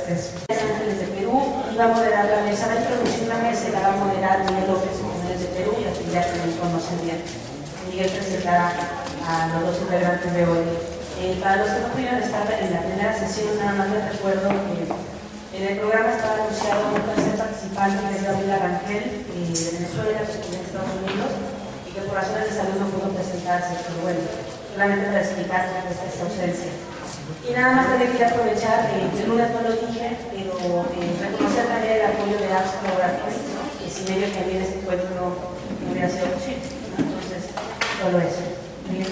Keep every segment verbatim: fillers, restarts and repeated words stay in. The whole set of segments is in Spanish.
Ángeles de Perú, iba a moderar la mesa, va a introducir la mesa y la va a moderar Miguel López Ángeles de Perú, y así ya que nos conocen bien. Miguel presentará a los dos integrantes de hoy. Eh, para los que no pudieron estar en la primera sesión, nada más les recuerdo que en el programa estaba anunciado un tercer participante, que es Gabriela Rangel, eh, de Venezuela, que vive en Estados Unidos, y que por razones de salud no pudo presentarse, pero bueno, solamente para explicar esta ausencia. Y nada más le quería aprovechar, eh, el lunes no lo dije, pero eh, reconocer también el apoyo de Arts Colaborativos, ¿no? Que sin ello también este encuentro no, no hubiera sido posible, ¿no? Entonces, solo eso. Bien.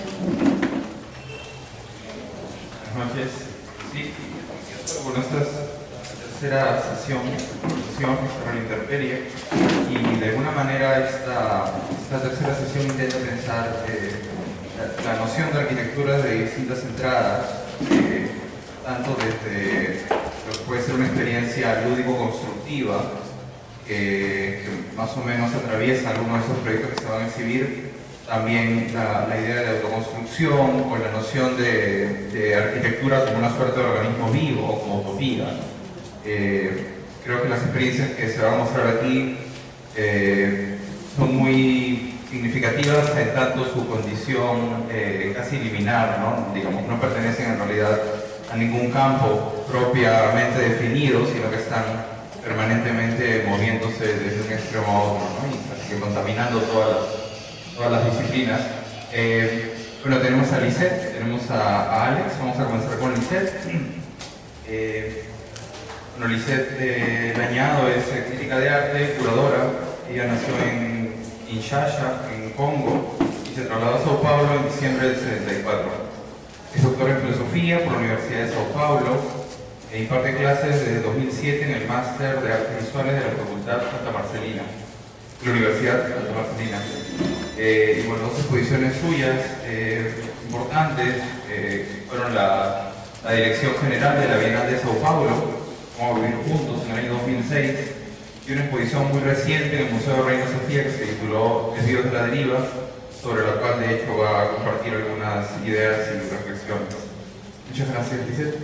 Buenas noches. Sí, bueno, esta es la tercera sesión, sesión para la intemperie, y de alguna manera esta, esta tercera sesión intenta pensar eh, la, la noción de arquitectura de distintas entradas, eh, tanto desde lo que puede ser una experiencia lúdico-constructiva, que, que más o menos atraviesa algunos de esos proyectos que se van a exhibir, también la, la idea de autoconstrucción, o la noción de, de arquitectura como una suerte de organismo vivo, como utopía. Eh, creo que las experiencias que se van a mostrar aquí eh, son muy significativas, en tanto su condición eh, casi liminar, ¿no? Digamos, no pertenecen en realidad a ningún campo propiamente definido, sino que están permanentemente moviéndose desde un extremo a otro, ¿no? Y así que contaminando todas las, todas las disciplinas. Eh, bueno, tenemos a Lisette, tenemos a, a Alex, vamos a comenzar con Lisette. Eh, bueno, Lisette eh, Dañado es eh, crítica de arte, curadora. Ella nació en Kinshasa, en Congo, y se trasladó a Sao Paulo en diciembre del setenta y cuatro. Es doctora en filosofía por la Universidad de Sao Paulo e imparte clases desde dos mil siete en el Máster de Artes Visuales de la Facultad Santa Marcelina, de la Universidad de Santa Marcelina. Eh, y bueno, dos exposiciones suyas eh, importantes eh, fueron la, la Dirección General de la Bienal de Sao Paulo, Vamos a Vivir Juntos, en el año dos mil seis, y una exposición muy reciente en el Museo de Reina Sofía que se tituló Desvíos de la Deriva, sobre la cual de hecho va a compartir algunas ideas y reflexiones. Muchas gracias, Lisette.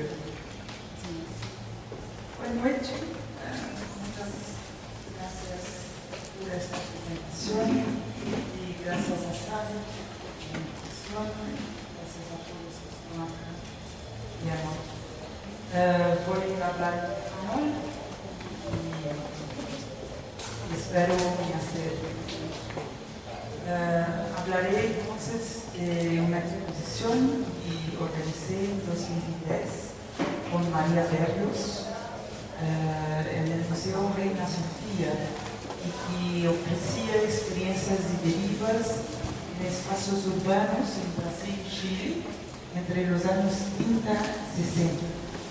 Buenas noches. Uh, muchas gracias por esta presentación y gracias a Sara por la invitación. Gracias a todos que están acá. Bien. Uh, voy a hablar en español y espero me hacer. Uh, hablaré entonces de una exposición que organicé en dos mil diez con María Berrios uh, en el Museo Reina Sofía, y que ofrecía experiencias de derivas en espacios urbanos en Brasil y Chile entre los años treinta y sesenta.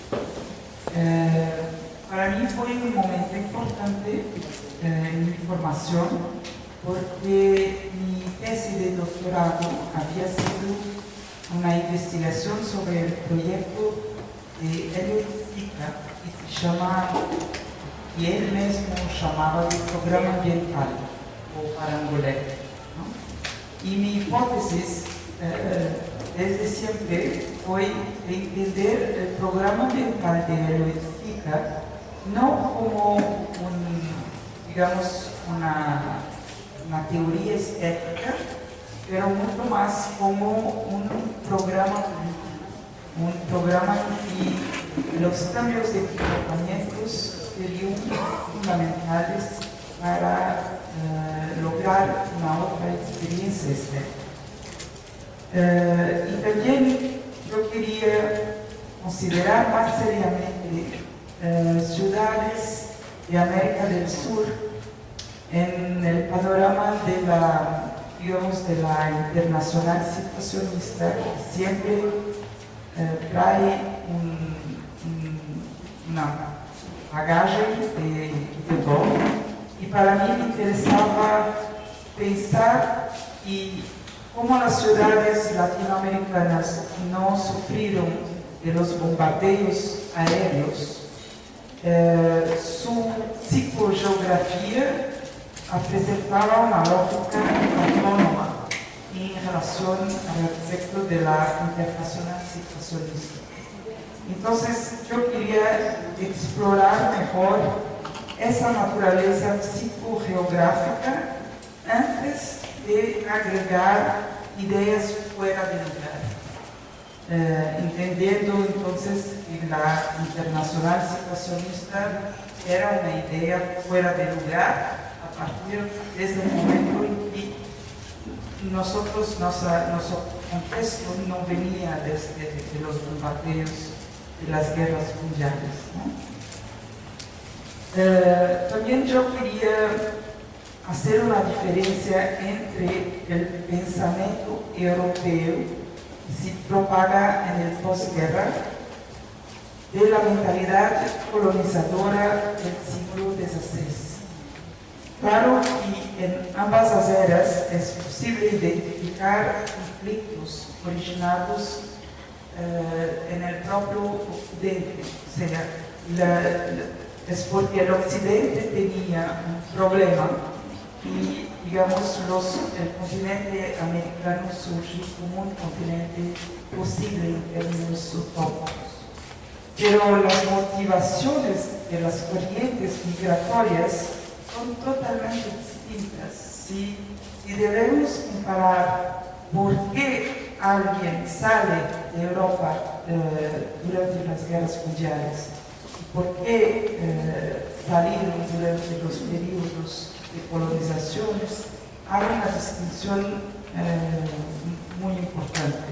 Uh, para mí fue un momento importante uh, en mi formación, porque mi tesis de doctorado había sido una investigación sobre el proyecto de Elliot Sica, que se llama, y él mismo llamaba el Programa Ambiental, o Parangolé, ¿no? Y mi hipótesis eh, desde siempre fue entender el Programa Ambiental de Elliot Sica no como un, digamos, una una teoría estética, pero mucho más como un programa político, un programa en que los cambios de comportamientos serían fundamentales para uh, lograr una otra experiencia estética. Uh, y también yo quería considerar más seriamente uh, ciudades de América del Sur en el panorama de la, digamos, de la internacional situacionista, que siempre eh, trae un, un, una bagaje de, de todo. Y para mí me interesaba pensar y cómo las ciudades latinoamericanas no sufrieron de los bombardeos aéreos, eh, su psicogeografía presentaba una lógica autónoma en relación al efecto de la internacional situacionista. Entonces yo quería explorar mejor esa naturaleza psicogeográfica antes de agregar ideas fuera de lugar. Eh, entendiendo entonces que la internacional situacionista era una idea fuera de lugar a partir de ese momento en que nosotros, nuestra, nuestro contexto no venía desde de los bombardeos de las guerras mundiales, ¿no? Eh, también yo quería hacer una diferencia entre el pensamiento europeo se propaga en el posguerra de la mentalidad colonizadora del siglo dieciséis. Claro que en ambas eras es posible identificar conflictos originados eh, en el propio Occidente, o sea, la, la, es porque el Occidente tenía un problema y, digamos, los, el continente americano surge como un continente posible en términos utópicos. Pero las motivaciones de las corrientes migratorias son totalmente distintas. Si, si debemos comparar por qué alguien sale de Europa eh, durante las guerras mundiales y por qué eh, salieron durante los periodos de colonizaciones, hay una distinción eh, muy importante.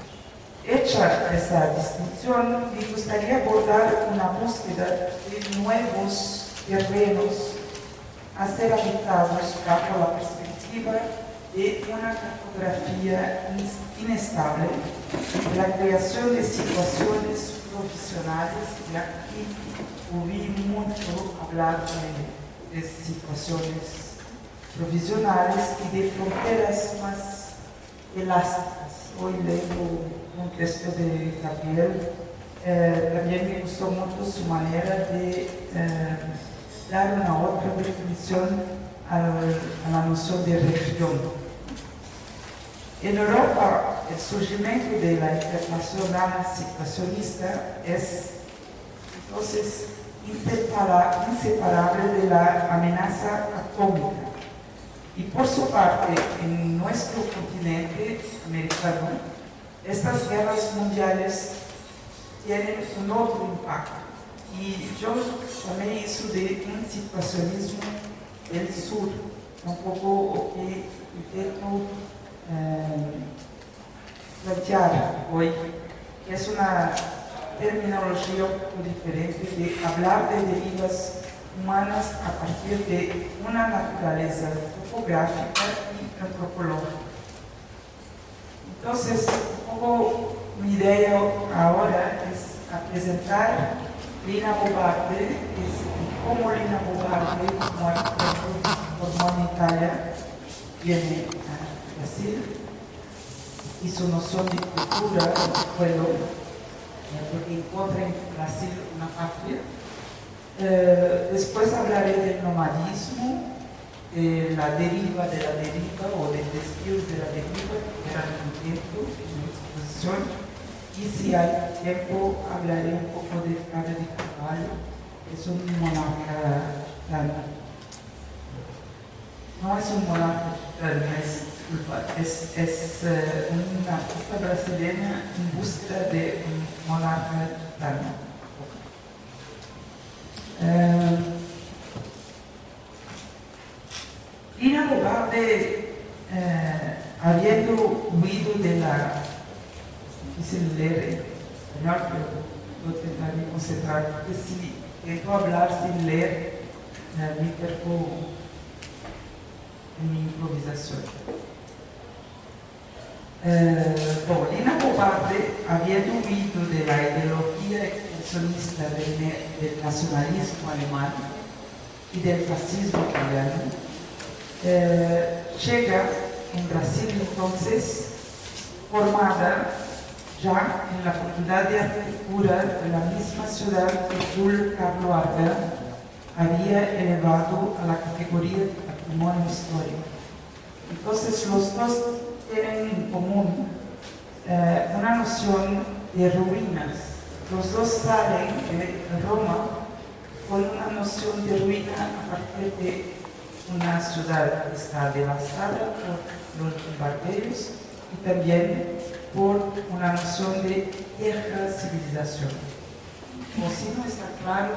Hecha esa distinción, me gustaría abordar una búsqueda de nuevos terrenos a ser habitados bajo la perspectiva de una cartografía inestable, de la creación de situaciones profesionales, y aquí oí mucho hablar de, de situaciones provisionales y de fronteras más elásticas. Hoy leo un texto de Gabriel, eh, también me gustó mucho su manera de eh, dar una otra definición a la noción de región. En Europa, el surgimiento de la internacional situacionista es entonces inseparable de la amenaza atómica. Y por su parte, en nuestro continente americano, estas guerras mundiales tienen un otro impacto. Y yo llamé eso de un situacionismo del sur, un poco lo que intento eh, plantear hoy, que es una terminología un poco diferente de hablar de derivas humanas a partir de una naturaleza topográfica y antropológica. Entonces, un poco mi idea ahora es presentar Lina Bobarde, es cómo Lina Bobarde, como arquitecto formó en Italia, viene a Brasil, y su noción de cultura del pueblo, porque encuentra en Brasil una patria. Eh, después hablaré del nomadismo, de la deriva de la deriva o del desvío de la deriva, que era un tiempo en mi exposición. Y si hay tiempo, hablaré un poco de Flavio di Carvalho, que es un monarca gitano. No es un monarca gitano, es, es, es uh, una artista brasileña en búsqueda de un monarca gitano. Uh, Lina Bobarde, uh, habiendo huido de la, difícil leer en español, pero lo intentaré concentrar, porque si intento hablar sin leer, uh, me perco en mi improvisación. Uh, bom, Lina Bobarde, habiendo huido de la ideología expansionista del, del nacionalismo alemán y del fascismo italiano, uh, llega en Brasil entonces formada ya en la Facultad de Arquitectura de la misma ciudad que Jules Carlo Arga había elevado a la categoría de patrimonio histórico. Entonces los dos tienen en común eh, una noción de ruinas, los dos salen de Roma con una noción de ruina a partir de una ciudad que está devastada por los bombardeos y también por una noción de vieja civilización. Como si no está claro,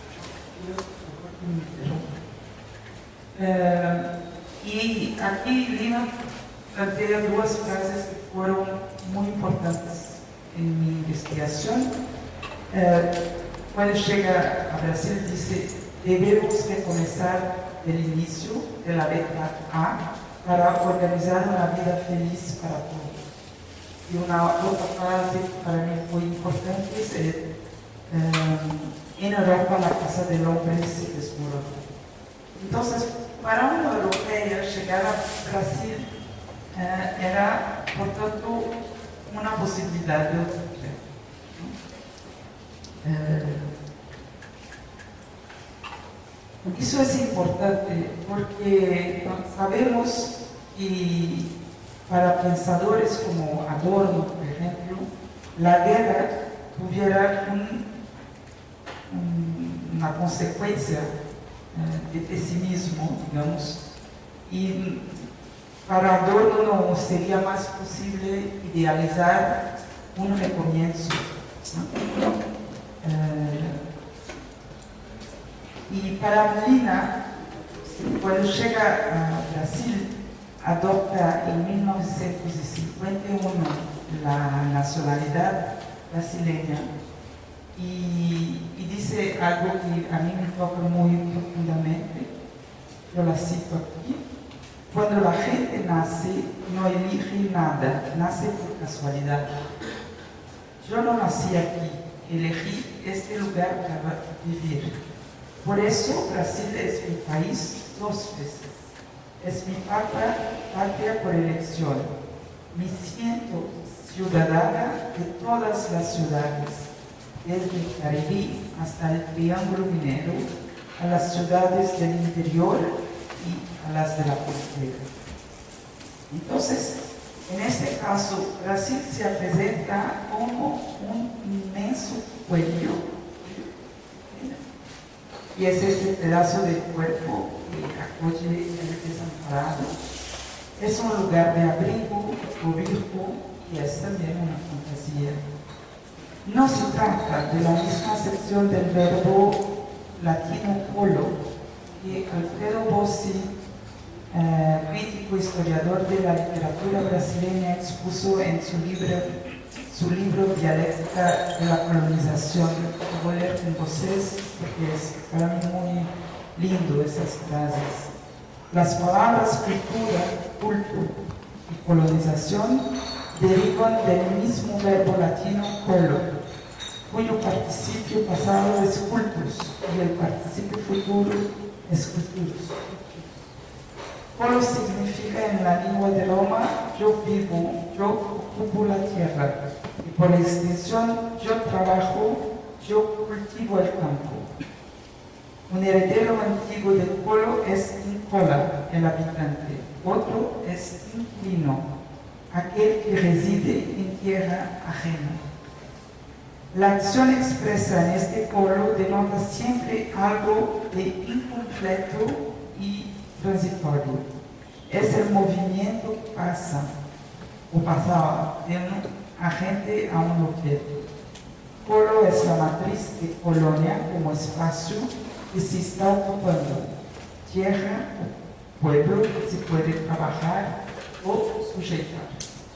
yo eh, y aquí Lina plantea dos frases que fueron muy importantes en mi investigación. Eh, cuando llega a Brasil dice, debemos recomenzar el inicio de la letra A para organizar una vida feliz para todos. Y una otra frase que para mí fue importante es, eh, en Europa la casa del hombre se desmoronó. Entonces, para una europea llegar a Brasil eh, era, por tanto, una posibilidad de utopía. Eh, eso es importante porque sabemos que para pensadores como Adorno, por ejemplo, la guerra tuviera un, un, una consecuencia de pesimismo, digamos, y para Adorno no sería más posible idealizar un recomienzo, ¿no? Eh, y para Lina, cuando llega a Brasil, adopta en mil novecientos cincuenta y uno la nacionalidad brasileña y, y dice algo que a mí me toca muy profundamente. Yo la cito aquí: cuando la gente nace no elige nada, nace por casualidad. Yo no nací aquí, elegí este lugar para vivir. Por eso Brasil es mi país dos veces. Es mi patria, patria por elección. Me siento ciudadana de todas las ciudades, desde el Caribe hasta el Triángulo Minero, a las ciudades del interior y a las de la frontera. Entonces, en este caso, Brasil se presenta como un inmenso pueblo, y es este pedazo de cuerpo que acoge el desamparado. Es un lugar de abrigo, cobijo, y es también una fantasía. No se trata de la misma acepción del verbo latino polo que Alfredo Bossi, eh, crítico historiador de la literatura brasileña, expuso en su libro, su libro Dialéctica de la colonización. Voy a leer con ustedes porque es para mí muy lindo esas frases. Las palabras cultura, culto y colonización derivan del mismo verbo latino polo, cuyo participio pasado es cultus y el participio futuro es cultus. Polo significa en la lengua de Roma: yo vivo, yo ocupo la tierra, y por extensión yo trabajo, yo cultivo el campo. Un heredero antiguo del polo es incola, el habitante. Otro es inquilino, aquel que reside en tierra ajena. La acción expresa en este polo denota siempre algo de incompleto y transitorio. Es el movimiento que pasa o pasaba de un agente a un objeto. Polo es la matriz de colonia como espacio que se está ocupando, tierra o pueblo que se puede trabajar o sujetar.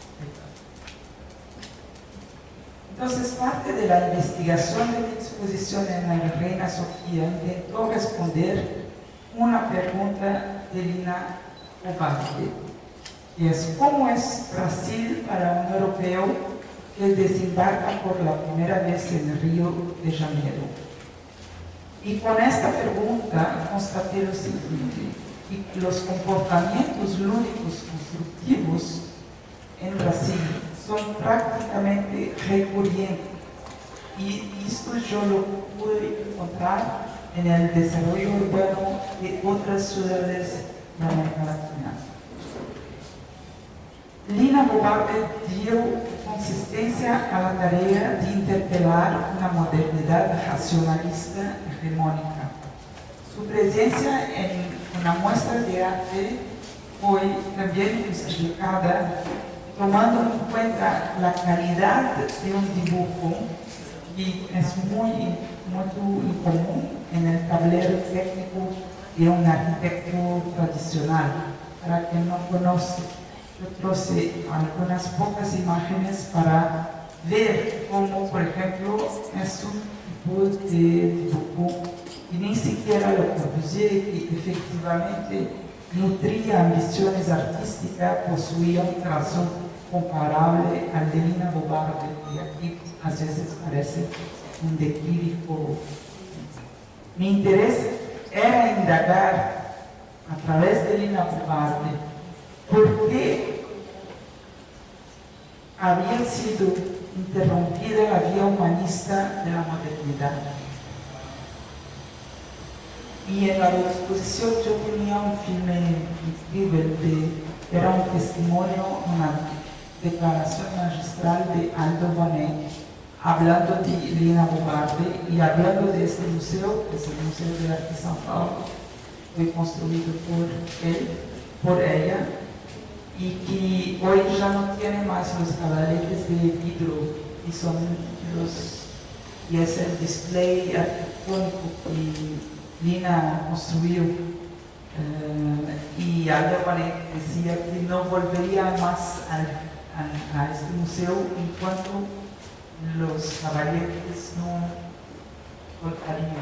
Entonces, parte de la investigación de mi exposición en la Reina Sofía intentó responder una pregunta de Lina Obarte, que es: ¿cómo es Brasil para un europeo que desembarca por la primera vez en Río de Janeiro? Y con esta pregunta constaté lo siguiente: que los comportamientos lúdicos constructivos en Brasil son prácticamente recurrentes, y esto yo lo pude encontrar en el desarrollo urbano de otras ciudades de América Latina. Lina Bobarde dio insistencia a la tarea de interpelar una modernidad racionalista hegemónica. Su presencia en una muestra de arte fue también justificada tomando en cuenta la calidad de un dibujo, y es muy, muy incomún en el tablero técnico de un arquitecto tradicional. Para quien no conoce, yo traje algunas pocas imágenes para ver cómo, por ejemplo, es un tipo de dibujo y ni siquiera Le Corbusier, que efectivamente nutría ambiciones artísticas, posuía un trazo comparable al de Lina Bo Bardi, y aquí a veces parece un declive. Mi interés era indagar a través de Lina Bo Bardi por qué había sido interrumpida la vía humanista de la modernidad. Y en la exposición yo tenía un filme increíble, de, era un testimonio, una declaración magistral de Aldo Bonet, hablando de Lina Bo Bardi y hablando de este museo, que es el Museo de Arte de São Paulo, fue construido por él, por ella, y que hoy ya no tiene más los cabaletes de vidrio, y son los, y es el display arquitectónico que Lina construyó, uh, y Aldo Bonet decía que no volvería más al, a, a este museo en cuanto los caballetes no volcarían.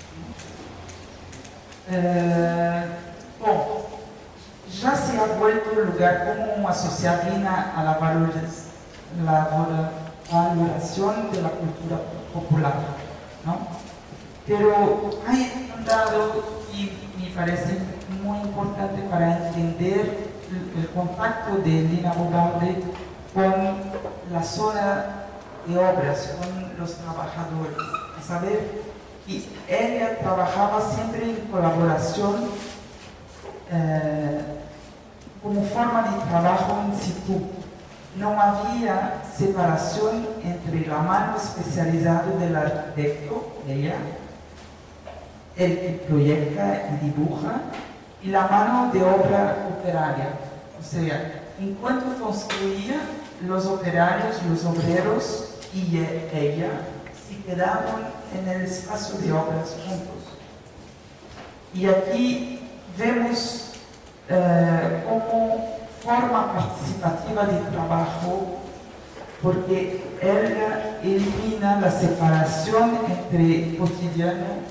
Uh, bueno, ya se ha vuelto un lugar común asociar Lina a la, valores, la valoración de la cultura popular, ¿no? Pero hay un dado y me parece muy importante para entender el, el contacto de Lina Bo Bardi con la zona de obras, con los trabajadores. A saber, que ella trabajaba siempre en colaboración eh, como forma de trabajo in situ. No había separación entre la mano especializada del arquitecto, ella, el que proyecta y dibuja, y la mano de obra operaria. O sea, en cuanto construía, los operarios, los obreros y ella se quedaban en el espacio de obras juntos. Y aquí vemos eh, como forma participativa de trabajo, porque ella elimina la separación entre cotidiano.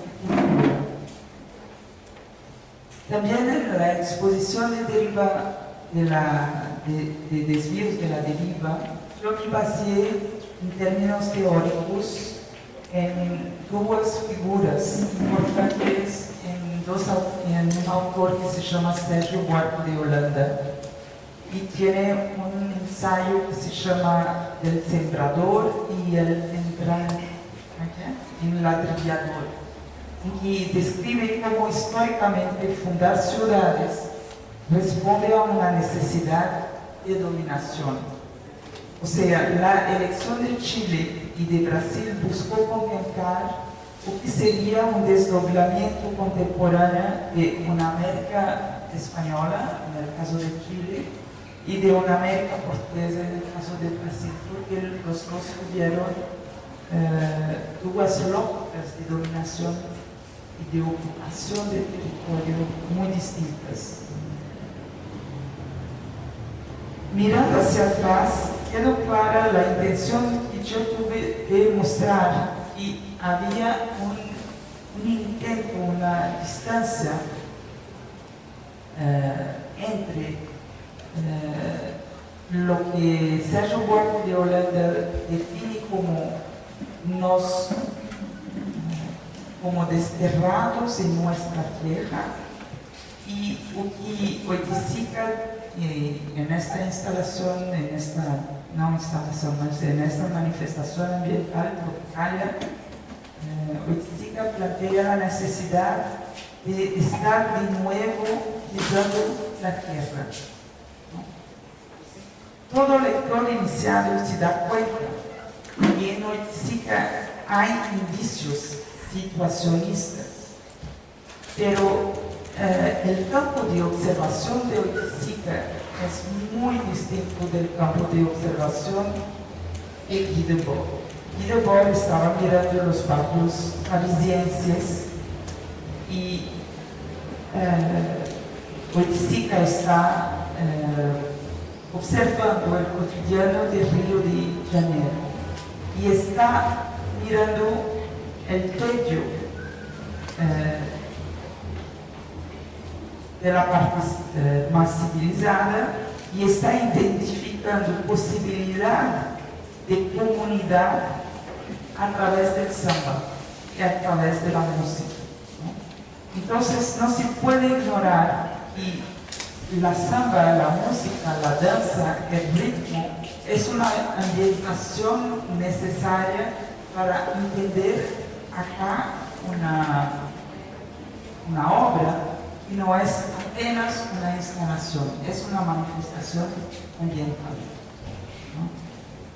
También en la exposición de deriva de, la, de, de desvíos de la deriva, yo me basé en términos teóricos en dos figuras importantes, en, dos, en un autor que se llama Sérgio Buarque de Holanda, y tiene un ensayo que se llama El Sembrador y El Enladrillador, que describe cómo históricamente fundar ciudades responde a una necesidad de dominación. O sea, la elección de Chile y de Brasil buscó contemplar o que sería un desdoblamiento contemporáneo de una América española, en el caso de Chile, y de una América portuguesa, en el caso de Brasil, porque los dos tuvieron eh, dos lógicas de dominación y de ocupación de territorio muy distintas. Mirando hacia atrás, quedó clara la intención que yo tuve de mostrar que había un, un intento, una distancia eh, entre eh, lo que Sérgio Buarque de Holanda define como nos como desterrados en nuestra tierra, y o que Oiticica eh, en esta instalación, en esta, no instalación, mas en esta manifestación ambiental tropicalia, eh, Oiticica plantea la necesidad de estar de nuevo pisando la tierra, ¿no? todo lector iniciado se da cuenta que en Oiticica hay indicios situacionistas, pero eh, el campo de observación de Oiticica es muy distinto del campo de observación de Guy Debord. Guy Debord estaba mirando los barrios parisienses y eh, Oiticica está eh, observando el cotidiano de Río de Janeiro y está mirando el techo eh, de la parte eh, más civilizada y está identificando posibilidad de comunidad a través del samba y a través de la música, ¿no? Entonces no se puede ignorar que la samba, la música, la danza, el ritmo es una ambientación necesaria para entender acá una, una obra y no es apenas una instalación, es una manifestación ambiental, ¿no?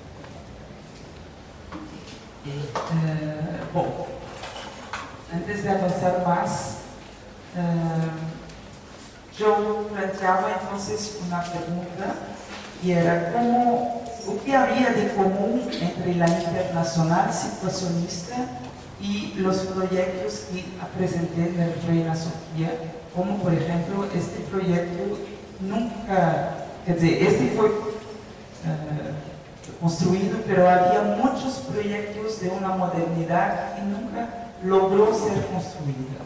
Eh, bom, antes de avanzar más, eh, yo planteaba entonces una pregunta y era cómo, ¿qué había de común entre la internacional situacionista y los proyectos que presenté en el Reina Sofía? Como por ejemplo este proyecto nunca, quer dizer, este fue eh, construido, pero había muchos proyectos de una modernidad que nunca logró ser construida.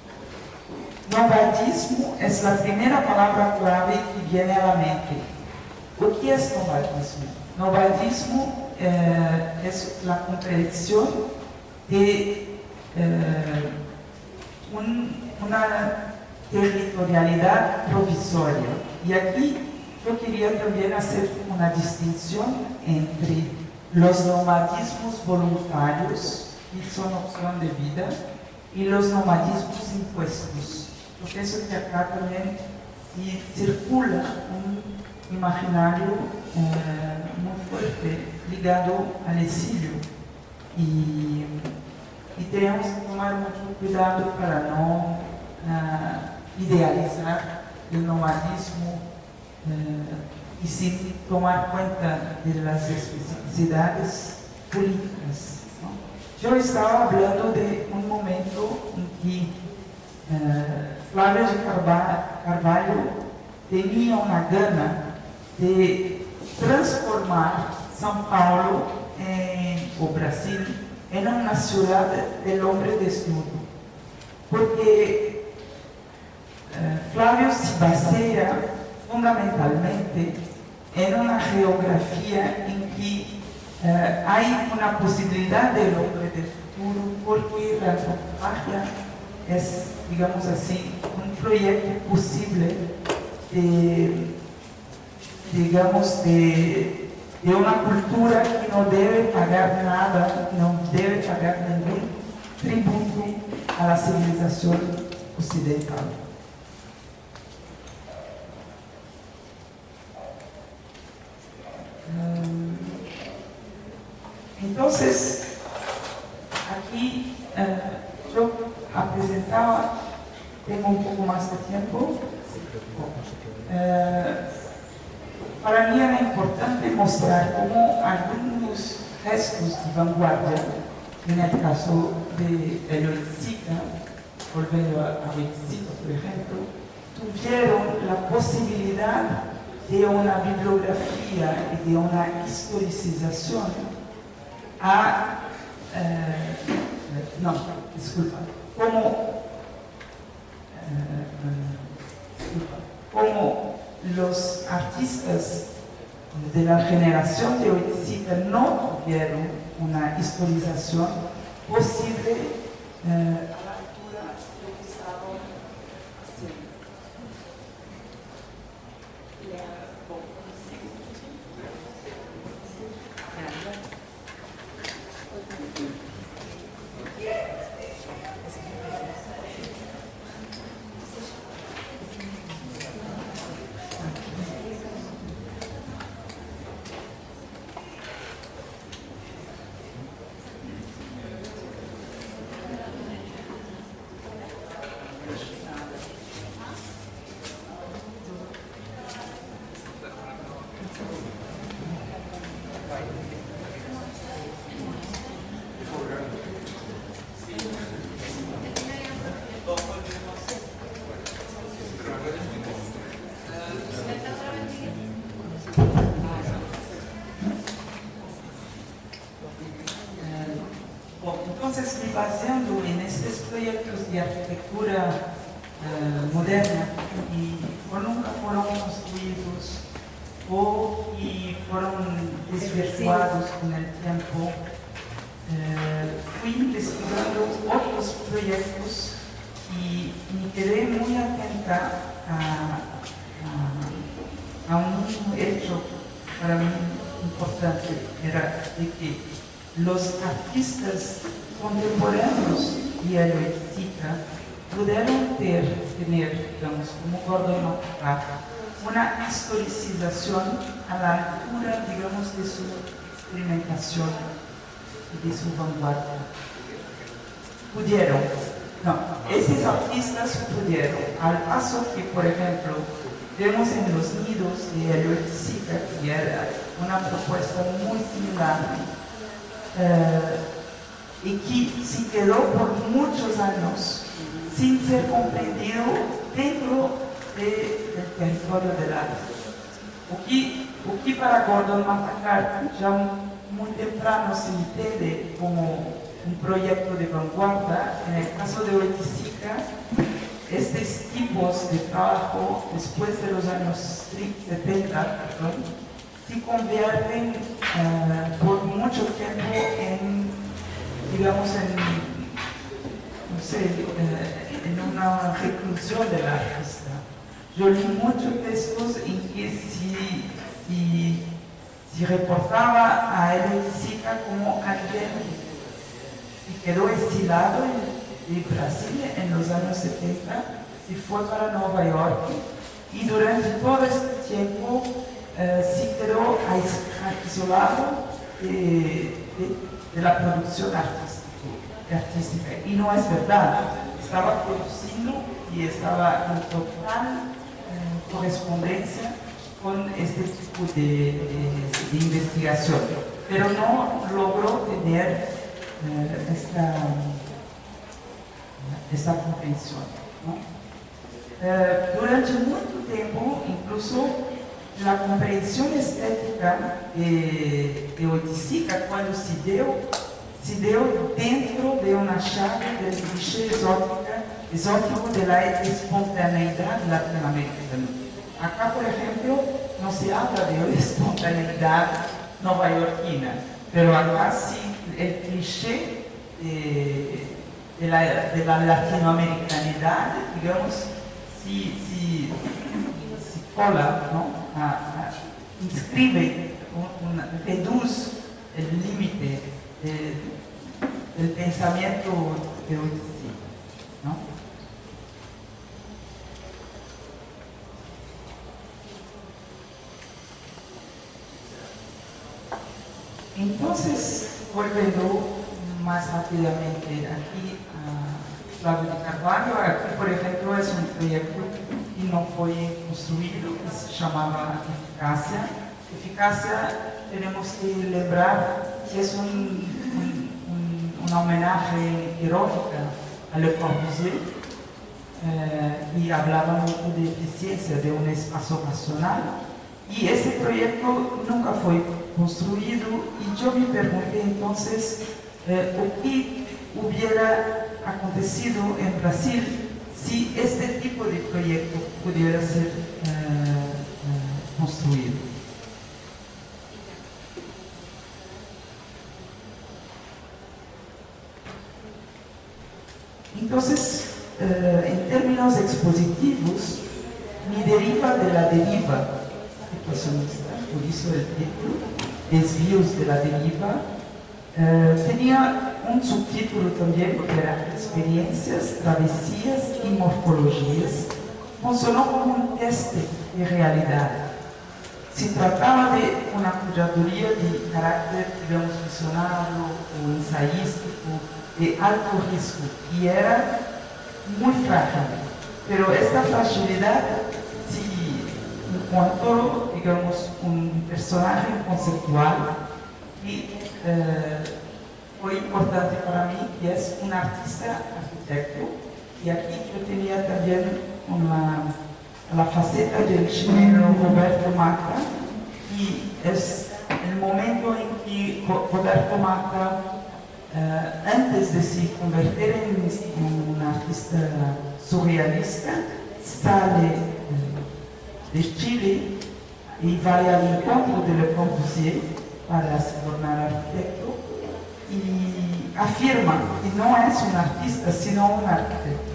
Novadismo es la primera palabra clave que viene a la mente. ¿Qué es novadismo? Novadismo eh, es la comprensión de eh, un, una territorialidad provisoria. Y aquí yo quería también hacer una distinción entre los nomadismos voluntarios, que son opción de vida, y los nomadismos impuestos. Yo pienso que acá también circula un imaginario eh, muy fuerte ligado al exilio. Y, y tenemos que tomar mucho cuidado para no uh, idealizar el nomadismo uh, y sin tomar cuenta de las especificidades políticas, ¿no? Yo estaba hablando de un momento en que uh, Flávio de Carvalho tenía una gana de transformar São Paulo en, o Brasil en una ciudad del hombre desnudo, porque eh, Flávio se basea fundamentalmente en una geografía en que eh, hay una posibilidad del hombre del futuro, porque la antropología es, digamos así, un proyecto posible de, digamos, de, de una cultura que no debe pagar nada, no debe pagar ningún tributo a la civilización occidental. Entonces, aquí eh, yo presentaba, tengo un poco más de tiempo. Eh, para mí era importante mostrar cómo algunos gestos de vanguardia, en el caso de Oiticica, volviendo a Oiticica, por ejemplo, tuvieron la posibilidad de una bibliografía y de una historicización a, eh, no, disculpa, como, eh, disculpa, como los artistas de la generación de Oiticica no tuvieron una historización posible eh, a la altura de lo que estaban haciendo. baseando en estos proyectos de arquitectura eh, moderna y o nunca fueron construidos o y fueron desvirtuados con el tiempo. Eh, fui investigando otros proyectos y me quedé muy atenta a, a, a un hecho para mí importante, era de que los artistas contemporáneos de Helvetica pudieron ter, tener, digamos, como Gordon Matta, una historicización a la altura, digamos, de su experimentación y de su vanguardia. Pudieron, no, esos artistas pudieron, al paso que, por ejemplo, vemos en Los Nidos de Helvetica, que era una propuesta muy similar, eh, y que se quedó por muchos años sin ser comprendido dentro de, del territorio del arte. O que, o que para Gordon Matta ya muy temprano se entiende como un proyecto de vanguardia. En el caso de Helvetica, estos tipos de trabajo, después de los años setenta, perdón, se convierten uh, por mucho tiempo en, digamos, en, no sé, uh, en una reclusión del artista. Yo leí muchos textos en que se, se, se reportaba a Helvetica como alguien que quedó exilado en, en Brasil en los años setenta y fue para Nueva York, y durante todo este tiempo Uh, se quedó aislado de, de, de la producción artística, artística. Y no es verdad. Estaba produciendo y estaba en total uh, correspondencia con este tipo de, de, de investigación. Pero no logró tener uh, esta, esta comprensión, ¿no? Uh, durante mucho tiempo, incluso, la comprensión estética de, de Helvetica, cuando se dio, se dio dentro de una llave del cliché exótica, exótico de la espontaneidad latinoamericana. Acá, por ejemplo, no se habla de espontaneidad novaiorquina, pero acá sí el cliché de, de, la, de la latinoamericanidad, digamos, sí, sí, sí cola, ¿no? A, a, inscribe, un, un, reduce el límite de, del pensamiento de hoy, ¿no? Entonces, volviendo más rápidamente aquí a Flavio de Carvalho, aquí por ejemplo es un proyecto que no fue construido, que se llamaba Eficacia. Eficacia, tenemos que lembrar que es un, un, un, una homenaje irónica a Le Corbusier, eh, y hablaba mucho de eficiencia de un espacio racional. Y ese proyecto nunca fue construido, y yo me pregunté entonces eh, qué hubiera acontecido en Brasil si este tipo de proyecto pudiera ser eh, eh, construido. Entonces, eh, en términos expositivos, mi deriva de la deriva situacionista, por eso el título, Desvíos de la deriva, eh, tenía un subtítulo también que era Experiencias, Travesías y Morfologías. Funcionó como un test de realidad. Se trataba de una curaduría de carácter, digamos, visionario o ensayístico de alto riesgo, y era muy frágil. Pero esta fragilidad, si encontró, digamos, un personaje conceptual y eh, fue importante para mí, que es un artista arquitecto, y aquí yo tenía también una, la faceta del chileno Roberto Matta, y es el momento en que Roberto Matta uh, antes de se convertir en, en un artista surrealista, sale uh, de Chile y va al encuentro de Le Corbusier para se tornar arquitecto y afirma que no es un artista, sino un arquitecto.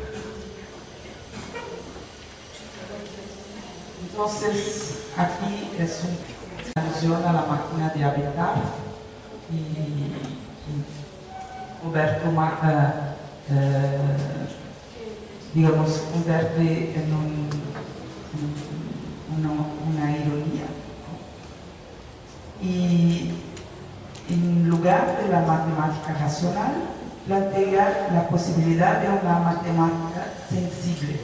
Entonces, aquí es una alusión a la máquina de habitar y, y Roberto Mata, eh, digamos, convierte en un, una, una ironía. Y en lugar de la matemática racional, plantea la posibilidad de una matemática sensible.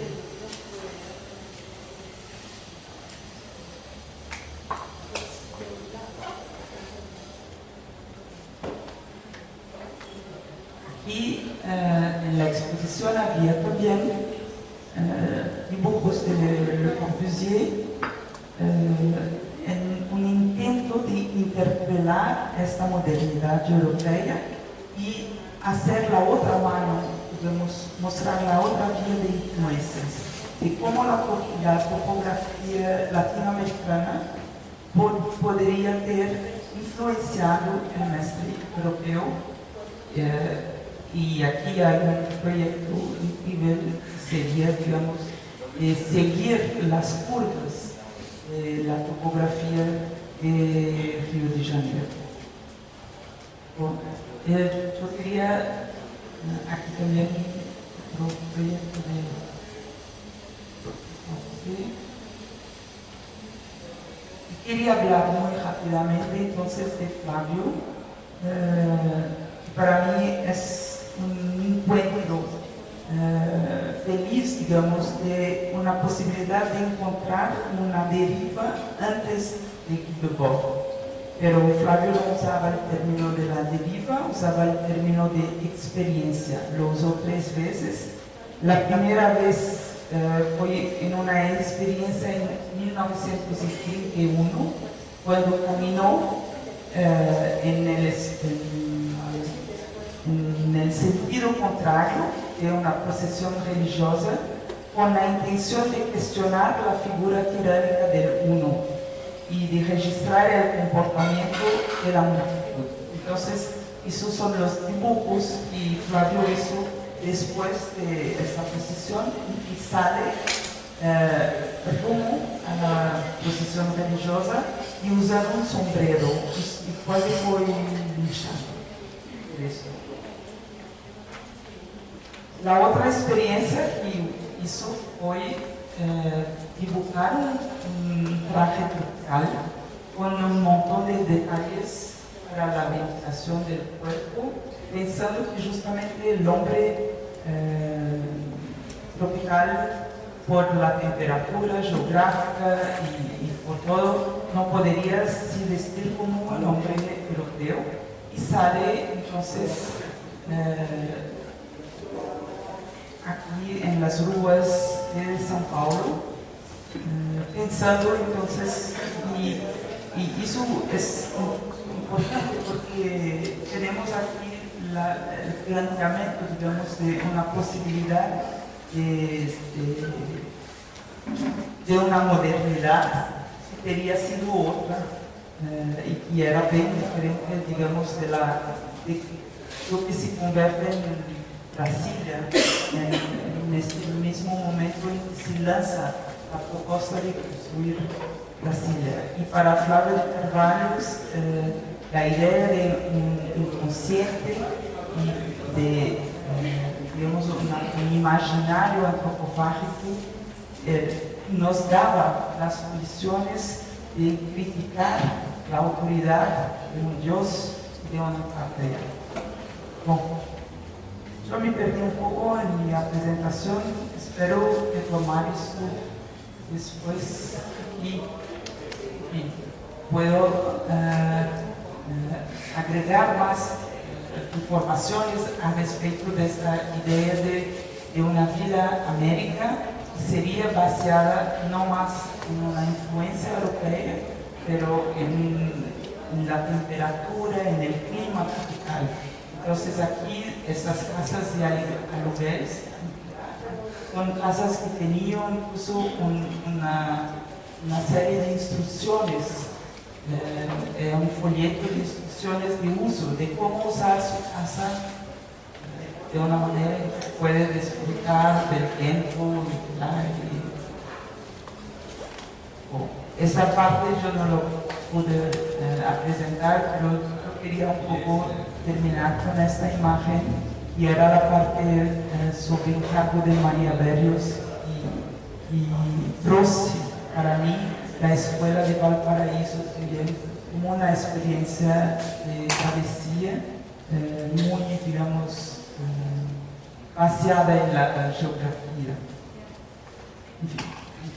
Aquí eh, en la exposición había también eh, dibujos de Le, Le Corbusier eh, en un intento de interpelar esta modernidad europea y hacer la otra mano, digamos, mostrar la otra vía de influencias, de cómo la, la topografía latinoamericana pod, podría haber influenciado el mestre europeo. Eh, y aquí hay un proyecto increíble que sería, digamos, eh, seguir las curvas de la topografía de Río de Janeiro. Bom, eh, yo quería aquí también otro proyecto de okay. Quería hablar muy rápidamente entonces de Flavio. Eh, para mí es un encuentro eh, feliz, digamos, de una posibilidad de encontrar una deriva antes de Guy Debord. Pero Flavio no usaba el término de la deriva, usaba el término de experiencia. Lo usó tres veces. La primera vez eh, fue en una experiencia en mil novecientos treinta y uno, cuando caminó eh, en el en, en el sentido contrario de una procesión religiosa, con la intención de cuestionar la figura tiránica del uno y de registrar el comportamiento de la multitud. Entonces, esos son los dibujos que Flavio hizo después de esta procesión y sale eh, rumbo a la procesión religiosa y usa un sombrero y casi fue linchado por eso. La otra experiencia que hizo fue eh, dibujar un, un traje tropical con un montón de detalles para la ventilación del cuerpo, pensando que justamente el hombre eh, tropical, por la temperatura geográfica y, y por todo, no podría se vestir como un hombre europeo, y sale entonces eh, aquí en las ruas de São Paulo, eh, pensando entonces, y, y eso es importante porque tenemos aquí la, el planteamiento, digamos, de una posibilidad de, de, de una modernidad que habría sido otra eh, y, y era bien diferente, digamos, de, la, de lo que se convierte en Brasilia, en, en este mismo momento en que se lanza la propuesta de construir Brasilia. Y para Flávio de Carvalho, eh, la idea de un inconsciente y de, eh, digamos, una, un imaginario antropofágico eh, nos daba las condiciones de criticar la autoridad de un Dios y de una patria. Bom, yo me perdí un poco en mi presentación, espero retomar esto después y, y puedo uh, uh, agregar más informaciones a respecto de esta idea de, de una Vila América que sería basada no más en una influencia europea, pero en, en la temperatura, en el clima tropical. Entonces aquí estas casas de aluguel son casas que tenían incluso un, una, una serie de instrucciones, eh, un folleto de instrucciones de uso, de cómo usar su casa de una manera que puede disfrutar del tiempo, del aire. Oh, esa parte yo no lo pude eh, presentar, pero yo quería un poco terminar con esta imagen y era la parte eh, sobre el cargo de María Berrios y, y Rossi. Para mí la escuela de Valparaíso sería como una experiencia de travesía eh, muy, digamos, eh, baseada en la, la geografía. En fin.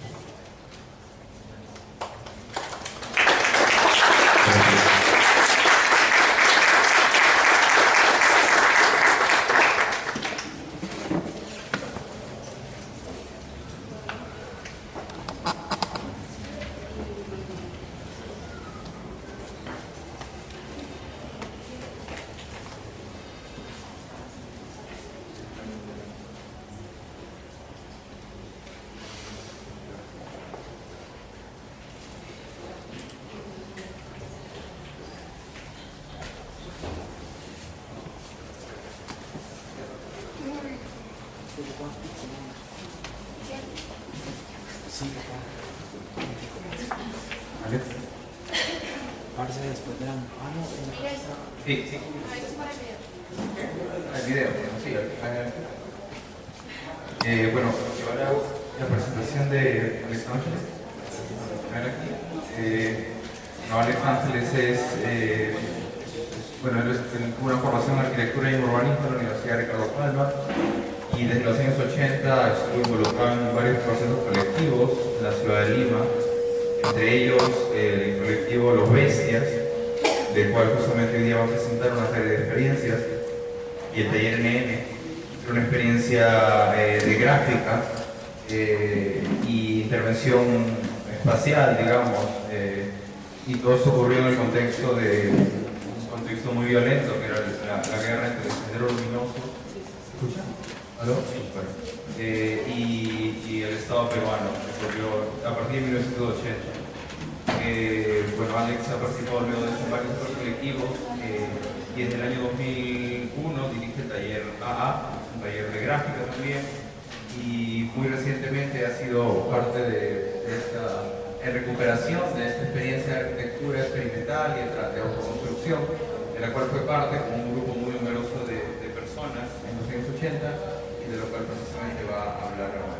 Alex. Ahora se responderán. Ah, no, Sí, sí. El video, sí. Eh, bueno, ahora la presentación de Alex Ángeles. A ver aquí. Eh, no, Alex Ángeles es, eh, bueno, él es- tuvo una formación en arquitectura y urbanismo en la Universidad Ricardo Palma y desde los años ochenta estuvo involucrado en varios procesos colectivos en la ciudad de Lima, entre ellos eh, el colectivo Los Bestias, del cual justamente hoy día va a presentar una serie de experiencias, y el taller N N, una experiencia eh, de gráfica eh, y intervención espacial, digamos, eh, y todo esto ocurrió en el contexto de un contexto muy violento, que era la, la guerra entre el Sendero Luminoso, ¿se escucha? ¿Aló? Sí, bueno. Eh, y, y el Estado peruano, que ocurrió a partir de mil novecientos ochenta. Eh, bueno, Alex ha participado luego de estos varios otros colectivos eh, y en el año dos mil uno dirige el taller A A, un taller de gráfica también, y muy recientemente ha sido parte de, de esta en recuperación de esta experiencia de arquitectura experimental y de, de autoconstrucción, de la cual fue parte con un grupo muy numeroso de, de personas en los años ochenta y de lo cual precisamente va a hablar ahora.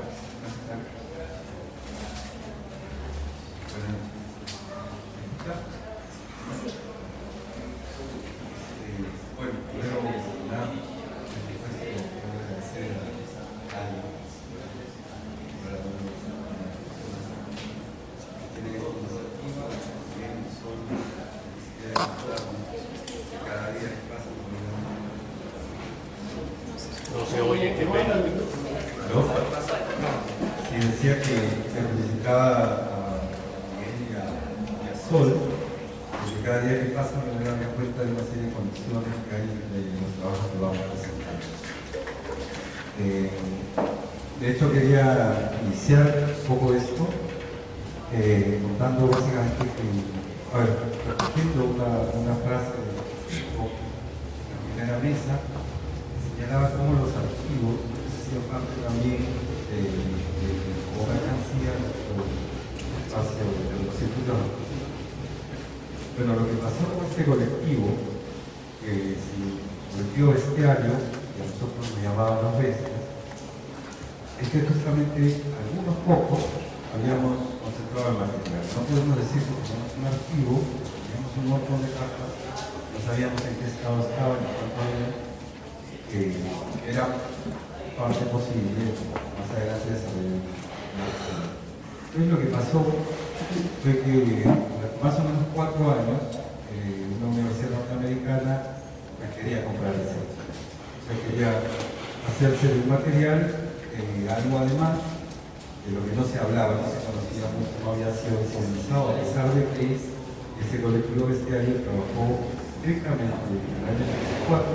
Bueno, primero nada, agradecer a Ali por la tiene iniciativa, que son cada día que pasa por no se oye, qué pena. ¿no? Sí, decía que se felicitaba a Miguel y a, y a Sol, porque cada día que pasa me doy cuenta de una serie de condiciones que hay en los trabajos que vamos a presentar. Eh, de hecho, quería iniciar un poco esto eh, contando básicamente que, a ver, repitiendo una, una frase de la primera mesa, señalaba cómo los archivos hacían parte también de, de, de como mercancía o espacio de los circuitos artísticos. Bueno, lo que pasó con este colectivo, que se colectivo bestiario, que a nosotros nos llamaban Los Bestias, es que justamente algunos pocos habíamos concentrado el material. No podemos decir que tenemos un archivo, teníamos un montón de cartas, no sabíamos en qué estado estaban, en cuánto había, que era parte posible más adelante de desarrollar. Entonces lo que pasó fue que más o menos cuatro años eh, una universidad norteamericana quería comprar el set. O sea, quería hacerse de un material, eh, algo además de lo que no se hablaba, no se conocía mucho, no había sido visualizado, a pesar de que ese colectivo bestiario trabajó directamente en el año ochenta y cuatro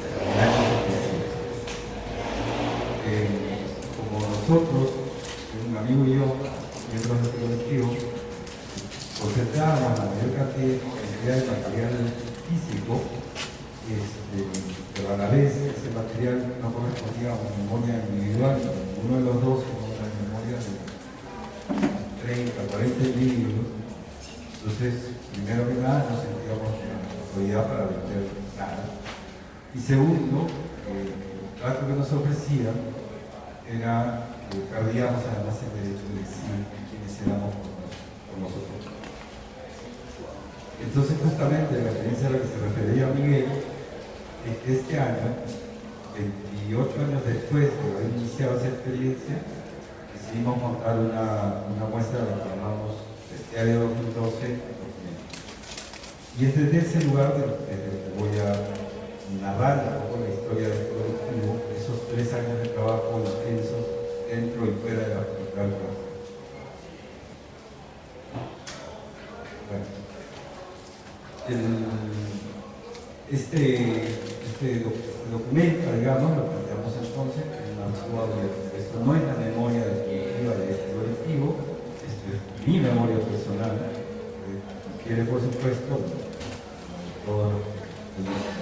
en años sucesivos. Eh, como nosotros, un amigo y yo, miembros del colectivo, concentrábamos la mayor cantidad de material físico, este, pero a la vez ese material no correspondía a una memoria individual, uno de los dos con una memoria de treinta, cuarenta libros. Entonces, primero que nada, no sentíamos la autoridad para vender nada. Y segundo, eh, el trato que nos ofrecían era que perdíamos además el derecho de decir quiénes éramos por nosotros. Entonces, justamente la experiencia a la que se refería Miguel, es que este año, veintiocho años después de haber iniciado esa experiencia, decidimos montar una, una muestra de la que llamamos Bestiario dos mil doce. Y es desde ese lugar desde el que voy a narrar un poco la historia del colectivo, esos tres años de trabajo intensos dentro y fuera de la Facultad. Bueno, el, este, este documento, digamos, lo planteamos entonces en un archivo abierto. Esto no es la memoria definitiva de este colectivo, esto es mi memoria personal, que quiere, por supuesto, todo lo que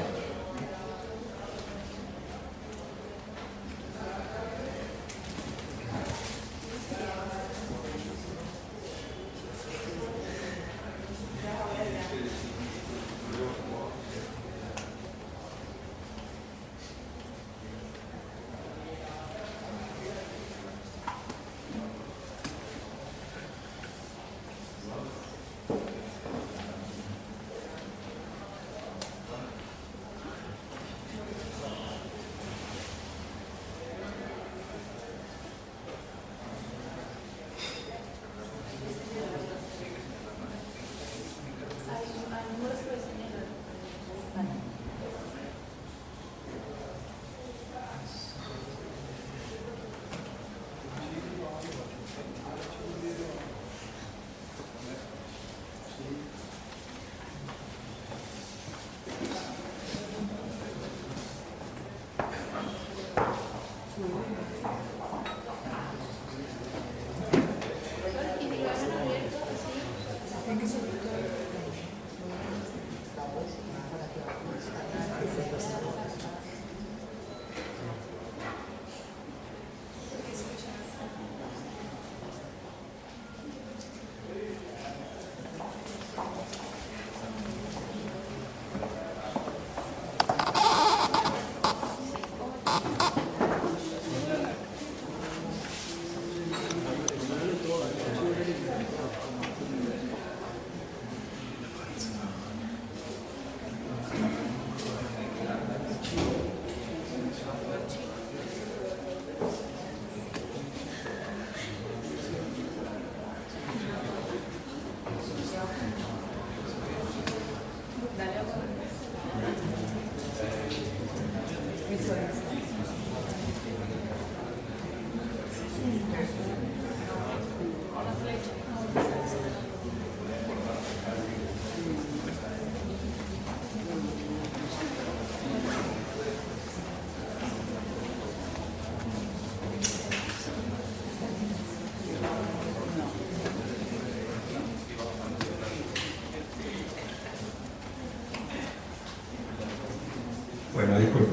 Bueno, disculpe.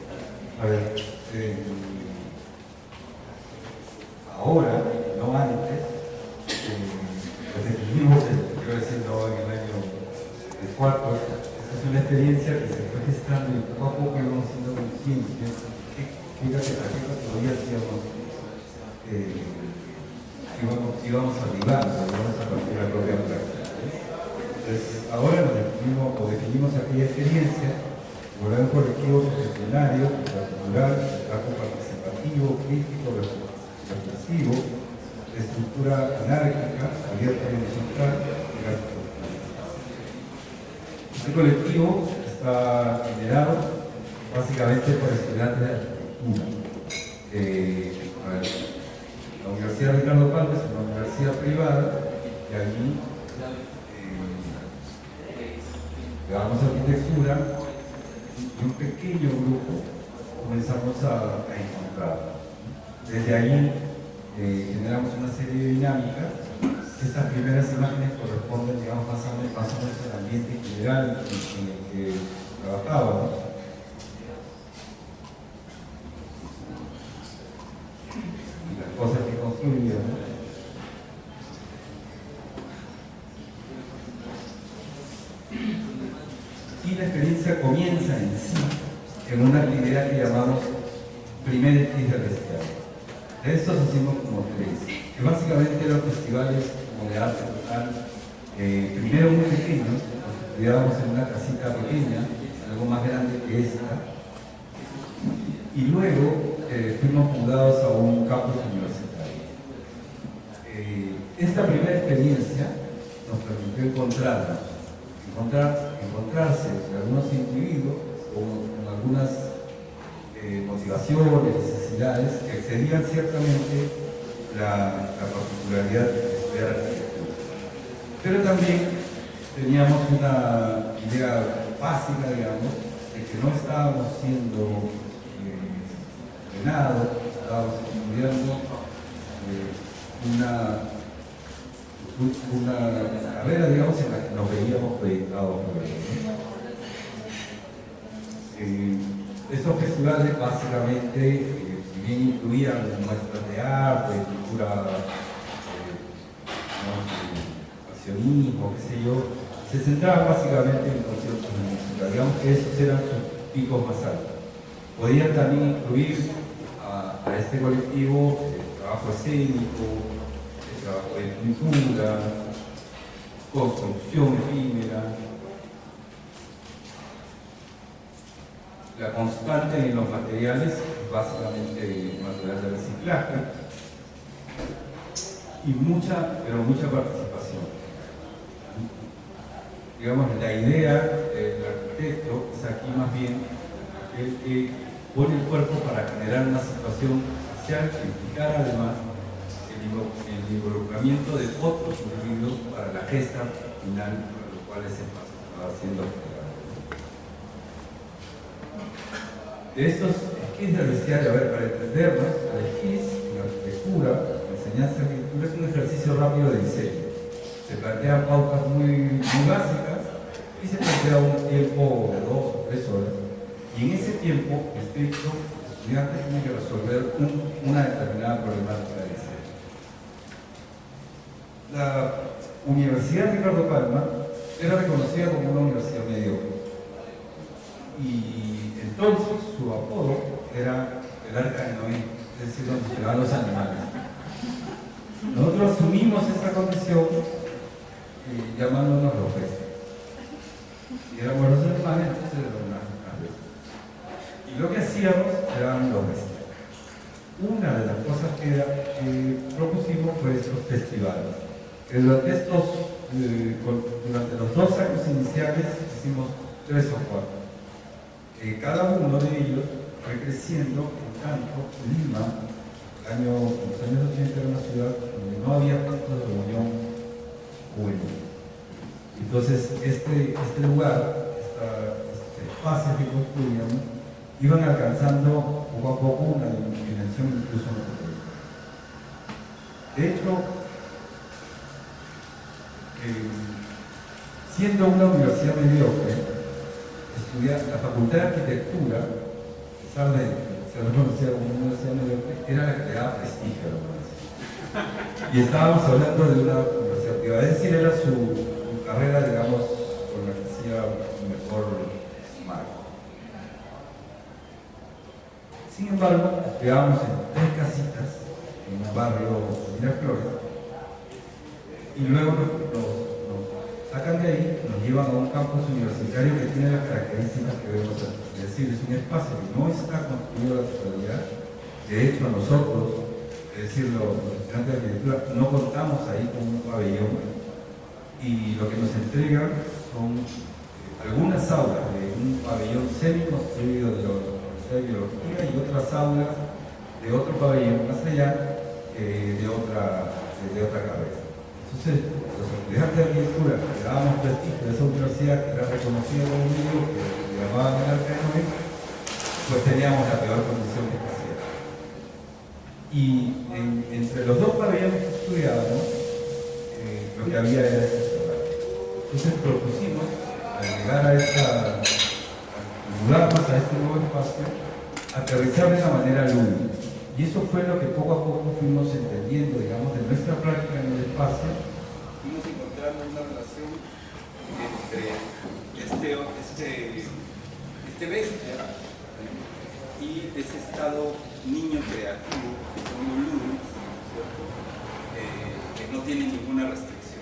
A ver, eh, ahora, no antes, eh, pues definimos, quiero decir, no en el año de cuatro, esta es una experiencia que se fue gestando y poco a poco íbamos siendo conscientes. Fíjate a qué categorías íbamos, eh, íbamos, íbamos arribando, íbamos a partir de la propia práctica. Entonces, ahora nos definimos, o definimos aquella experiencia como un colectivo profesionario, cultural, trabajo participativo, crítico, reflexivo, de estructura anárquica, abierta y horizontal, y gráfico. Este colectivo está generado básicamente por estudiantes de arquitectura. Eh, la Universidad Ricardo Palma es una universidad privada y allí eh, llevamos arquitectura. y un pequeño grupo comenzamos a, a encontrar. Desde ahí eh, generamos una serie de dinámicas. Estas primeras imágenes corresponden, digamos, más o menos, más o menos al ambiente general en, en el que trabajábamos. Y las cosas que construíamos. Y la experiencia comienza en sí en una actividad que llamamos Primer Esquí del Bestiario. De estos hicimos como tres, que básicamente eran festivales como de arte local, eh, primero muy pequeños, nos estudiábamos en una casita pequeña, algo más grande que esta, y luego eh, fuimos mudados a un campus universitario. Eh, esta primera experiencia nos permitió encontrarnos, encontrar, encontrarse con algunos individuos con, con algunas eh, motivaciones, necesidades que excedían ciertamente la, la particularidad de estudiar arquitectura. Pero también teníamos una idea básica, digamos, de que no estábamos siendo eh, entrenados, estábamos estudiando eh, una, una carrera, digamos, en la que nos veíamos proyectados por ello. Eh, estos festivales básicamente, eh, si bien incluían muestras de arte, de cultura, eh, accionismo, qué sé yo, se centraban básicamente en conciertos de música. Digamos que esos eran sus picos más altos. Podían también incluir a, a este colectivo el trabajo escénico, el trabajo de pintura, construcción efímera, la constante en los materiales, básicamente material de reciclaje, y mucha, pero mucha participación. Digamos, la idea del arquitecto es aquí más bien el que pone el cuerpo para generar una situación social que implicara además el involucramiento de otros individuos para la gesta final, para lo cual ese paso estaba haciendo. De estos esquís del bestiario, a ver, para entendernos, el esquís en arquitectura, la enseñanza de arquitectura es un ejercicio rápido de diseño. Se plantean pautas muy, muy básicas y se plantea un tiempo de dos o tres horas. Y en ese tiempo estricto, el estudiante tiene que resolver un, una determinada problemática de diseño. La Universidad Ricardo Palma era reconocida como una universidad mediocre. Y entonces su apodo era el Arca de Noé, es decir, donde llegaban los animales. Nosotros asumimos esa condición eh, llamándonos los bestias. Y éramos los animales, entonces éramos las bestias. Y lo que hacíamos eran los bestias. Una de las cosas que, que propusimos fue estos festivales. Que durante estos, eh, con, durante los dos años iniciales hicimos tres o cuatro. Eh, cada uno de ellos fue creciendo en tanto Lima, año, en los años ochenta, era una ciudad donde no había tanto de reunión juvenil. Entonces, este, este lugar, esta, este espacio que construíamos, iban alcanzando poco a poco una dimensión incluso no pequeña. De hecho, eh, siendo una universidad mediocre, estudiar la Facultad de Arquitectura, a pesar de ser reconocida como una universidad mediocre, era la que le daba prestigio a la universidad. Y estábamos hablando de una universidad privada, es decir, era su, su carrera, digamos, con la que hacía mejor marco. Sin embargo, estudiábamos en tres casitas en un barrio de Miraflores, y luego nos, nos sacan de ahí, nos llevan a un campus universitario que tiene las características que vemos aquí. Es decir, es un espacio que no está construido a la totalidad. De hecho, nosotros, es decir, los, los estudiantes de arquitectura, no contamos ahí con un pabellón, y lo que nos entregan son eh, algunas aulas de un pabellón semi-construido de la Universidad de Biología y otras aulas de otro pabellón más allá eh, de, otra, de, de otra carrera. Entonces, los estudiantes de arquitectura que dábamos prestigio de esa universidad, que era reconocida como un libro, que le programaban en Arcanoid, pues teníamos la peor condición espacial. Y en, entre los dos pabellones que estudiábamos, eh, lo que había era este solar. Entonces propusimos, al llegar a esta, a mudarnos a este nuevo espacio, aterrizar de una manera lúdica. Y eso fue lo que poco a poco fuimos entendiendo, digamos, de nuestra práctica en el espacio. Fuimos encontrando una relación entre este, este, este bestia y ese estado niño creativo, que son los lunes, ¿cierto? Eh, que no tiene ninguna restricción.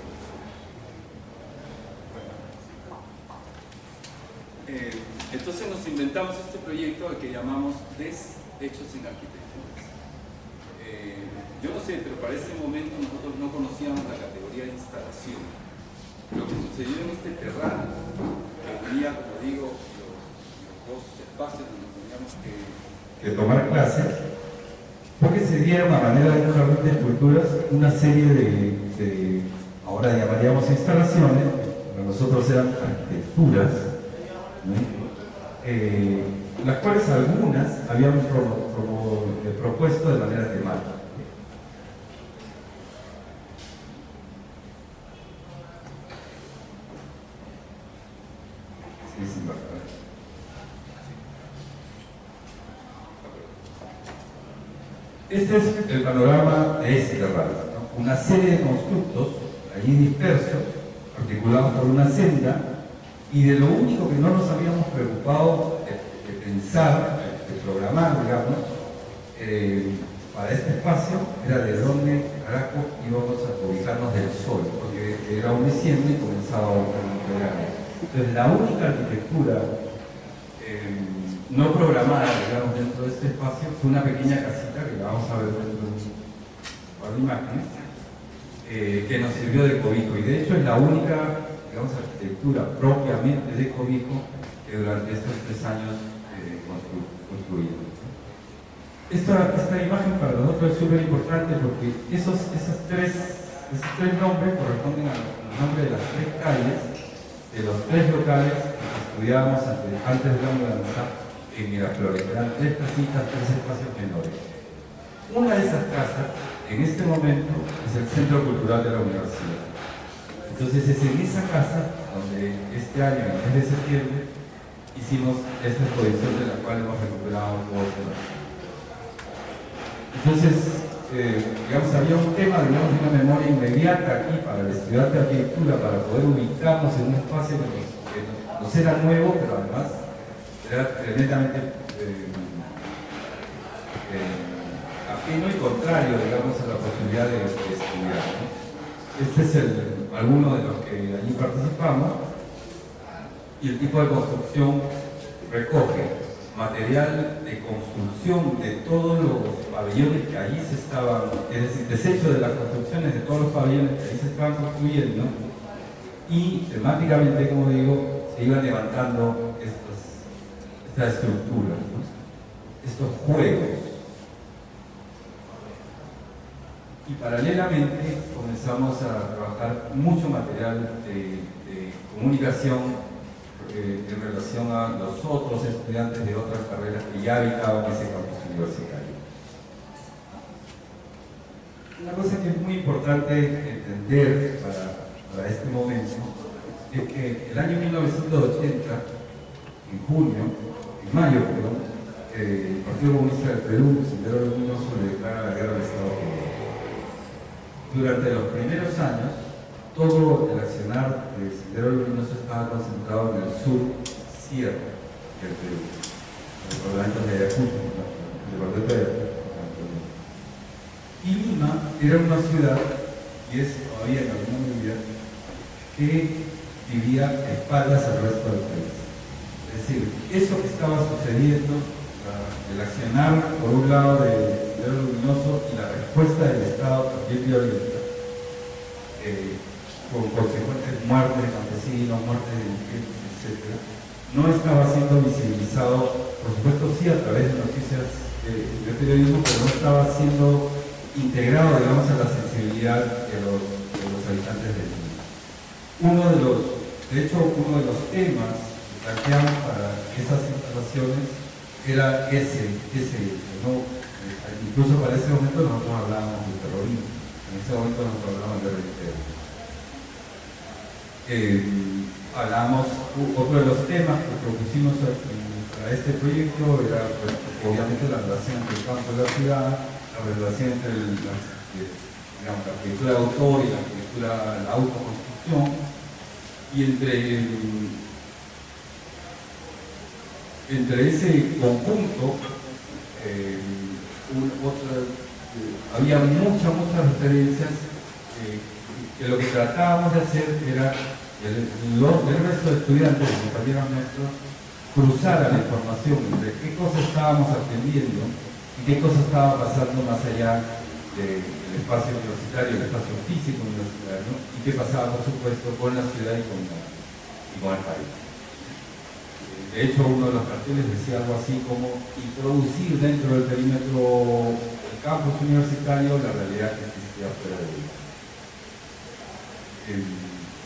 Eh, entonces nos inventamos este proyecto al que llamamos Deshechos en Arquitectura. Eh, yo no sé, pero para ese momento nosotros no conocíamos la categoría de instalación. Lo que sucedió en este terreno, que unía, como digo, los, los dos espacios donde teníamos que, que tomar clases, fue que se diera una manera de un jardín de esculturas, una serie de, de, ahora llamaríamos instalaciones, para nosotros eran arquitecturas, ¿no? eh, las cuales algunas habíamos pro, pro, eh, propuesto de manera temática. Sí, sí, este es el panorama de este terreno, ¿no? Una serie de constructos allí dispersos, articulados por una senda, y de lo único que no nos habíamos preocupado de, de pensar, de programar, digamos, eh, para este espacio, era de dónde carajo íbamos a ubicarnos del sol, porque era un diciembre y comenzaba un verano. Entonces, la única arquitectura eh, no programada, digamos, dentro de este espacio fue una pequeña casita que la vamos a ver dentro de un par de imágenes, eh, que nos sirvió de cobijo, y de hecho es la única, digamos, arquitectura propiamente de cobijo que durante estos tres años eh, constru construimos. Esta, esta imagen para nosotros es súper importante porque esos, esos, tres, esos tres nombres corresponden al nombre de las tres calles, de los tres locales que estudiábamos antes, antes de la mudanza en Miraflores. Eran tres casitas, tres espacios menores. Una de esas casas, en este momento, es el Centro Cultural de la Universidad. Entonces es en esa casa donde este año, en el mes de septiembre, hicimos esta exposición de la cual hemos recuperado un poco. Entonces, eh, digamos, había un tema, digamos, de una memoria inmediata aquí para el estudiante de arquitectura, para poder ubicarnos en un espacio que nos, que nos era nuevo, pero además era tremendamente eh, eh, ajeno y contrario, digamos, a la posibilidad de, de estudiar, ¿no? Este es el, alguno de los que allí participamos, y el tipo de construcción recoge material de construcción de todos los pabellones que allí se estaban, es decir, desecho de las construcciones de todos los pabellones que allí se estaban construyendo, y temáticamente, como digo, se iban levantando estos, estas estructuras, ¿no? Estos juegos. Y paralelamente comenzamos a trabajar mucho material de, de comunicación eh, en relación a los otros estudiantes de otras carreras que ya habitaban ese campus universitario. Una cosa que es muy importante entender para, para este momento es que el año mil novecientos ochenta, en junio, en mayo, perdón, eh, el Partido Comunista del Perú, Sendero Luminoso, le declara la guerra al Estado peruano. Durante los primeros años, todo el accionar del Sendero Luminoso estaba concentrado en el sur sierra del Perú, el departamento de Ayacucho, el departamento de Ayacucho. Y Lima era una ciudad, y es todavía en alguna medida, que vivía a espaldas al resto del país. Es decir, eso que estaba sucediendo, la, el accionar por un lado del Sendero Luminoso y la respuesta del Estado también violenta, eh, con consecuentes muertes de campesinos, muertes de dirigentes, etcétera, no estaba siendo visibilizado, por supuesto sí a través de noticias eh, de periodismo, pero no estaba siendo integrado, digamos, a la sensibilidad de los, de los habitantes del mundo. Uno de los, de hecho, uno de los temas que planteamos para esas instalaciones era ese, ese ¿no? Incluso para ese momento nosotros hablábamos de terrorismo, en ese momento nosotros hablábamos de religión. Eh, hablamos, otro de los temas que propusimos para este proyecto era pues, obviamente la relación entre el campo y la ciudad, la relación entre el, la, digamos, la arquitectura de autor y la arquitectura, la autoconstrucción, y entre el, entre ese conjunto eh, un, otra, eh, había muchas, muchas referencias eh, que lo que tratábamos de hacer era el, lo, el resto de estudiantes, compañeros nuestros, cruzara la información entre qué cosas estábamos aprendiendo y qué cosas estaba pasando más allá de, del espacio universitario, el espacio físico universitario, y qué pasaba, por supuesto, con la ciudad y con, la, y con el país. De hecho, uno de los carteles decía algo así como introducir dentro del perímetro del campus universitario la realidad que existía fuera de él. Eh,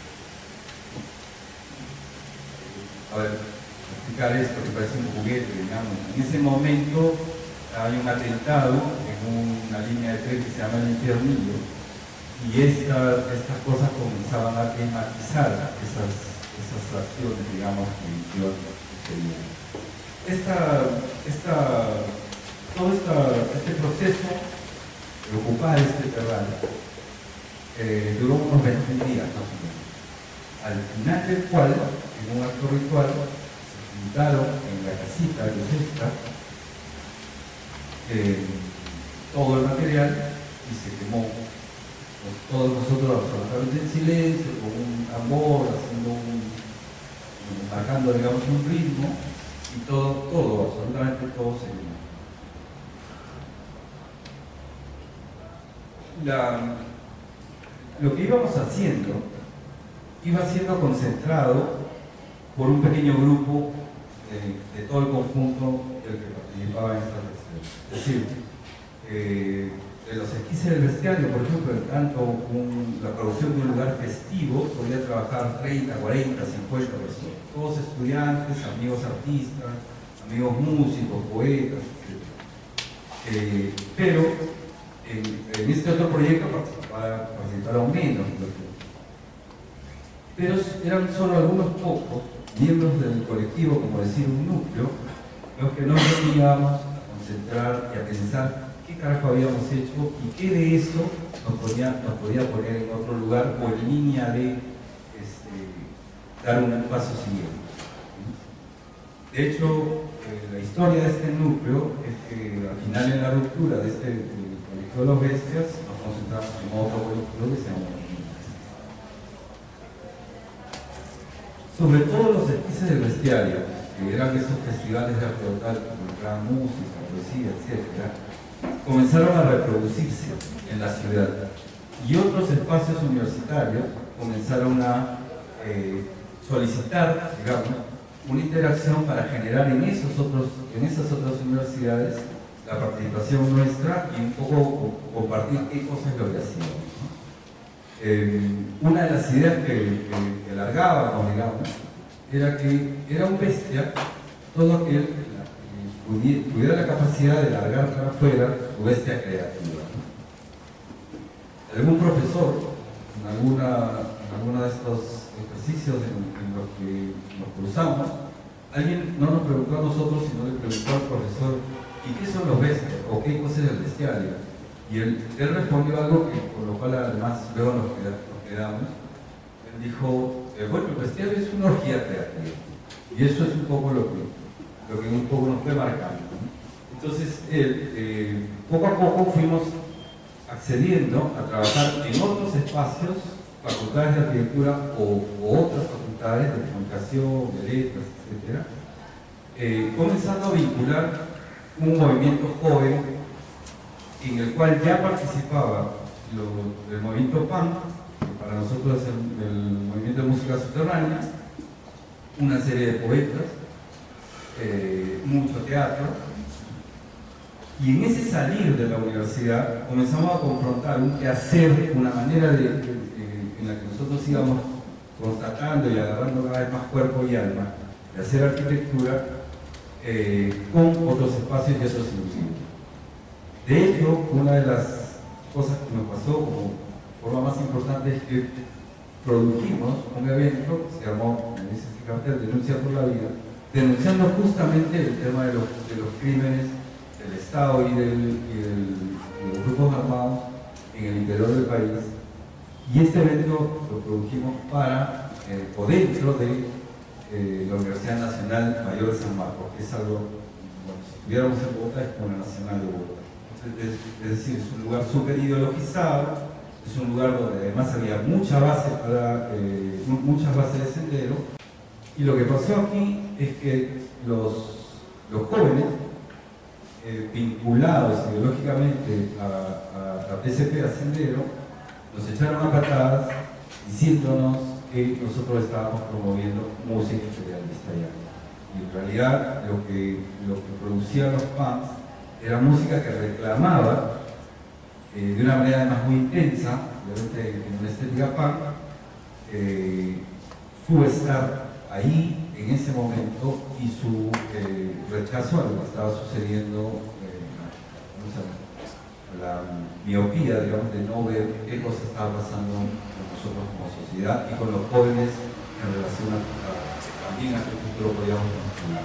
a ver, explicar esto que parece un juguete, digamos. En ese momento hay un atentado en una línea de tren que se llama el Infiernillo, y esta, estas cosas comenzaban a tematizar esas, esas acciones, digamos, que iban a suceder. Esta, esta, todo esta, este proceso de ocupar este terreno eh, duró unos veintiún días más o menos, al final del cual, en un acto ritual, se juntaron en la casita de Lucesta eh, todo el material y se quemó. Pues, todos nosotros absolutamente en silencio, con un tambor, haciendo un, marcando, digamos, un ritmo, y todo, todo, absolutamente todo se quemó. La, lo que íbamos haciendo iba siendo concentrado por un pequeño grupo de, de todo el conjunto del que participaba en esta cuestión. Es decir, eh, de los esquíces del bestiario, por ejemplo, en tanto un, la producción de un lugar festivo podía trabajar treinta, cuarenta, cincuenta personas, todos estudiantes, amigos artistas, amigos músicos, poetas, etcétera. Eh, pero en, en este otro proyecto participaron, participaron menos, pero eran solo algunos pocos miembros del colectivo, como decir un núcleo, los que nos reuníamos a concentrar y a pensar qué carajo habíamos hecho y qué de eso nos podía, nos podía poner en otro lugar o en línea de este, dar un paso siguiente. De hecho, eh, la historia de este núcleo es que al final, en la ruptura de este de colectivo de los bestias, nos concentramos en otro colectivo que se llama. Sobre todo los esquíces del bestiario, que eran esos festivales de arte local que involucraban música, poesía, etcétera, comenzaron a reproducirse en la ciudad. Y otros espacios universitarios comenzaron a eh, solicitar, digamos, una interacción para generar en, esos otros, en esas otras universidades la participación nuestra y un poco compartir qué cosas lo que hacíamos, ¿no? Eh, una de las ideas que, que, que largábamos, digamos, era que era un bestia todo aquel que tuviera la capacidad de largar para afuera su bestia creativa, ¿no? Algún profesor, en alguna, en alguno de estos ejercicios en, en los que nos cruzamos, alguien no nos preguntó a nosotros, sino le preguntó al profesor, ¿y qué son los bestias? ¿O qué cosa es el bestiario? Y él, él respondió algo que, con lo cual además luego nos, queda, nos quedamos. Él dijo, eh, bueno, el bestiario es una orgía creativa. Y eso es un poco lo que, lo que un poco nos fue marcando, ¿no? Entonces, él, eh, poco a poco fuimos accediendo a trabajar en otros espacios, facultades de arquitectura o, o otras facultades de comunicación, de letras, etcétera, eh, comenzando a vincular un movimiento joven en el cual ya participaba lo, el movimiento punk, que para nosotros es el, el movimiento de música subterránea, una serie de poetas, eh, mucho teatro, y en ese salir de la universidad comenzamos a confrontar un quehacer, una manera de, de, de, en la que nosotros íbamos constatando y agarrando cada vez más cuerpo y alma, de hacer arquitectura eh, con otros espacios y otros individuos. De hecho, una de las cosas que nos pasó como forma más importante es que produjimos un evento que se llamó, me dice este cartel, Denuncia por la Vida, denunciando justamente el tema de los, de los crímenes del Estado y, del, y, del, y de los grupos armados en el interior del país. Y este evento lo produjimos para, eh, o dentro de eh, la Universidad Nacional Mayor de San Marcos, que es algo, bueno, si estuviéramos en Bogotá, es como la Nacional de Bogotá. Entonces, es, es decir, es un lugar súper ideologizado, es un lugar donde además había mucha base para, eh, muchas bases de sendero. Y lo que pasó aquí es que los, los jóvenes, eh, vinculados ideológicamente a, a, a P S P, a Sendero, nos echaron a patadas diciéndonos que nosotros estábamos promoviendo música imperialista ya. Y en realidad lo que, lo que producían los punks era música que reclamaba eh, de una manera además muy intensa, obviamente en una estética punk, eh, su estar ahí en ese momento y su eh, rechazo a lo que estaba sucediendo, eh, ¿cómo se llama? La miopía, digamos, de no ver qué cosa estaba pasando con nosotros como sociedad y con los jóvenes en relación a, a también a qué futuro podíamos construir.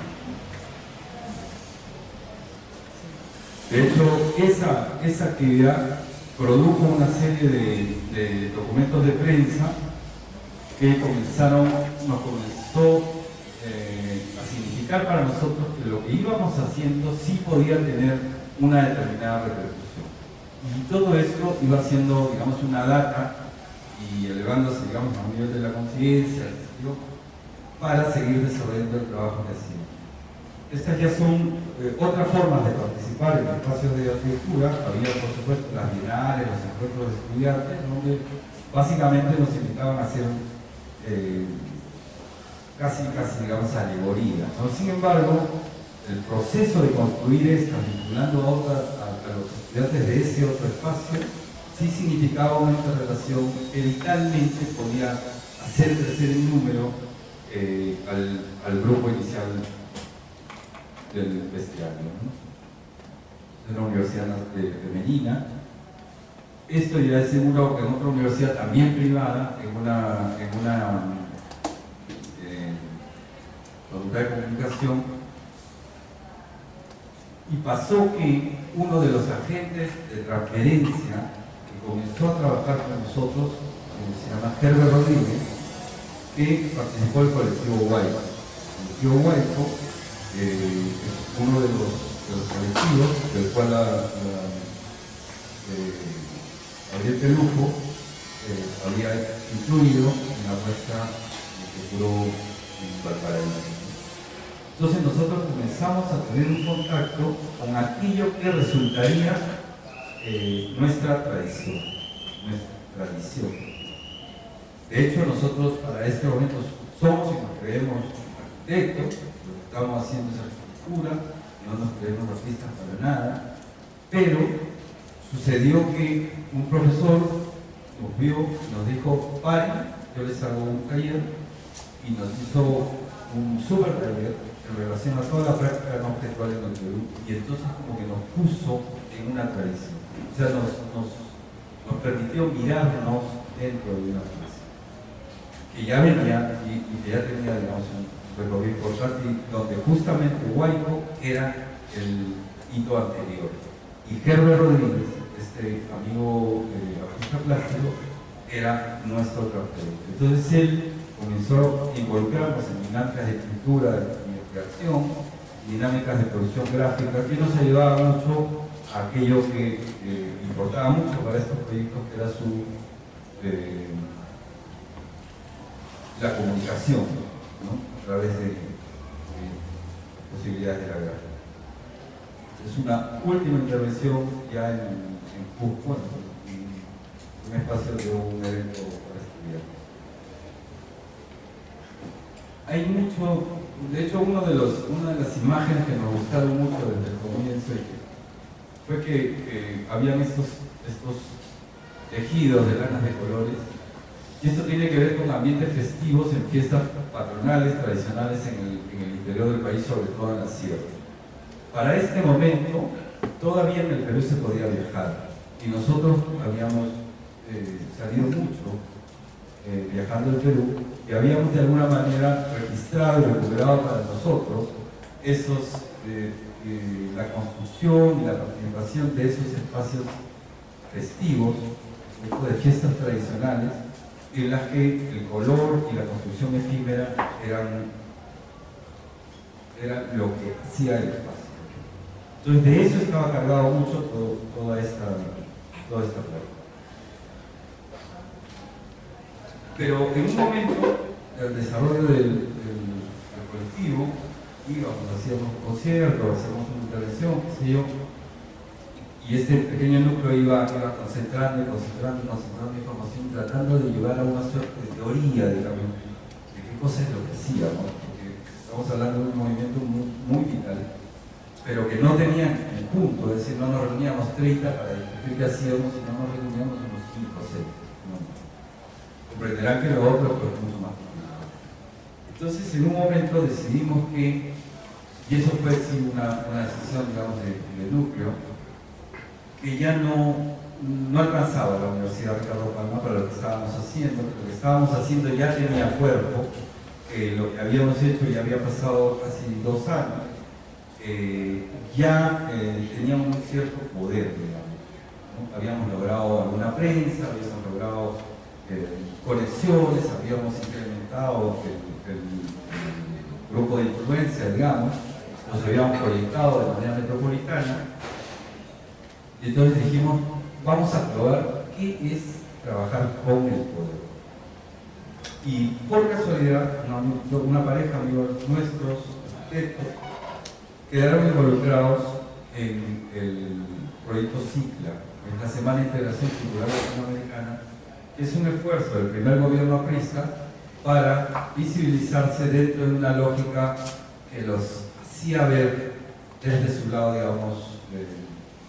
De hecho, esa, esa actividad produjo una serie de, de documentos de prensa que comenzaron, nos comenzó eh, a significar para nosotros que lo que íbamos haciendo sí podía tener una determinada repercusión. Y todo esto iba siendo, digamos, una data y elevándose, digamos, a un nivel de la conciencia, para seguir desarrollando el trabajo que hacíamos. Estas ya son eh, otras formas de participar en espacios de arquitectura. Había, por supuesto, las bienales, los encuentros de estudiantes, donde básicamente nos invitaban a hacer eh, casi, casi, digamos, alegorías, ¿no? Sin embargo, el proceso de construir estas, vinculando a, otras, a, a los estudiantes de ese otro espacio, sí significaba una interrelación que vitalmente podía hacer crecer en número eh, al, al grupo inicial del bestiario, ¿no? De la Universidad de Femenina. Esto ya es seguro que en otra universidad también privada, en una, en una eh, facultad de comunicación, y pasó que uno de los agentes de transferencia que comenzó a trabajar con nosotros, eh, se llama Herbert Rodríguez, que participó del colectivo Huayco. El colectivo Huayco eh, es uno de los, de los colectivos del cual la, la, eh, Gabriel Pelujo eh, había incluido en la muestra que curó en Valparaíso. Entonces nosotros comenzamos a tener un contacto con aquello que resultaría eh, nuestra tradición, nuestra tradición. De hecho, nosotros para este momento somos y nos creemos arquitectos, lo que estamos haciendo es arquitectura, no nos creemos artistas para nada, pero sucedió que un profesor nos vio, nos dijo, paren, yo les hago un taller, y nos hizo un super taller en relación a toda la práctica no objetual en el Perú, y entonces como que nos puso en una tradición, o sea, nos, nos, nos permitió mirarnos dentro de una tradición que ya venía y, y que ya tenía, digamos, un recorrido importante, donde justamente Huayco era el hito anterior, y Herbert Rodríguez, este amigo eh, artista plástico, era nuestro referente. Entonces él comenzó a involucrarnos en dinámicas de escritura, de creación, dinámicas de producción gráfica, que nos ayudaba mucho a aquello que eh, importaba mucho para estos proyectos, que era su eh, la comunicación, ¿no? A través de, de posibilidades de la gráfica. Es una última intervención ya en, en Cusco, en un espacio de un evento para estudiantes. Hay mucho, de hecho uno de los, una de las imágenes que nos gustaron mucho desde el comienzo fue que, que habían estos, estos tejidos de lanas de colores Y esto tiene que ver con ambientes festivos en fiestas patronales tradicionales en el, en el interior del país, sobre todo en la sierra. Para este momento, todavía en el Perú se podía viajar, y nosotros habíamos eh, salido mucho eh, viajando al Perú, y habíamos de alguna manera registrado y recuperado para nosotros esos, eh, eh, la construcción y la participación de esos espacios festivos, de fiestas tradicionales, en las que el color y la construcción efímera eran, eran lo que hacía el espacio. Entonces de eso estaba cargado mucho todo, toda esta, toda esta parte. Pero en un momento del desarrollo del, del, del colectivo, íbamos, hacíamos un concierto, hacíamos una intervención, qué sé yo, y este pequeño núcleo iba, iba concentrando y concentrando y concentrando información, tratando de llevar a una suerte de teoría, digamos, de qué cosa es lo que hacíamos, porque estamos hablando de un movimiento muy, muy vital, pero que no tenía el punto, es decir, no nos reuníamos treinta para discutir qué hacíamos, sino nos reuníamos unos cinco o seis. ¿No? Comprenderán que lo otro fue mucho más complicado. Entonces, en un momento decidimos que, y eso fue sí, una, una decisión, digamos, de, de núcleo, que ya no, no alcanzaba la Universidad Ricardo Palma para lo que estábamos haciendo, que lo que estábamos haciendo ya tenía cuerpo, que lo que habíamos hecho ya había pasado casi dos años, eh, ya eh, tenía un cierto poder, digamos, ¿no? Habíamos logrado alguna prensa, habíamos logrado eh, conexiones, habíamos incrementado el, el, el grupo de influencia, digamos, nos habíamos proyectado de manera metropolitana. Y entonces dijimos, vamos a probar qué es trabajar con el poder. Y por casualidad, una, una pareja, amigos nuestros, arquitectos, quedaron involucrados en el proyecto CICLA, en la Semana de Integración Cultural Latinoamericana, que es un esfuerzo del primer gobierno aprista para visibilizarse dentro de una lógica que los hacía ver desde su lado, digamos, de,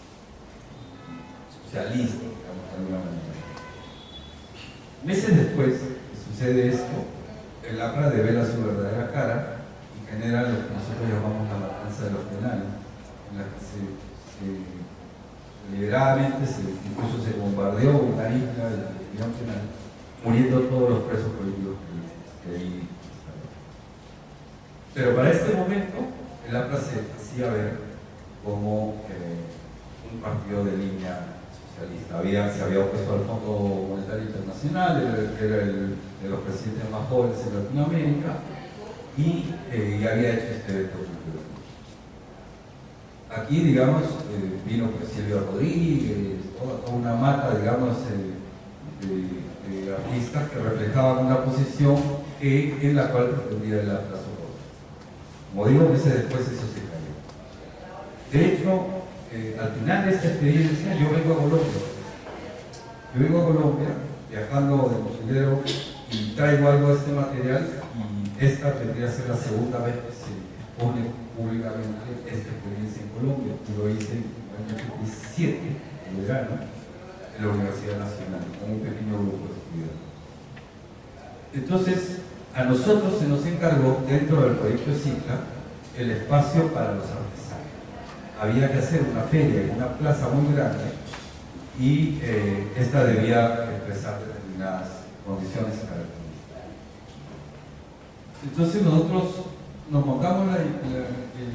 socialista, digamos, de alguna manera. Meses después que sucede esto, el APRA devela su verdadera cara y genera lo que nosotros llamamos la matanza de los penales, en la que se, se deliberadamente, se, incluso se bombardeó una isla de la Dirección Penal, muriendo todos los presos políticos que, que ahí estaban. Pero para este momento, el APRA se hacía ver como eh, un partido de línea socialista. Había, se había opuesto al Fondo Monetario Internacional, era, era el de los presidentes más jóvenes en Latinoamérica, y, eh, y había hecho este evento cultural. Aquí, digamos, eh, vino pues, Silvio Rodríguez, toda, toda una mata, digamos, eh, de, de artistas que reflejaban una posición que, en la cual pretendía el aplazo. Como digo, meses después eso se cayó. De hecho, eh, al final de esta experiencia, yo vengo a Colombia. Yo vengo a Colombia, viajando de mochilero, y traigo algo de este material, y esta tendría que ser la segunda vez que se expone públicamente esta experiencia en Colombia. Yo lo hice en el año ochenta y siete, en verano, en la Universidad Nacional, con un pequeño grupo de estudiantes. Entonces, a nosotros se nos encargó, dentro del proyecto CICLA, el espacio para los artesanos. Había que hacer una feria en una plaza muy grande y eh, esta debía expresar determinadas condiciones y características. Entonces nosotros nos montamos la, la, el,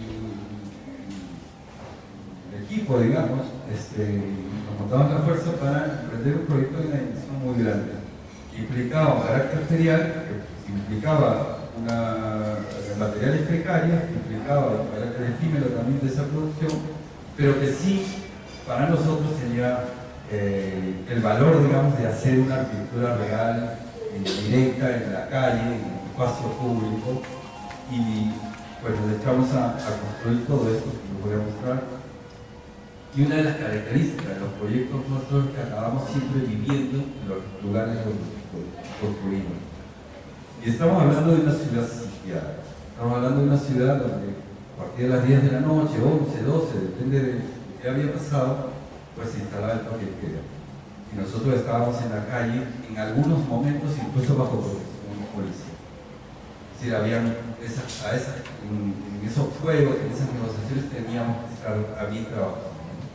el equipo, digamos, este, nos montamos la fuerza para emprender un proyecto de una dimensión muy grande. Implicaba un carácter ferial, que implicaba una, materiales precarios, que implicaba un carácter efímero también de esa producción, pero que sí, para nosotros tenía eh, el valor, digamos, de hacer una arquitectura real, eh, directa, en la calle, en el espacio público, y pues nos echamos a, a construir todo esto que les voy a mostrar. Y una de las características de los proyectos nuestros es que acabamos siempre viviendo en los lugares donde construimos. Y estamos hablando de una ciudad sitiada. Estamos hablando de una ciudad donde a partir de las diez de la noche, once, doce, depende de qué había pasado, pues se instalaba el toque de queda. y nosotros estábamos en la calle, en algunos momentos incluso bajo protección de policía. Es decir, habían esa, a esa, en, en esos fuegos, en esas negociaciones teníamos que estar allí trabajando.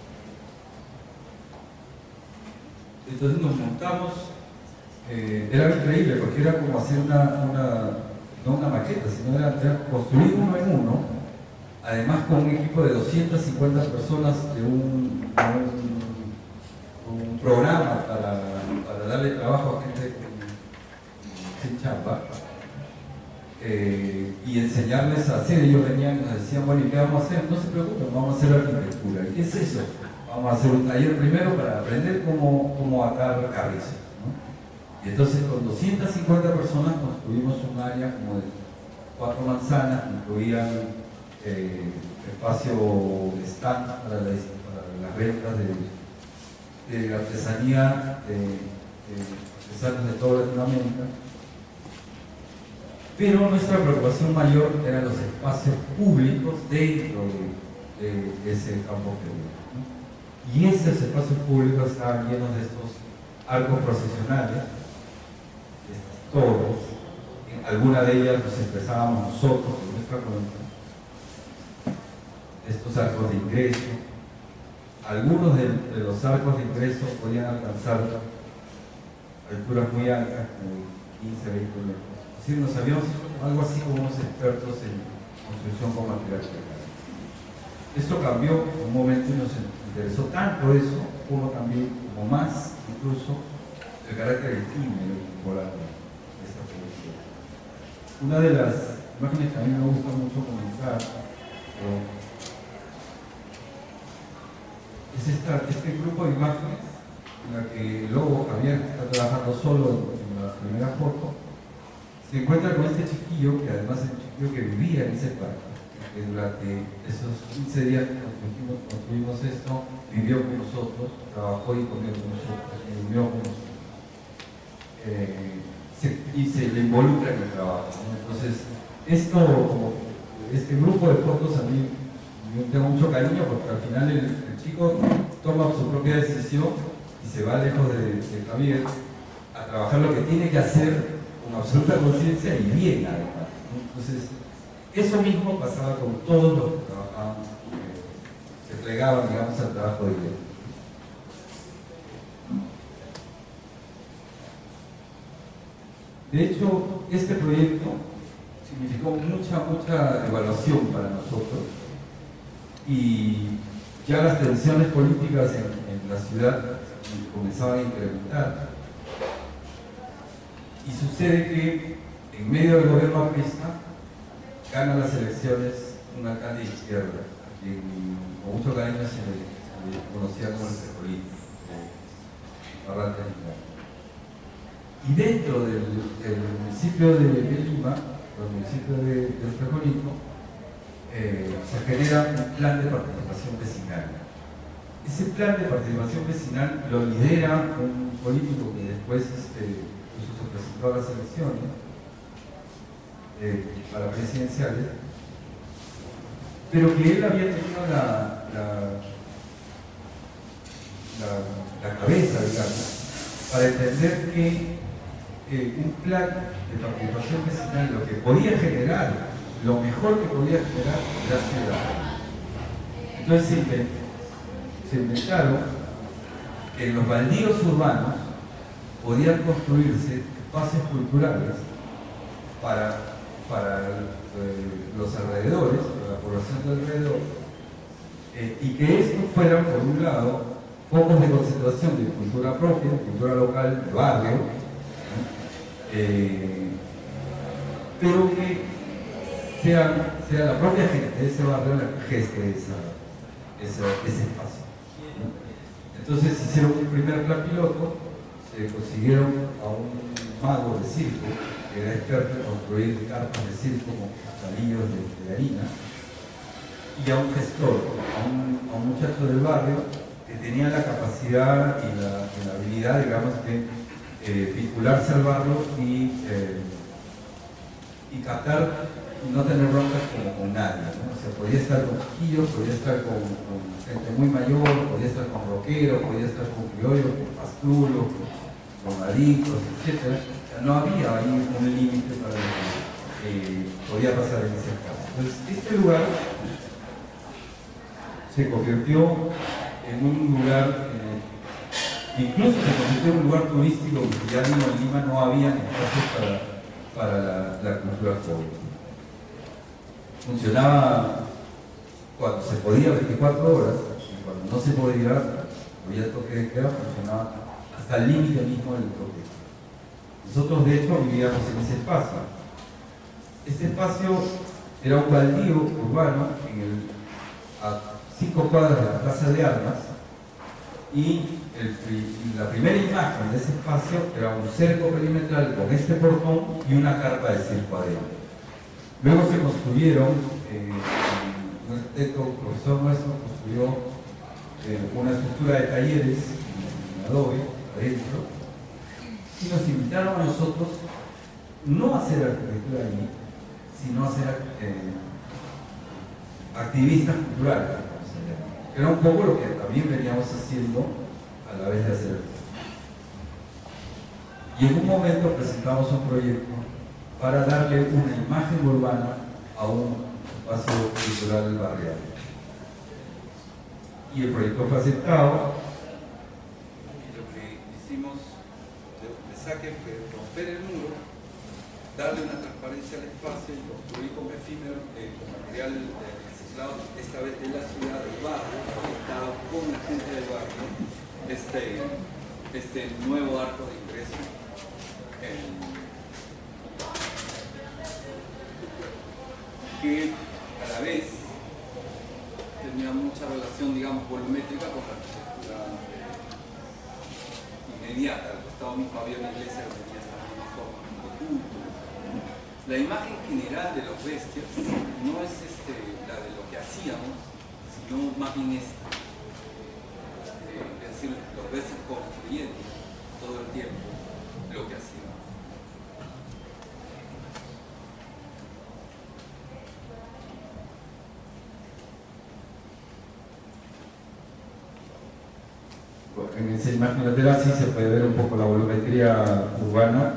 Entonces nos montamos, eh, era increíble porque era como hacer una, una no una maqueta, sino era, era construir uno en uno, además con un equipo de doscientas cincuenta personas de un, un, un programa para, para darle trabajo a gente sin chamba, eh, y enseñarles a hacer. Ellos venían y nos decían, bueno, ¿y qué vamos a hacer? No se preocupen, vamos a hacer arquitectura. ¿Y qué es eso? Vamos a hacer un taller primero para aprender cómo, cómo atar carrizos, ¿no? Y entonces con doscientas cincuenta personas construimos un área como de cuatro manzanas, incluían eh, espacio de stand para, la, para las ventas de, de artesanía de, de artesanos de toda Latinoamérica. Pero nuestra preocupación mayor eran los espacios públicos dentro de, de ese campo público, ¿no? Y esos espacios públicos estaban llenos de estos arcos procesionales, de estas torres. En alguna de ellas nos expresábamos nosotros en nuestra cuenta. Estos arcos de ingreso. Algunos de, de los arcos de ingreso podían alcanzar alturas muy altas, como quince, veinte metros. Es decir, nos habíamos algo así como unos expertos en construcción con material precado. Esto cambió en un momento y nos interesó tanto eso, como también, como más, incluso, el carácter efímero y temporal de esta producción. Una de las imágenes que a mí me gusta mucho comentar es esta, este grupo de imágenes en la que luego Javier, que está trabajando solo en la primera foto, se encuentra con este chiquillo, que además es un chiquillo que vivía en ese parque, que durante esos quince días que construimos, construimos esto, vivió con nosotros, trabajó y comió con nosotros, y durmió con nosotros. Eh, se, y se le involucra en el trabajo, ¿no? Entonces, esto, como este grupo de fotos a mí yo tengo mucho cariño porque al final el, el chico toma su propia decisión y se va lejos de, de Javier a trabajar lo que tiene que hacer con absoluta conciencia y bien además, ¿no? Entonces, eso mismo pasaba con todos los que trabajaban, eh, se plegaban, digamos, al trabajo de él. De hecho, este proyecto significó mucha, mucha evaluación para nosotros y ya las tensiones políticas en, en la ciudad comenzaban a incrementar. Y sucede que en medio del gobierno aprista gana las elecciones un alcalde de izquierda, quien con mucho cariño se le, se le conocía como el Cecolito, Barranca Lima. Y dentro del, del municipio de, de Lima, el municipio de, del Cecolito, eh, se genera un plan de participación vecinal. Ese plan de participación vecinal lo lidera un político que después este, se presentó a las elecciones eh, para presidenciales, pero que él había tenido la, la, la, la cabeza, digamos, para entender que eh, un plan de participación vecinal lo que podía generar, lo mejor que podía generar la ciudad. Entonces se, invent, se inventaron que en los baldíos urbanos podían construirse espacios culturales para, para eh, los alrededores, para la población de alrededor, eh, y que estos fueran, por un lado, focos de concentración de cultura propia, de cultura local, de barrio, eh, pero que sea, sea la propia gente de ese barrio la que geste esa, esa, ese espacio, ¿no? Entonces hicieron un primer plan piloto, se consiguieron a un mago de circo que era experto en construir carpas de circo con palillos de, de harina, y a un gestor, a un, a un muchacho del barrio que tenía la capacidad y la, y la habilidad, digamos, de eh, vincularse al barrio y, eh, y captar y no tener broncas como con nadie, ¿no? O sea, podía estar con chiquillos, podía estar con, con gente muy mayor, podía estar con rockeros, podía estar con criollos, con pastulos, con, con adictos, etcétera. O sea, no había ahí un límite para lo que eh, podía pasar en ese caso. Entonces, este lugar se convirtió en un lugar, eh, incluso se convirtió en un lugar turístico, porque ya mismo en Lima no había espacios para, para la, la cultura joven. Funcionaba cuando se podía veinticuatro horas, y cuando no se podía, había toque de queda, funcionaba hasta el límite mismo del toque. Nosotros de hecho vivíamos en ese espacio. Este espacio era un baldío urbano en el, a cinco cuadras de la Plaza de Armas, y el, la primera imagen de ese espacio era un cerco perimetral con este portón y una carpa de circo adentro. Luego se construyeron, eh, un arquitecto, un profesor nuestro, construyó eh, una estructura de talleres en adobe adentro, y nos invitaron a nosotros no a hacer arquitectura allí, sino a ser eh, activistas culturales. Era un poco lo que también veníamos haciendo a la vez de hacer. Y en un momento presentamos un proyecto para darle una imagen urbana a un espacio cultural barrial. Y el proyecto fue aceptado, y lo que hicimos de saque fue romper el muro, darle una transparencia al espacio y construir con efímero, eh, con material reciclado, esta vez de la ciudad, del barrio, conectado con la gente del barrio, este, este nuevo arco de ingreso. Eh, que a la vez tenía mucha relación, digamos, volumétrica con la arquitectura inmediata. Al costado mismo había una iglesia que tenía esta misma forma de culto. La imagen general de los bestias no es este, la de lo que hacíamos, sino más bien esta. Eh, es decir, los bestias construyendo todo el tiempo lo que hacíamos. En esa imagen lateral sí se puede ver un poco la volumetría urbana.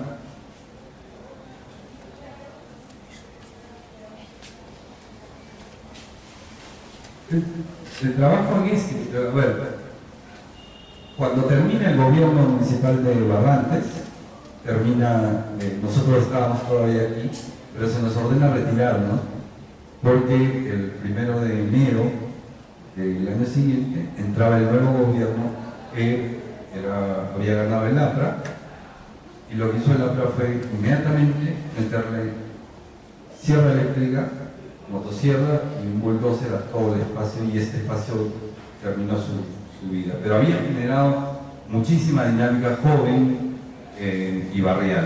El, el trabajo en este, a ver, cuando termina el gobierno municipal de Barrantes, termina, eh, nosotros estábamos todavía aquí, pero se nos ordena retirarnos, porque el primero de enero del año siguiente entraba el nuevo gobierno que era, había ganado el APRA, y lo que hizo el APRA fue inmediatamente meterle sierra eléctrica, motosierra y un bulldozer a todo el espacio, y este espacio terminó su, su vida. Pero había generado muchísima dinámica joven eh, y barrial,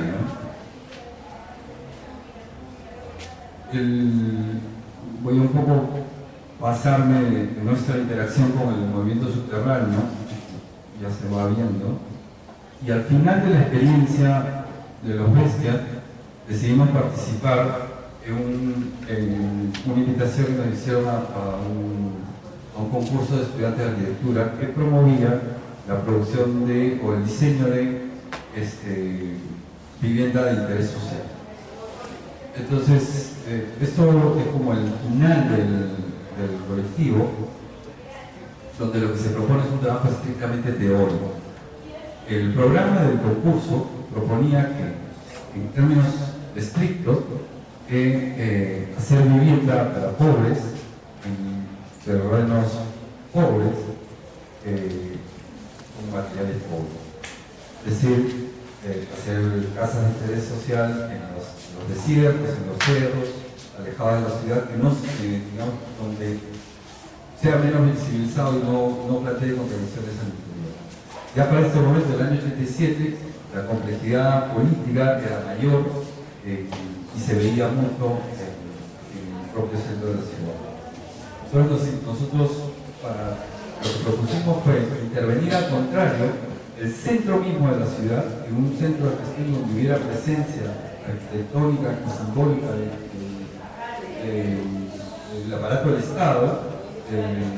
¿no? El, voy a un poco pasarme de nuestra interacción con el movimiento subterráneo, ya se va viendo, y al final de la experiencia de los bestias decidimos participar en, un, en una invitación que nos hicieron a, a, un, a un concurso de estudiantes de arquitectura que promovía la producción de, o el diseño de este, vivienda de interés social. Entonces, eh, esto es como el final del, del colectivo, donde lo que se propone es un trabajo estrictamente teórico. El programa del concurso proponía que, en términos estrictos, que eh, hacer vivienda para pobres, en terrenos pobres, eh, con materiales pobres. Es decir, eh, hacer casas de interés social en los, en los desiertos, en los cerros, alejadas de la ciudad, que no, eh, digamos, donde sea menos visibilizado y no, no plantee contribuciones al interior. Ya para este momento, del año ochenta y siete, la complejidad política era mayor eh, y se veía mucho en, en el propio centro de la ciudad. Entonces, nosotros para, lo que propusimos fue intervenir al contrario, el centro mismo de la ciudad, en un centro de gestión donde hubiera presencia arquitectónica y simbólica de, de, de, del aparato del Estado, de, de,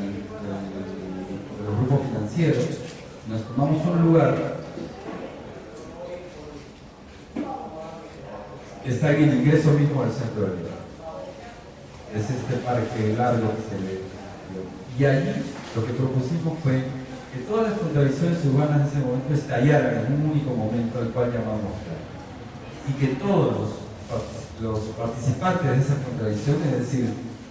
de los grupos financieros, nos tomamos un lugar que está en el ingreso mismo al centro de Lima. Es este parque largo que se ve. Y allí lo que propusimos fue que todas las contradicciones urbanas en ese momento estallaran en un único momento al cual llamamos plan. Y que todos los, los participantes de esas contradicciones, es decir,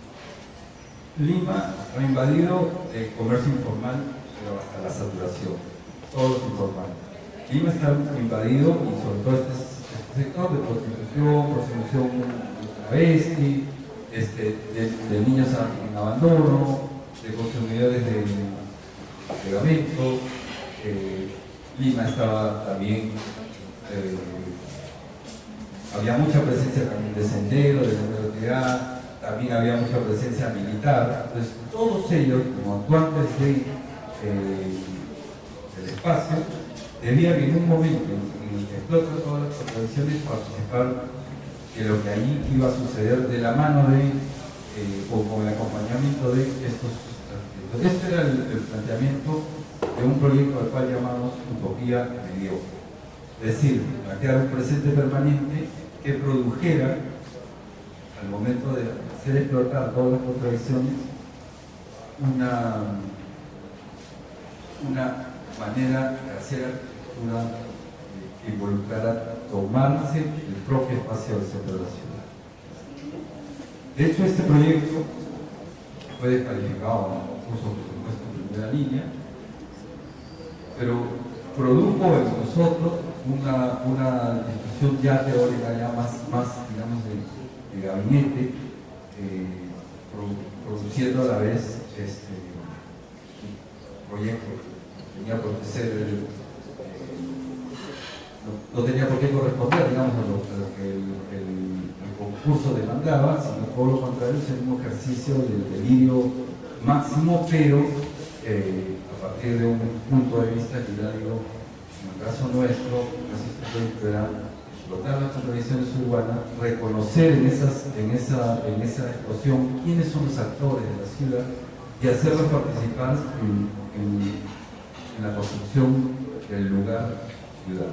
Lima ha invadido el comercio informal, pero hasta la saturación, todo es informal. Lima está invadido, y sobre todo este, este sector de prostitución, prostitución travesti, este, de, de niños en abandono, de consumidores de pegamento. eh, Lima estaba también, eh, había mucha presencia también de sendero, de seguridad, también había mucha presencia militar. Entonces todos ellos, como actuantes de, eh, del espacio, debían en un momento en el que explotan todas las contradicciones participar de lo que allí iba a suceder de la mano de, eh, o con el acompañamiento de estos arquitectos. Este era el, el planteamiento de un proyecto al cual llamamos Utopía Mediocre. Es decir, crear un presente permanente que produjera, al momento de hacer explotar todas las contradicciones, una, una manera de hacer arquitectura que involucrara tomarse el propio espacio del centro de la ciudad. De hecho, este proyecto fue descalificado en el concurso por supuesto en primera línea, pero produjo en nosotros una, una discusión ya teórica, ya más, más digamos, de, de gabinete, eh, produ, produciendo a la vez este un proyecto que tenía por qué ser, eh, no, no tenía por qué corresponder, digamos, a lo, a lo que el, el, el concurso demandaba, sino todo lo contrario, es un ejercicio del delirio máximo, pero eh, a partir de un punto de vista que ya digo, en el caso nuestro, este proyecto era explotar las contradicciones urbanas, reconocer en, esas, en, esa, en esa explosión quiénes son los actores de la ciudad y hacerlos participar en, en, en la construcción del lugar ciudad.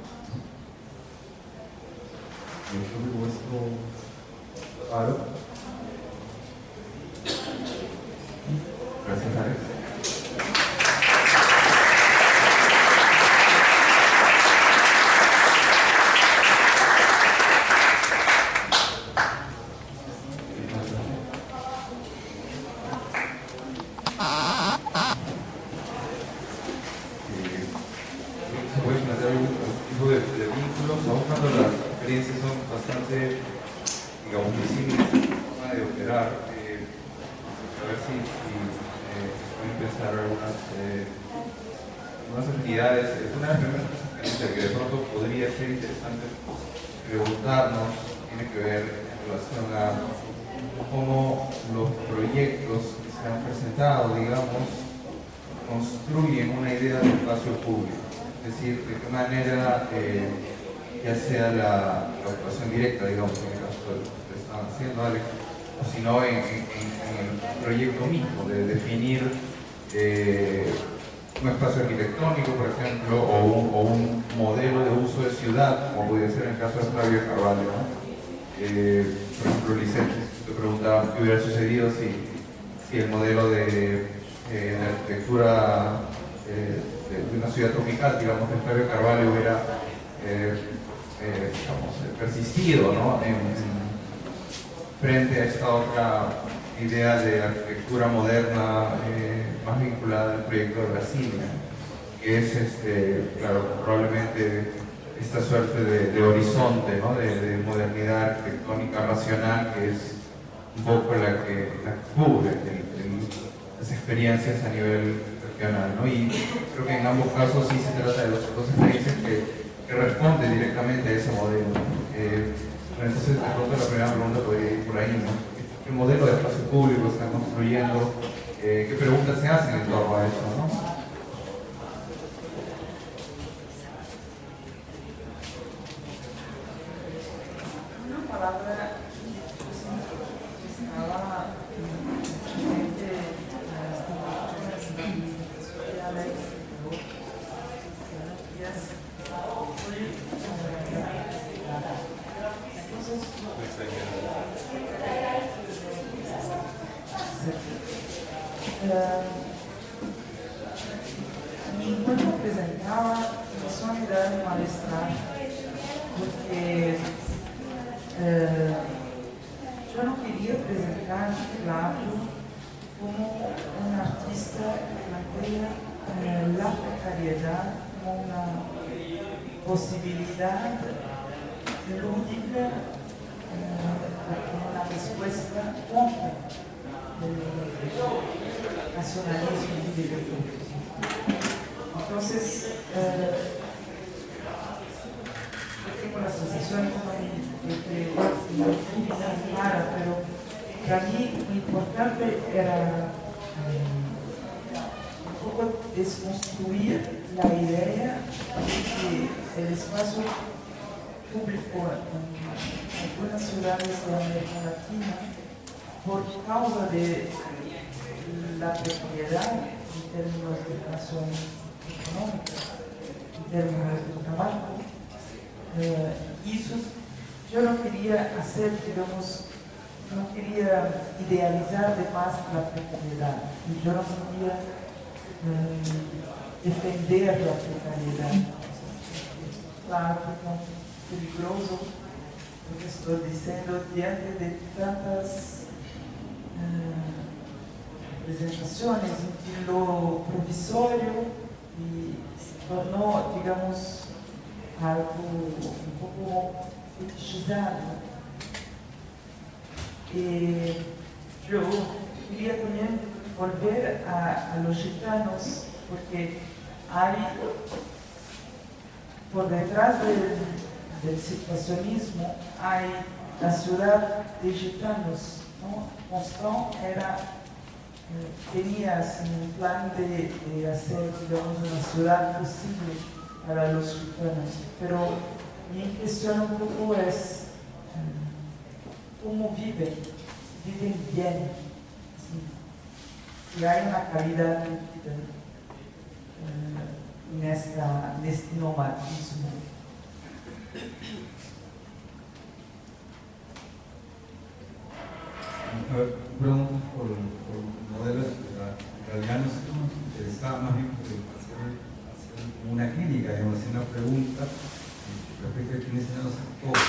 Yo creo que esto paro. Gracias, Alex. Sino en, en, en el proyecto mismo, de definir eh, un espacio arquitectónico, por ejemplo, o un, o un modelo de uso de ciudad, como podría ser en el caso de Flavio Carvalho, ¿no? Eh, por ejemplo, Licente, te preguntaba qué hubiera sucedido si, si el modelo de, eh, de arquitectura eh, de, de una ciudad tropical, digamos, de Flavio Carvalho hubiera eh, eh, digamos, persistido, ¿no? en, en, frente a esta otra idea de arquitectura moderna eh, más vinculada al proyecto de Brasil, ¿no? Que es, este, claro, probablemente esta suerte de, de horizonte, ¿no? de, de modernidad arquitectónica racional, que es un poco la que, la que cubre el, el, las experiencias a nivel regional, ¿no? Y creo que en ambos casos sí se trata de las dos experiencias que, que responden directamente a ese modelo, ¿no? eh, Entonces, de pronto, la primera pregunta podría ir por ahí, ¿no? ¿Qué modelo de espacio público están construyendo? Eh, ¿Qué preguntas se hacen en torno a eso, no? palabra estaba presente la ley. Y cuando presentaba, empezó a mirar el malestar, porque eh, yo no quería presentar Flavio como un artista que plantea eh, la precariedad como una posibilidad lúdica, eh, una respuesta contra el nacionalismo y el populismo. Entonces, eh, yo tengo la sensación de que no es clara, pero para mí lo importante era eh, un poco desconstruir la idea de que el espacio público en algunas ciudades de América Latina, por causa de la precariedad en términos de relación económica, en términos de trabajo, eh, hizo, yo no quería hacer, digamos, no quería idealizar de más la precariedad, y yo no quería eh, defender la precariedad. Claro que es peligroso lo que estoy diciendo diante de tantas eh, presentaciones en que lo provisorio y se tornó, digamos, algo un poco fetichizado. Eh, yo quería también volver a, a los gitanos, porque hay por detrás del, del situacionismo hay la ciudad de gitanos, ¿no? Constant era, eh, tenía así, un plan de, de hacer, digamos, una ciudad posible para los gitanos, pero mi impresión un poco es cómo viven, viven bien, ¿sí? Y hay una calidad de vida eh, en, esta, en este nomadismo. Pregunto por, por modelos italianos, nos interesaba más bien por hacer, hacer una clínica, digamos, hacer una pregunta respecto a quiénes eran los actores.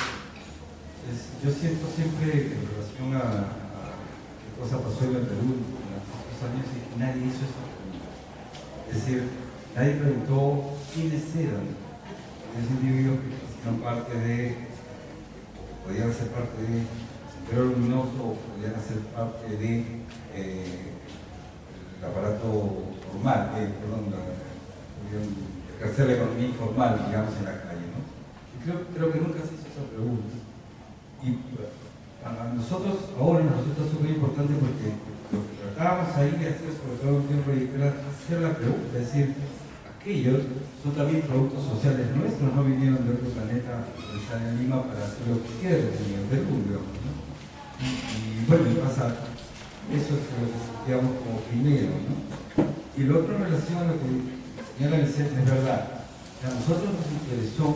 Yo siento siempre en relación a, a qué cosa pasó en el Perú en estos años y que nadie hizo esa pregunta. Es decir, nadie preguntó quiénes eran esos individuos que hacían parte de, podían ser parte de Sendero Luminoso o podían hacer parte de eh, el aparato formal, eh, perdón, la, podían ejercer la economía informal, digamos, en la calle, ¿no? Y creo, creo que nunca se hizo esa pregunta. Y para nosotros ahora nos resulta súper importante porque lo que tratábamos ahí de hacer, sobre todo en un tiempo era hacer la pregunta, es decir, aquellos son también productos sociales nuestros, no vinieron de otro planeta de estar en Lima para hacer lo que quieren en el Perú, digamos, ¿no? Y, y bueno, y pasa, eso es lo que sentíamos como primero, ¿no? Y lo otro en relación a lo que señala Vicente es verdad, a nosotros nos interesó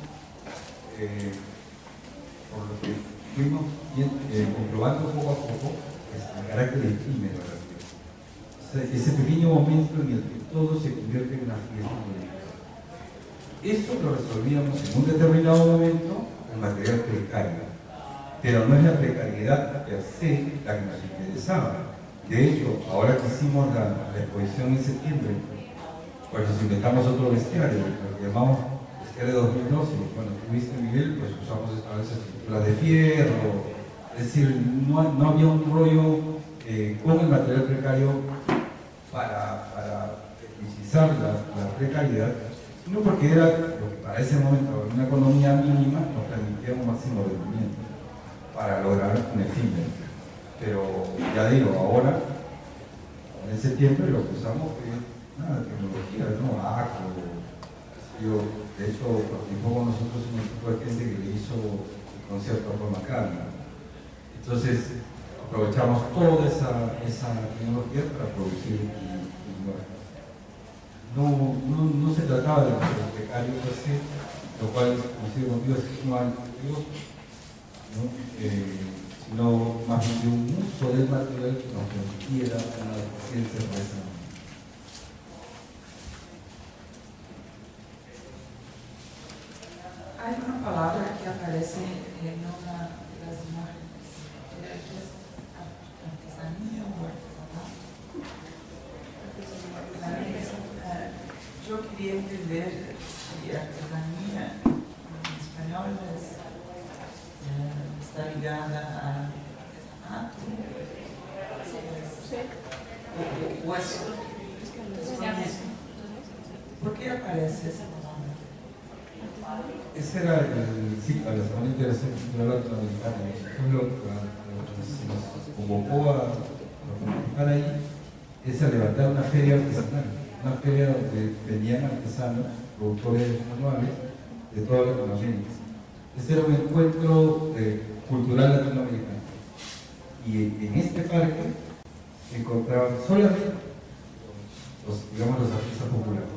eh, por lo que fuimos bien, eh, comprobando poco a poco es el carácter efímero de la fiesta. O sea, ese pequeño momento en el que todo se convierte en una fiesta política. Esto lo resolvíamos en un determinado momento con material precario, pero no es la precariedad per se la que nos interesaba. De hecho, ahora que hicimos la, la exposición en septiembre, pues nos inventamos otro bestiario, lo que llamamos de dos mil doce, cuando tuviste Miguel, pues usamos a veces estructuras de fierro, es decir, no, no había un rollo eh, con el material precario para, para tecnicizar la, la precariedad, sino porque era lo que para ese momento una economía mínima nos permitía un máximo rendimiento para lograr un efímero. Pero ya digo, ahora, en septiembre lo que usamos fue nada, tecnología, ¿no? ACO, yo, de hecho, participó con nosotros un equipo de gente que le hizo el con cierta forma cambia. Entonces, aprovechamos toda esa, esa tecnología para producir lenguaje. No, no, no se trataba de un precario per se, lo cual considero motivo es que no hay motivo, ¿no? Eh, sino más bien de un uso del material que nos permitiera una eficiencia de esa manera. Hay una palabra que aparece en una de las imágenes, que es artesanía o artesanal. Yo quería entender si artesanía en español es, eh, está ligada al artesanato. O es, es lo mismo. ¿Por qué aparece esa palabra? Ese era el ciclo de la Semana Internacional Cultural Latinoamericana. Por ejemplo, cuando se nos convocó a, a participar ahí, es a levantar una feria artesanal, una feria donde venían artesanos, productores manuales de toda Latinoamérica. Este era un encuentro eh, cultural latinoamericano. Y en este parque se encontraban solamente los, digamos, los artistas populares.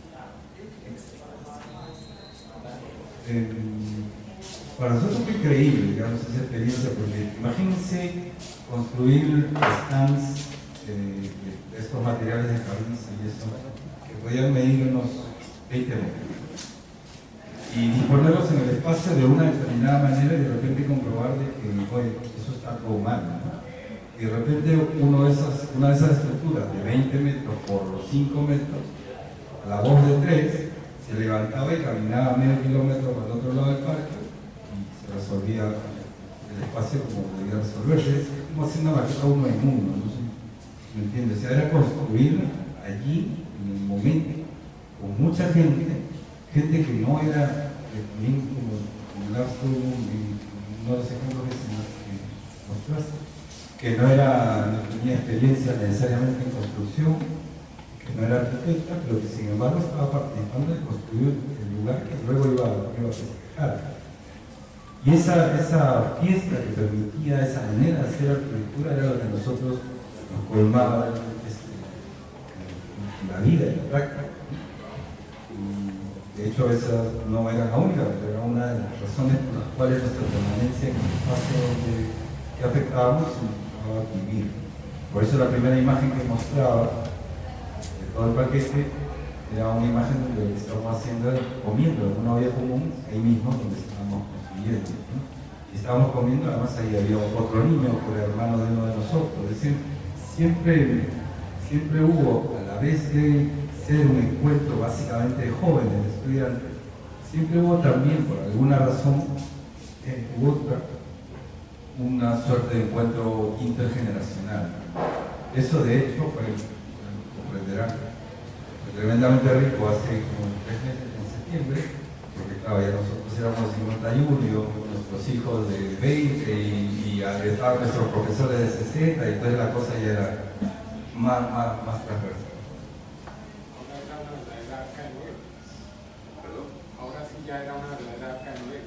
Eh, para nosotros fue increíble, digamos, esa experiencia, porque imagínense construir stands eh, de estos materiales de carniza y eso, que podían medir unos veinte metros. Y disponerlos en el espacio de una determinada manera y de repente comprobar de que, oye, eso está todo mal, ¿no? Y de repente uno de esas, una de esas estructuras de veinte metros por cinco metros, a la voz de tres, se levantaba y caminaba medio kilómetro para el otro lado del parque y se resolvía el espacio como debía resolverse. Es como hacer una maqueta uno en uno, no sé, ¿me entiendes? O sea, era construir allí, en el momento, con mucha gente, gente que no era, también como el Arthur, uno de los ejemplos que mostraste, que no, era, no tenía experiencia necesariamente en construcción, que no era arquitecta, pero que sin embargo estaba participando de construir el lugar que luego iba, iba a festejar. Y esa, esa fiesta que permitía esa manera de hacer arquitectura era lo que a nosotros nos colmaba este, la vida y la práctica. De hecho, esa no era la única, pero era una de las razones por las cuales nuestra permanencia en el espacio donde, que afectábamos significaba vivir. Por eso la primera imagen que mostraba de todo el paquete era una imagen donde estábamos haciendo, comiendo en una olla común, ahí mismo donde estábamos construyendo, ¿no? Y estábamos comiendo, además ahí había otro niño, que era hermano de uno de nosotros. Es decir, siempre, siempre hubo, a la vez de ser un encuentro básicamente de jóvenes, de estudiantes, siempre hubo también, por alguna razón eh, u otra, una suerte de encuentro intergeneracional. Eso de hecho fue, comprenderán, fue tremendamente rico hace como tres meses en septiembre, porque claro, ya nosotros éramos cincuenta y uno, y nuestros hijos de veinte, y, y estaban nuestros profesores de sesenta, y entonces la cosa ya era más, más, más transversal. Ya era una verdadera canoe.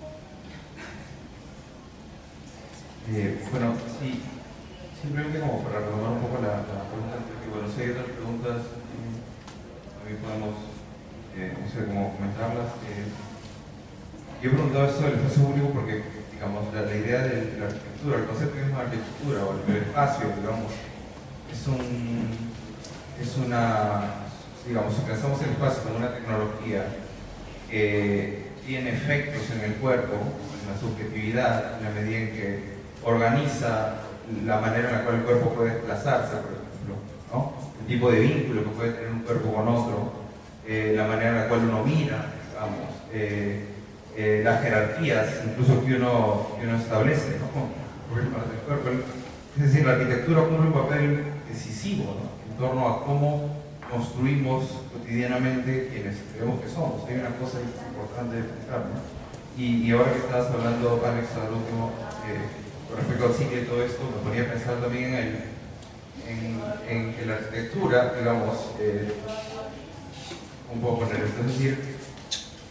Eh, bueno, sí, simplemente como para retomar un poco la, la pregunta, porque bueno, si hay otras preguntas, eh, también podemos, eh, no sé, como comentarlas. Eh, yo he preguntado esto del espacio público porque, digamos, la, la idea de, de la arquitectura, el concepto mismo de arquitectura o el espacio, digamos, es un, es una, digamos, si pensamos el espacio como una tecnología que tiene efectos en el cuerpo, en la subjetividad, en la medida en que organiza la manera en la cual el cuerpo puede desplazarse, por ejemplo, ¿no? El tipo de vínculo que puede tener un cuerpo con otro, eh, la manera en la cual uno mira, digamos, eh, eh, las jerarquías, incluso que uno, que uno establece, ¿no? Por el parte del cuerpo. Es decir, la arquitectura cumple un papel decisivo, ¿no? En torno a cómo construimos cotidianamente quienes creemos que somos. Hay una cosa importante de pensar, ¿no? Y, y ahora que estabas hablando, Alex, al último, eh, con respecto al ciclo y todo esto, me ponía a pensar también en, el, en, en que la arquitectura, digamos, eh, ¿cómo puedo poner esto? Es decir,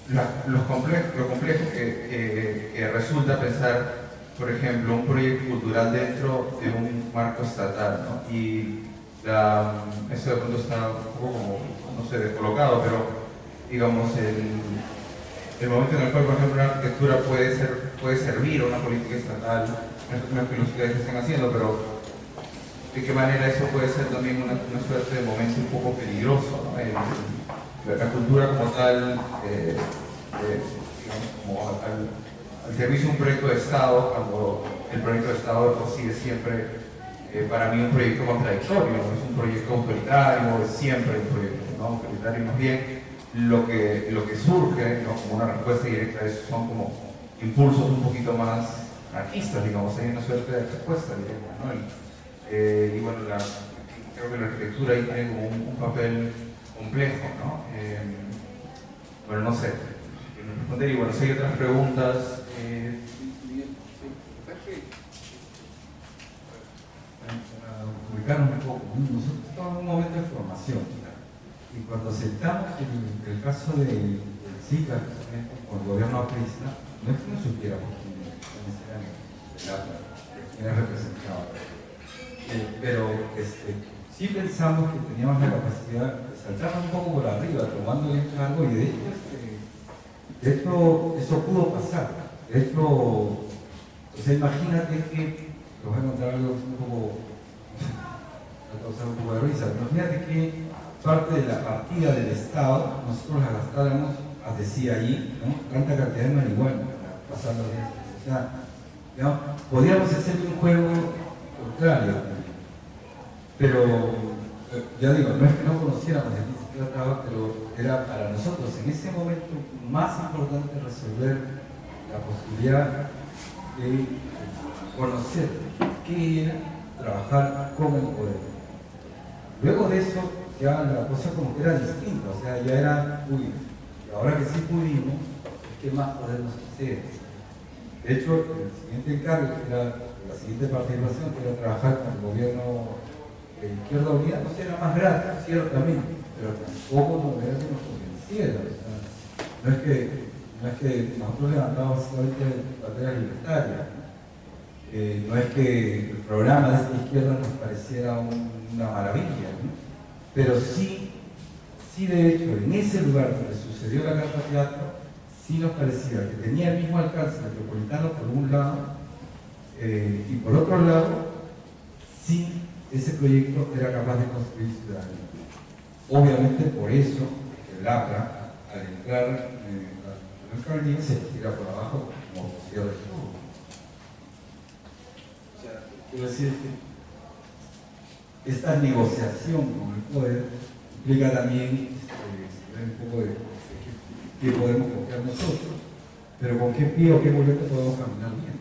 la- los comple- lo complejo que, que- que resulta pensar, por ejemplo, un proyecto cultural dentro de un marco estatal, ¿no? Y la, eso de pronto está un poco como, no sé, descolocado, pero digamos, el, el momento en el cual, por ejemplo, una arquitectura puede, ser, puede servir a una política estatal, no es que los ciudades estén haciendo, pero de qué manera eso puede ser también una, una suerte de momento un poco peligroso, ¿no? El, la cultura como tal, eh, eh, digamos, como al, al servicio de un proyecto de Estado, cuando el proyecto de Estado pues, sigue siempre, eh, para mí, un proyecto contradictorio, no es un proyecto autoritario, es siempre un proyecto, ¿no? Autoritario. Más bien, lo que, lo que surge, ¿no? Como una respuesta directa a eso son como impulsos un poquito más anarquistas, digamos, hay una suerte de respuesta directa, ¿no? Y, eh, y bueno, la, creo que la arquitectura ahí tiene como un, un papel complejo, ¿no? Eh, bueno, no sé, quiero responder. Y bueno, si hay otras preguntas. Eh, Para ubicarnos un poco, nosotros estamos en un momento de formación, y cuando aceptamos el, el caso del SICA, con el gobierno aprista, no es que no supiéramos quiénes eran quiénes representaban, eh, pero este, sí pensamos que teníamos la capacidad de saltar un poco por arriba, tomando el cargo, y de hecho, este, de hecho eso pudo pasar. De hecho, o sea, imagínate que, os voy a contar algo un poco, va a causar un poco de risa, pero imagínate que parte de la partida del Estado nosotros la gastáramos, decía allí, ¿no? Tanta cantidad de marihuana para pasar los días. O sea, digamos, podríamos hacer un juego contrario, pero ya digo, no es que no conociéramos de qué se trataba, pero era para nosotros en ese momento más importante resolver la posibilidad de conocer qué era trabajar con el poder. Luego de eso, ya la cosa como que era distinta, o sea, ya era, uy, ahora que sí pudimos, ¿qué más podemos hacer? De hecho, el siguiente encargo, que era la siguiente participación, que era trabajar con el gobierno de Izquierda Unida, pues era más grato, ciertamente, pero tampoco no era que nos convenciera. O sea, no es que, no es que nosotros levantamos solamente banderas libertarias, ¿no? Eh, no es que el programa de esta izquierda nos pareciera un, una maravilla, ¿no? Pero sí, sí de hecho, en ese lugar donde sucedió la Carta Teatro, sí nos parecía que tenía el mismo alcance metropolitano por un lado, eh, y por otro lado, sí ese proyecto era capaz de construir ciudadanía. Obviamente por eso el APRA, al entrar en la alcaldía, se tira por abajo como cierre de todo. O sea, quiero decir que esta negociación con el poder implica también este, un poco de, de qué pie podemos confiar nosotros, pero con qué pie o qué boleto podemos caminar bien.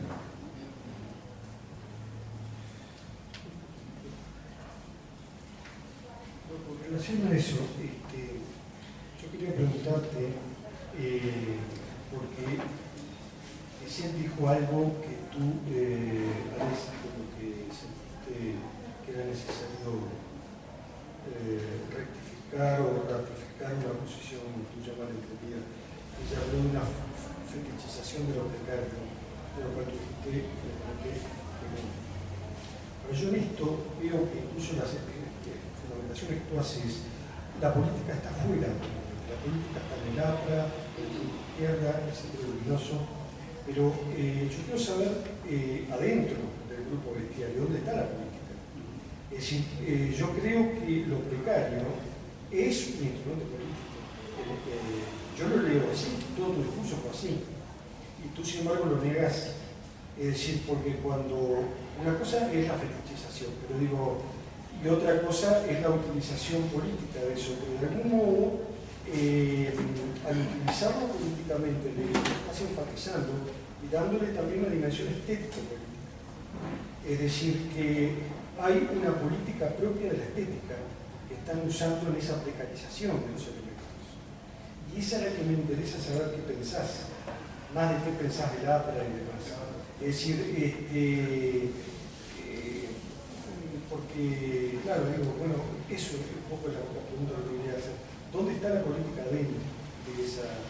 En relación a eso, este, yo quería preguntarte, eh, porque recién dijo algo que tú, eh, Alex, como que sentiste que era necesario eh, rectificar o ratificar una posición tuya mal entendida. Ella habló de una fetichización de lo precario, de lo cual tú dijiste, me parece que no. Pero yo en esto veo que incluso las fundamentaciones que tú haces, la política está fuera, la política está en el APRA, en la izquierda, en el centro luminoso, pero eh, yo quiero saber eh, adentro del grupo bestiario, ¿dónde está la política? Es decir, eh, yo creo que lo precario es un instrumento político. Eh, eh, yo lo leo así, todo tu discurso fue así, y tú sin embargo lo negas. Es decir, porque cuando una cosa es la fetichización, pero digo, y otra cosa es la utilización política de eso, pero de algún modo, eh, al utilizarlo políticamente, le estás enfatizando y dándole también una dimensión estética política. Es decir, que hay una política propia de la estética que están usando en esa precarización de los elementos. Y esa es la que me interesa saber qué pensás, más de qué pensás del APRA y demás. Es decir, este, eh, porque, claro, digo, bueno, eso es un poco la, la pregunta que quería hacer. ¿Dónde está la política dentro de esa,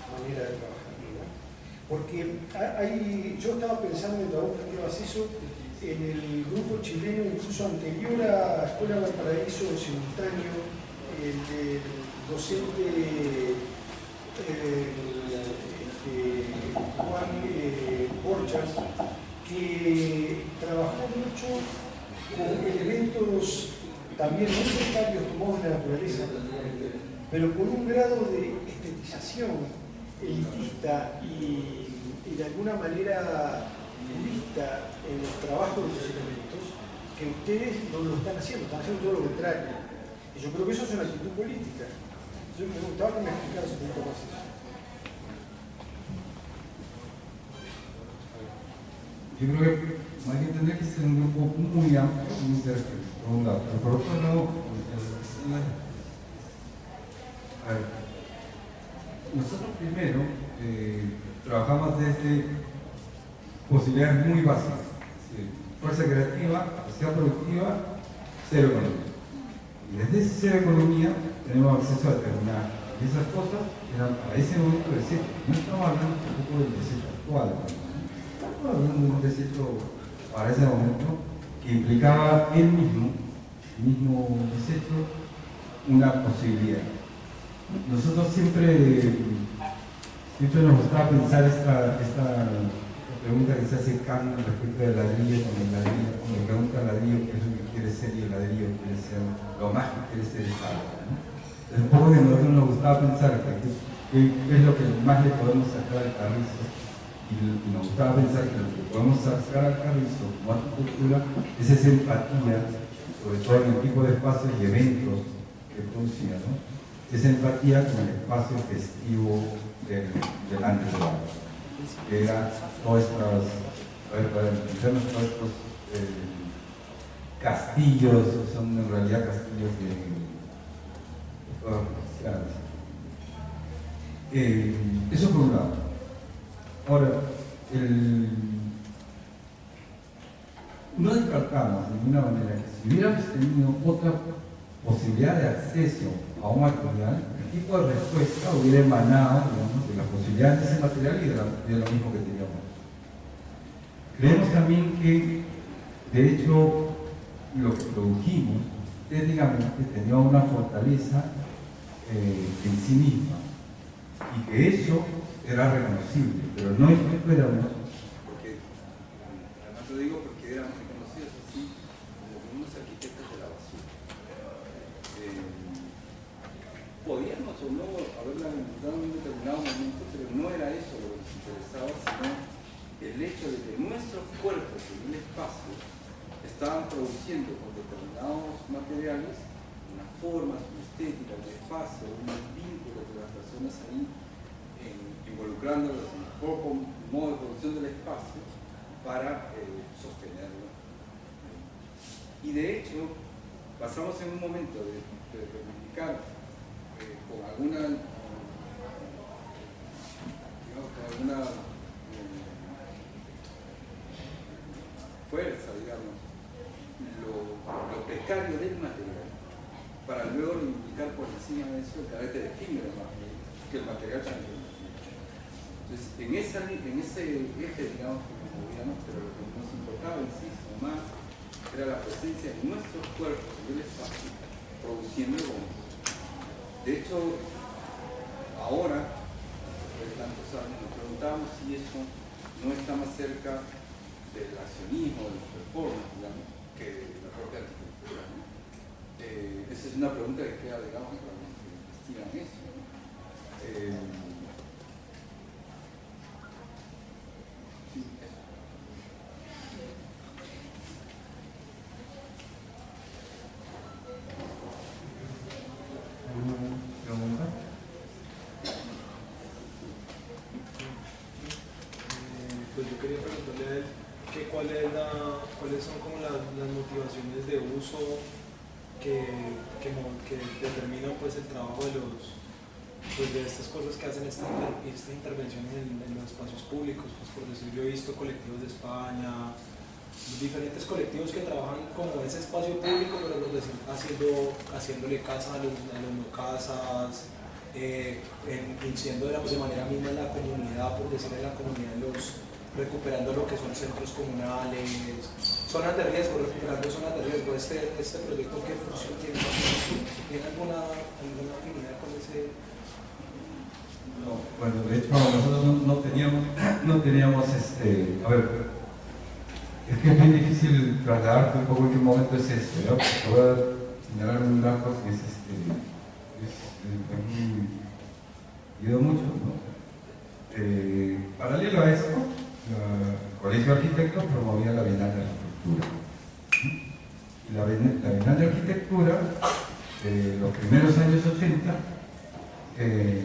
manera de trabajar, ¿no? Porque hay, yo estaba pensando mientras vos planteabas eso, en el grupo chileno, incluso anterior a Escuela Valparaíso, simultáneo, el del docente eh, este, Juan eh, Borchas, que trabajó mucho con elementos también muy precarios tomados de la naturaleza, pero con un grado de estetización elitista y, y de alguna manera purista en los trabajos de esos elementos, que ustedes no lo están haciendo, están haciendo todo lo contrario. Y yo creo que eso es una actitud política. Yo me gustaba que me explicaras un poco más eso. Yo creo que hay que entender que es un grupo muy amplio, muy interesante, por un lado. Pero por otro lado, a ver, nosotros primero eh, trabajamos desde posibilidades muy básicas. ¿Sí? Fuerza creativa, capacidad productiva, cero economía. Y desde ese cero economía tenemos acceso a determinadas. Y esas cosas eran para ese momento del desecho. No estamos hablando tampoco del desecho actual, ¿no? Estamos hablando de un desecho para ese momento que implicaba él mismo, el mismo desecho, una posibilidad. Nosotros siempre, siempre nos gustaba pensar esta, esta pregunta que se hace Kant respecto del ladrillo, con el ladrillo, cuando le pregunta al ladrillo qué es lo que quiere ser y el ladrillo quiere ser lo más que quiere ser es algo, ¿no? Es un poco que a nosotros nos gustaba pensar que, que, que es lo que más le podemos sacar al carrizo, y, y nos gustaba pensar que lo que podemos sacar al carrizo como arquitectura es esa empatía, sobre todo en el tipo de espacios y eventos que producía, ¿no? Esa empatía con el espacio festivo del, del antes del arte, que era todas estas, para entendernos, todos estos eh, castillos, son en realidad castillos de Eh, eso por un lado. Ahora, el, no descartamos de ninguna manera que si hubiéramos tenido otra posibilidad de acceso a un material, el tipo de respuesta hubiera emanado, digamos, de la posibilidad de ese material y de, la, de lo mismo que teníamos. Creemos también que, de hecho, lo que produjimos, técnicamente tenía una fortaleza Eh, en sí misma, y que eso era reconocible, pero no es que fuéramos, porque, además lo digo porque éramos reconocidos así como unos arquitectos de la basura. Eh, podíamos o no haberla inventado en un determinado momento, pero no era eso lo que nos interesaba, sino el hecho de que nuestros cuerpos en el espacio estaban produciendo con determinados materiales unas formas, una estética, un espacio, unos vínculos de las personas ahí, en, involucrándolos en un poco modo de producción del espacio para eh, sostenerlo. Y de hecho, pasamos en un momento de, de reivindicar eh, con alguna, digamos, con alguna eh, fuerza, digamos, lo, lo precario del material, para luego reivindicar por encima de eso el carácter efímero que el material también. Entonces, en, esa, en ese eje, digamos, que nos movíamos, pero lo que nos importaba, insisto, más era la presencia de nuestros cuerpos en el espacio, produciendo bombas. De hecho, ahora, después de tantos años, nos preguntamos si eso no está más cerca del accionismo, del performance, digamos, que de la propia arquitectura, ¿no? Eh, esa es una pregunta que queda, digamos, para los que investigan eso, ¿no? Eh, sí, eso. ¿Alguna pregunta? Eh, pues yo quería preguntarle a él que cuál es la, cuáles son como las, las motivaciones de uso que, que, que determinan pues el trabajo de los pues de estas cosas que hacen esta, esta intervención en, en los espacios públicos. Pues por decir, yo he visto colectivos de España, diferentes colectivos que trabajan como ese espacio público, pero los de, haciendo, haciéndole casa a los, a los no casas, eh, en, incidiendo digamos, de manera misma en la comunidad, por decir en la comunidad, los, recuperando lo que son centros comunales, zonas de riesgo, recuperando zonas de riesgo. Este, este proyecto, ¿qué función tiene? ¿Tiene alguna, alguna afinidad con ese? No, bueno, de hecho nosotros no, no teníamos, no teníamos este, a ver, es que es bien difícil trasladarte un poco en qué momento es esto, ¿no? Te voy a señalar un dato que es este, es, es muy, ayudó mucho, ¿no? Eh, paralelo a esto, el Colegio de Arquitectos promovía la Bienal de Arquitectura. Y la, la Bienal de Arquitectura, eh, los primeros años ochenta, eh,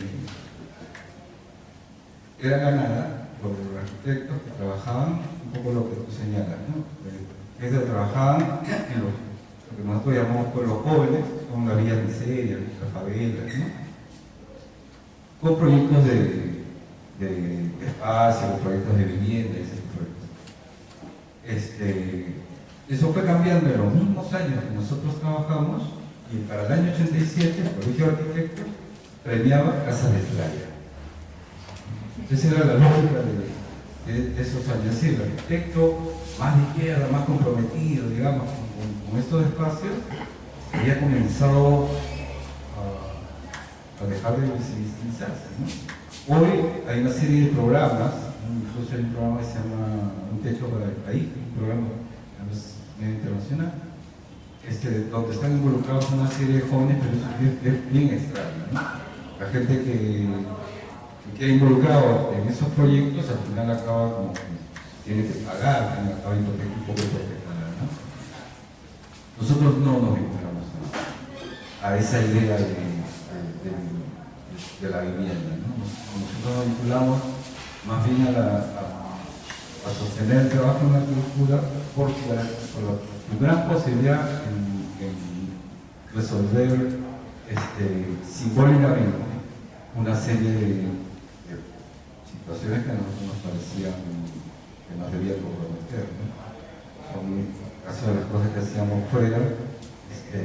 era ganada por arquitectos que trabajaban un poco lo que tú señalas, ¿no? Eh, ellos trabajaban en los, lo que nosotros llamamos pueblos jóvenes, son las villas miserias, las favelas, ¿no? Con proyectos de, de, de espacio, proyectos de vivienda, ese tipo de cosas. Este, eso fue cambiando en los mismos años que nosotros trabajamos, y para el año ochenta y siete el Colegio de Arquitectos premiaba casas de playa. Entonces era la lógica de, de, de esos años. Sí, el arquitecto más de izquierda, más comprometido, digamos, con, con estos espacios, había comenzado a, a dejar de visibilizarse, ¿no? Hoy hay una serie de programas, ¿no? Incluso hay un programa que se llama Un Techo para el País, un programa a nivel internacional, este, donde están involucrados una serie de jóvenes, pero eso es, es bien extraño, ¿no? La gente que que ha involucrado en esos proyectos al final acaba como que tiene que pagar, acaba un poco de protectora, ¿no? Nosotros no nos vinculamos a, a esa idea de, de, de, de la vivienda, ¿no? Nosotros nos vinculamos más bien a, la, a, a sostener el trabajo en la cultura por, por, la, por la gran posibilidad en, en resolver este, simbólicamente una serie de situaciones que a nosotros nos parecían que nos debían comprometer, ¿no? Son caso de las cosas que hacíamos fuera, este,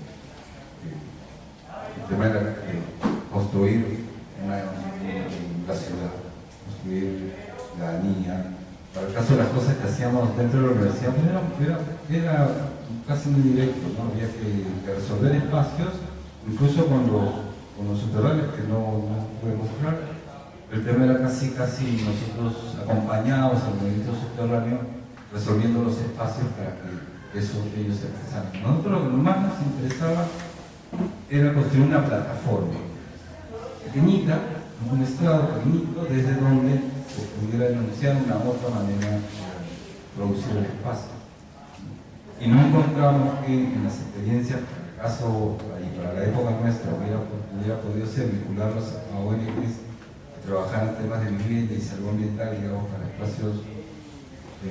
el tema era eh, construir una, una ciudad, construir la niña. Para el caso de las cosas que hacíamos dentro de la universidad, pues era, era, era casi muy directo, ¿no? Había que, que resolver espacios, incluso con los, con los subterráneos que no, no podemos hablar. El tema era casi, casi nosotros acompañados al movimiento subterráneo, resolviendo los espacios para que eso, ellos se expresaran. Nosotros lo que más nos interesaba era construir una plataforma pequeñita, un estrado pequeñito, desde donde se pudiera denunciar una otra manera de producir el espacio. Y no encontramos que en las experiencias, para el caso, y para la época nuestra, hubiera, hubiera podido ser vincularlos a O N Ges, trabajar en temas de vivienda y salud ambiental, digamos, para espacios de,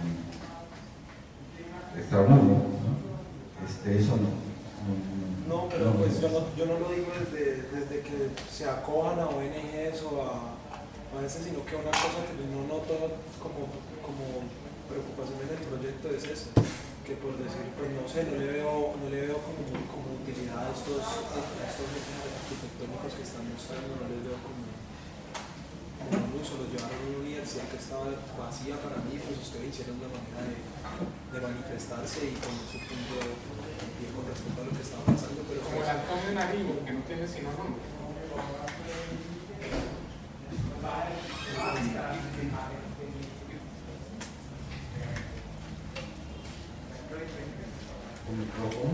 de extramuros, ¿no? Este, eso no. No, no, no pero no, pues yo, no, yo no lo digo desde, desde que se acojan a O N Ges o a, a veces, sino que una cosa que no noto como, como preocupación en el proyecto es eso, que por decir, pues no sé, no le veo, no le veo como, como utilidad a estos, a estos arquitectónicos que están mostrando, no les veo como incluso los llevaron a una universidad que estaba vacía para mí, pues ustedes hicieron una manera de, de manifestarse y con su punto de vista con respecto a lo que estaba pasando. Pero como el alcalde de Nariño, que no tiene sino nombre. ¿Un micrófono?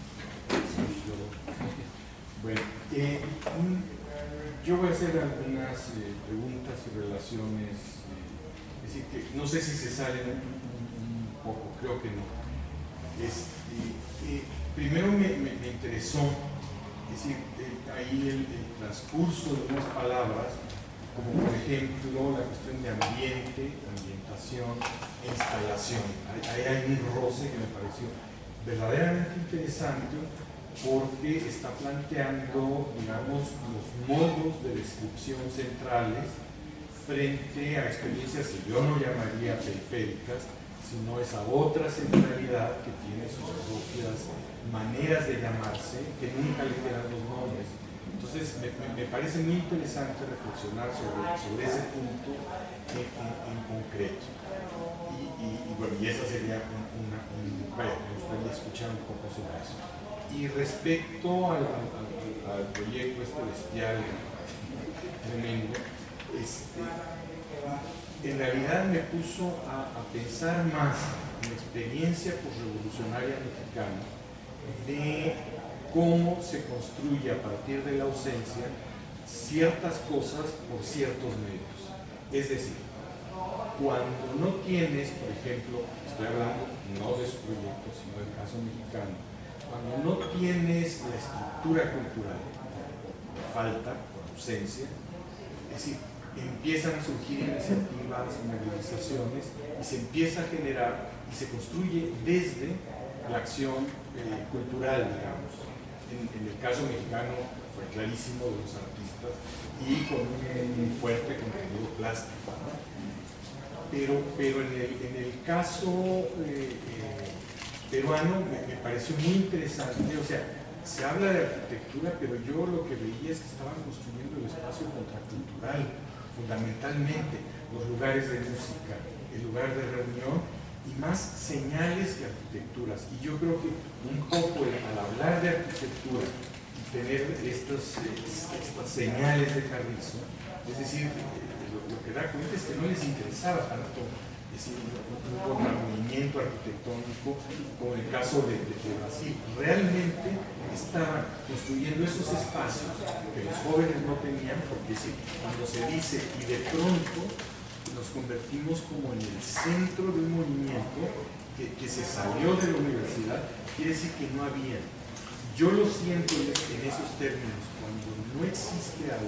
Bueno, eh, un, yo voy a hacer algunas eh, preguntas y relaciones, eh, es decir, que no sé si se salen un, un, un poco, creo que no. Este, eh, primero me, me, me interesó, es decir, eh, ahí el, el transcurso de unas palabras, como por ejemplo la cuestión de ambiente, ambientación e instalación. Ahí, ahí hay un roce que me pareció verdaderamente interesante, porque está planteando, digamos, los modos de descripción centrales frente a experiencias que yo no llamaría periféricas, sino esa otra centralidad que tiene sus propias maneras de llamarse, que nunca le quedan los nombres, Entonces, me, me parece muy interesante reflexionar sobre, sobre ese punto en, en, en concreto. Y, y, y bueno, y esa sería una, un, bueno, me gustaría escuchar un poco sobre eso. Y respecto al, al, al proyecto este bestial tremendo, este, en realidad me puso a, a pensar más en la experiencia posrevolucionaria mexicana de cómo se construye a partir de la ausencia ciertas cosas por ciertos medios. Es decir, cuando no tienes, por ejemplo, estoy hablando no de su proyecto, sino del caso mexicano, cuando no tienes la estructura cultural, por falta, por ausencia, es decir, empiezan a surgir iniciativas, movilizaciones, y se empieza a generar y se construye desde la acción eh, cultural, digamos. En, en el caso mexicano fue clarísimo de los artistas y con un fuerte contenido plástico, ¿no? Pero, pero en, el, en el caso eh, eh, peruano me, me pareció muy interesante, o sea, se habla de arquitectura, pero yo lo que veía es que estaban construyendo el espacio contracultural, fundamentalmente, los lugares de música, el lugar de reunión, y más señales que arquitecturas. Y yo creo que un poco al hablar de arquitectura y tener estas, estas señales de Carrizo, es decir, lo, lo que da cuenta es que no les interesaba tanto, es decir, un movimiento arquitectónico como en el caso de, de, de Brasil. Realmente estaban construyendo esos espacios que los jóvenes no tenían, porque sí, cuando se dice y de pronto nos convertimos como en el centro de un movimiento que, que se salió de la universidad, quiere decir que no había. Yo lo siento en, en esos términos, cuando no existe algo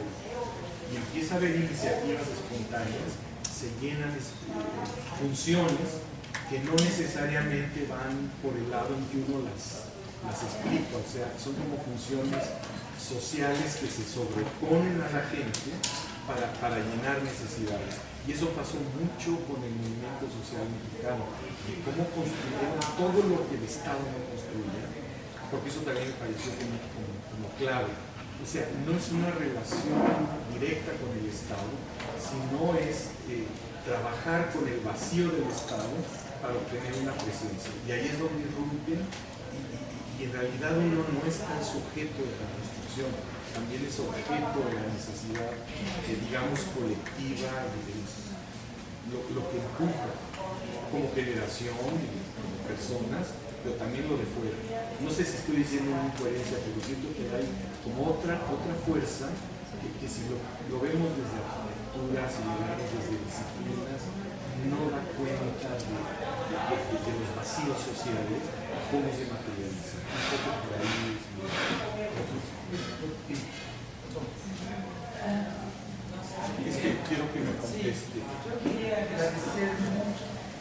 y empieza a haber iniciativas espontáneas, se llenan este, funciones que no necesariamente van por el lado en que uno las, las explica, o sea, son como funciones sociales que se sobreponen a la gente para, para llenar necesidades. Y eso pasó mucho con el movimiento social mexicano, de cómo construyeron todo lo que el Estado no construía, porque eso también me pareció como, como, como clave. O sea, no es una relación directa con el Estado, sino es eh, trabajar con el vacío del Estado para obtener una presencia. Y ahí es donde irrumpen, y, y, y en realidad uno no es tan sujeto de la construcción, también es objeto de la necesidad, eh, digamos, colectiva, de, de lo, lo que empuja como generación, como personas, pero también lo de fuera. No sé si estoy diciendo una incoherencia, pero siento que hay como otra, otra fuerza que, que si lo, lo vemos desde arquitectura, si lo vemos desde disciplinas, no da cuenta de, de, de, de los vacíos sociales, cómo se materializan. Un poco por ahí es mi... Es que quiero que me conteste. Yo quería agradecer mucho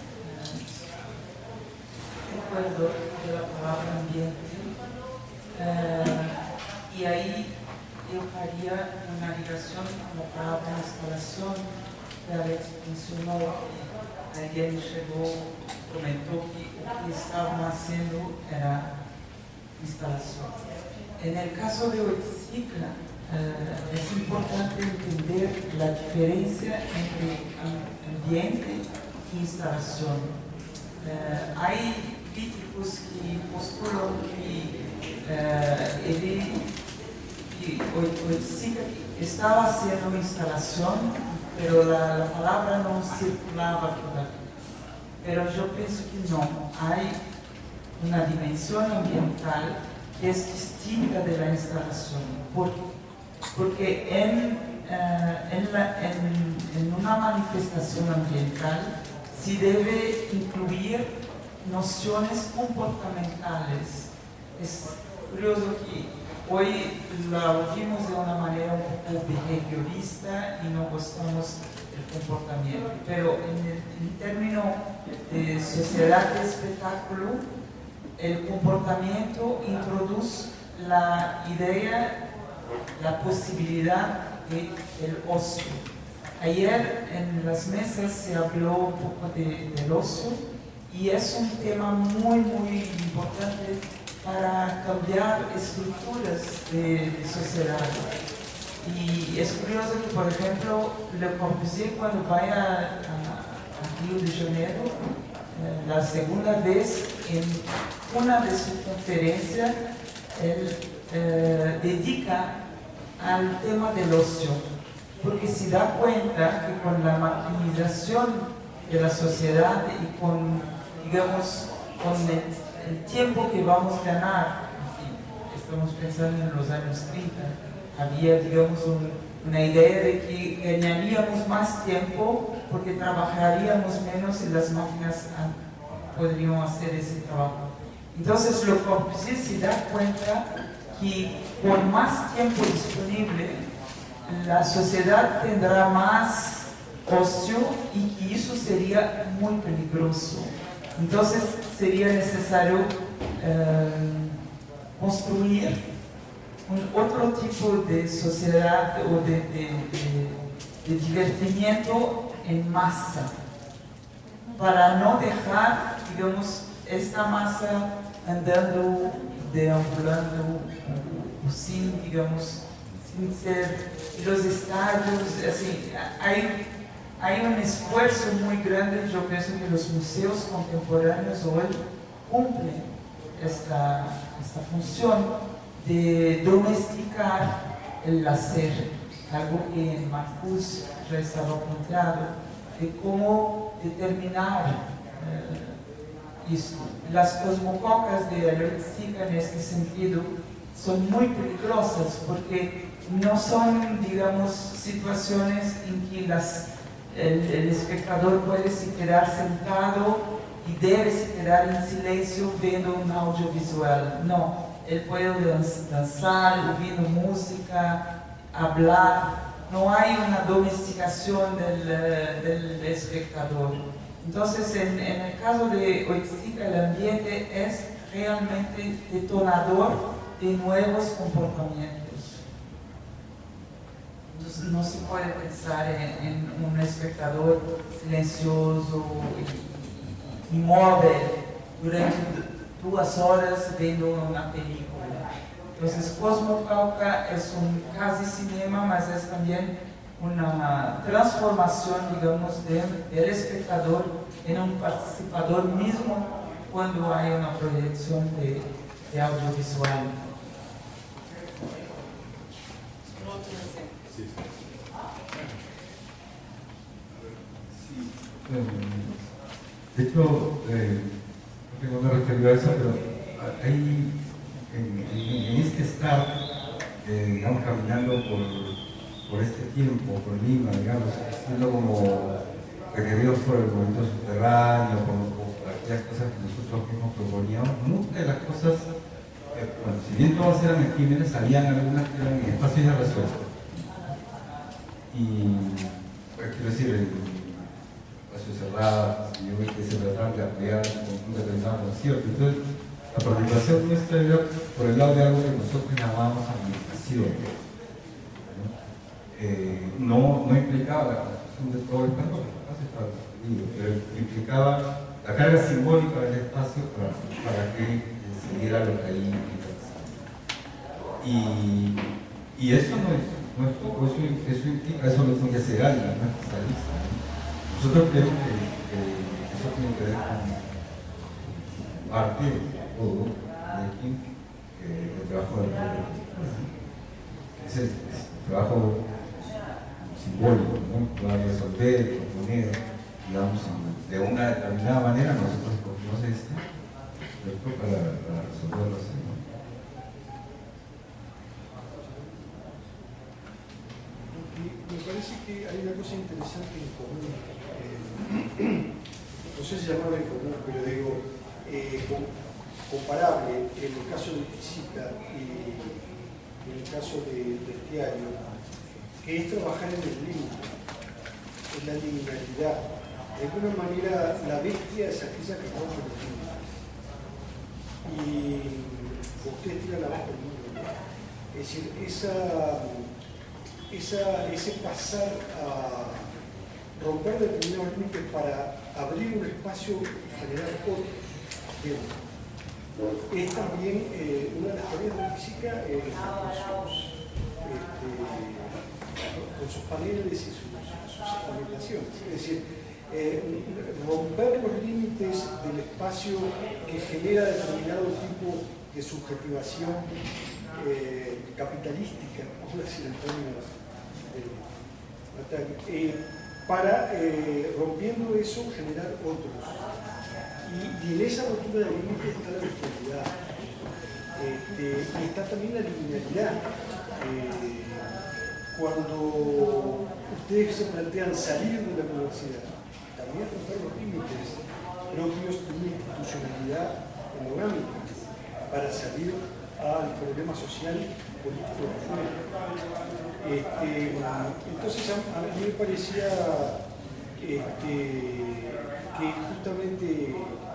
el recuerdo de la palabra ambiente, uh, y ahí yo haría una ligación con la palabra instalación que Alex mencionó. Alguien llegó, comentó que lo que estaban haciendo era instalación. En el caso de Oaxaca, uh, es importante entender la diferencia entre ambiente e instalación. Uh, hay críticos que postulan que uh, ele, que Oaxaca estaba haciendo instalación, pero la, la palabra no circulaba por aquí. Pero yo pienso que no, hay una dimensión ambiental que es distinta de la instalación, porque, porque en, uh, en, la, en, en una manifestación ambiental se debe incluir nociones comportamentales. Es curioso que hoy la oímos de una manera un poco behaviorista y no gustamos del comportamiento, pero en, el, en términos de sociedad de espectáculo, el comportamiento introduce la idea, la posibilidad del ocio. Ayer en las mesas se habló un poco de, del ocio y es un tema muy, muy importante para cambiar estructuras de, de sociedad. Y es curioso que, por ejemplo, Le Corbusier, cuando vaya a, a Río de Janeiro, eh, la segunda vez, en una de sus conferencias, él eh, dedica al tema del ocio, porque se da cuenta que con la maquinización de la sociedad y con, digamos, con el, el tiempo que vamos a ganar, estamos pensando en los años treinta, había, digamos, un, una idea de que ganaríamos más tiempo porque trabajaríamos menos y las máquinas podrían hacer ese trabajo. Entonces, Le Corbusier se da cuenta que con más tiempo disponible, la sociedad tendrá más ocio y que eso sería muy peligroso. Entonces, sería necesario eh, construir un otro tipo de sociedad o de, de, de, de divertimiento en masa, para no dejar, digamos, esta masa andando, deambulando, sin, digamos, sin ser los estadios, así, hay, hay un esfuerzo muy grande. Yo pienso que los museos contemporáneos hoy cumplen esta, esta función de domesticar el placer, algo que en Marcuse ya estaba planteado, de cómo determinar eh, esto. Las cosmococas de Aloysica en este sentido son muy peligrosas porque no son, digamos, situaciones en que las, el, el espectador puede se quedar sentado y debe se quedar en silencio viendo un audiovisual. No. Él puede danzar, oír música, hablar. No hay una domesticación del, del espectador. Entonces, en, en el caso de Oiticica, el ambiente es realmente detonador de nuevos comportamientos. Entonces, no se puede pensar en, en un espectador silencioso y inmóvil durante duas horas viendo una película. Entonces, Cosmocauca es un casi cinema, mas es también una transformación, digamos, de, del espectador en un participador mismo cuando hay una proyección de, de audiovisual. Sí. De hecho, eh, no tengo que referir a eso, pero hay en, en, en este estar, eh, digamos, caminando por, por este tiempo, por Lima, digamos, siendo como requeridos por el movimiento subterráneo, por, por aquellas cosas que nosotros mismos proponíamos, muchas de las cosas, eh, bueno, si bien todas eran efímeras, habían algunas que eran en espacios ya resueltos. Y, pues, quiero decir, el espacio cerrado, si yo que se trataba de ampliar un determinado concierto. Entonces, la participación nuestra era por el lado de algo que nosotros llamábamos administración. ¿No? Eh, no, no implicaba la construcción de todo el espacio, porque el espacio estaba construido, pero implicaba la carga simbólica del espacio para, para que se diera lo que ahí implicaba. Y, y eso no es, no es poco, eso, eso implica, eso lo tiene que hacer alguien, no es especialista. Nosotros creemos que, que eso tiene que ver con parte de todo el trabajo del proyecto. Es el, es el trabajo simbólico, ¿no? Para resolver, proponer, digamos, de una determinada manera, nosotros escogimos este, ¿cierto? Para, para resolverlo así, ¿no? Me parece que hay una cosa interesante en común. Eh, no sé si llamarlo en común, pero digo, eh, com comparable en el caso de Oiticica y en el caso de Bestiario, que es trabajar en el límite, en la liminalidad. De alguna manera, la bestia es aquella que rompe los límites. Y usted tira la voz del mundo, ¿no? Es decir, esa, esa, ese pasar a romper determinados límites para abrir un espacio y generar otro. Bien. es también eh, una de las tareas de física eh, con, sus, este, con sus paneles y sus, sus implementaciones. Es decir, eh, romper los límites del espacio que genera determinado tipo de subjetivación eh, capitalística, vamos a decir en términos de, eh, para, eh, rompiendo eso, generar otros. Y, y en esa rotura de límites está la virtualidad. Este, y está también la linealidad. Eh, cuando ustedes se plantean salir de la universidad, también romper los límites propios de una institucionalidad monogámica para salir al problema social político de afuera. Este, entonces a, a mí me parecía este, que justamente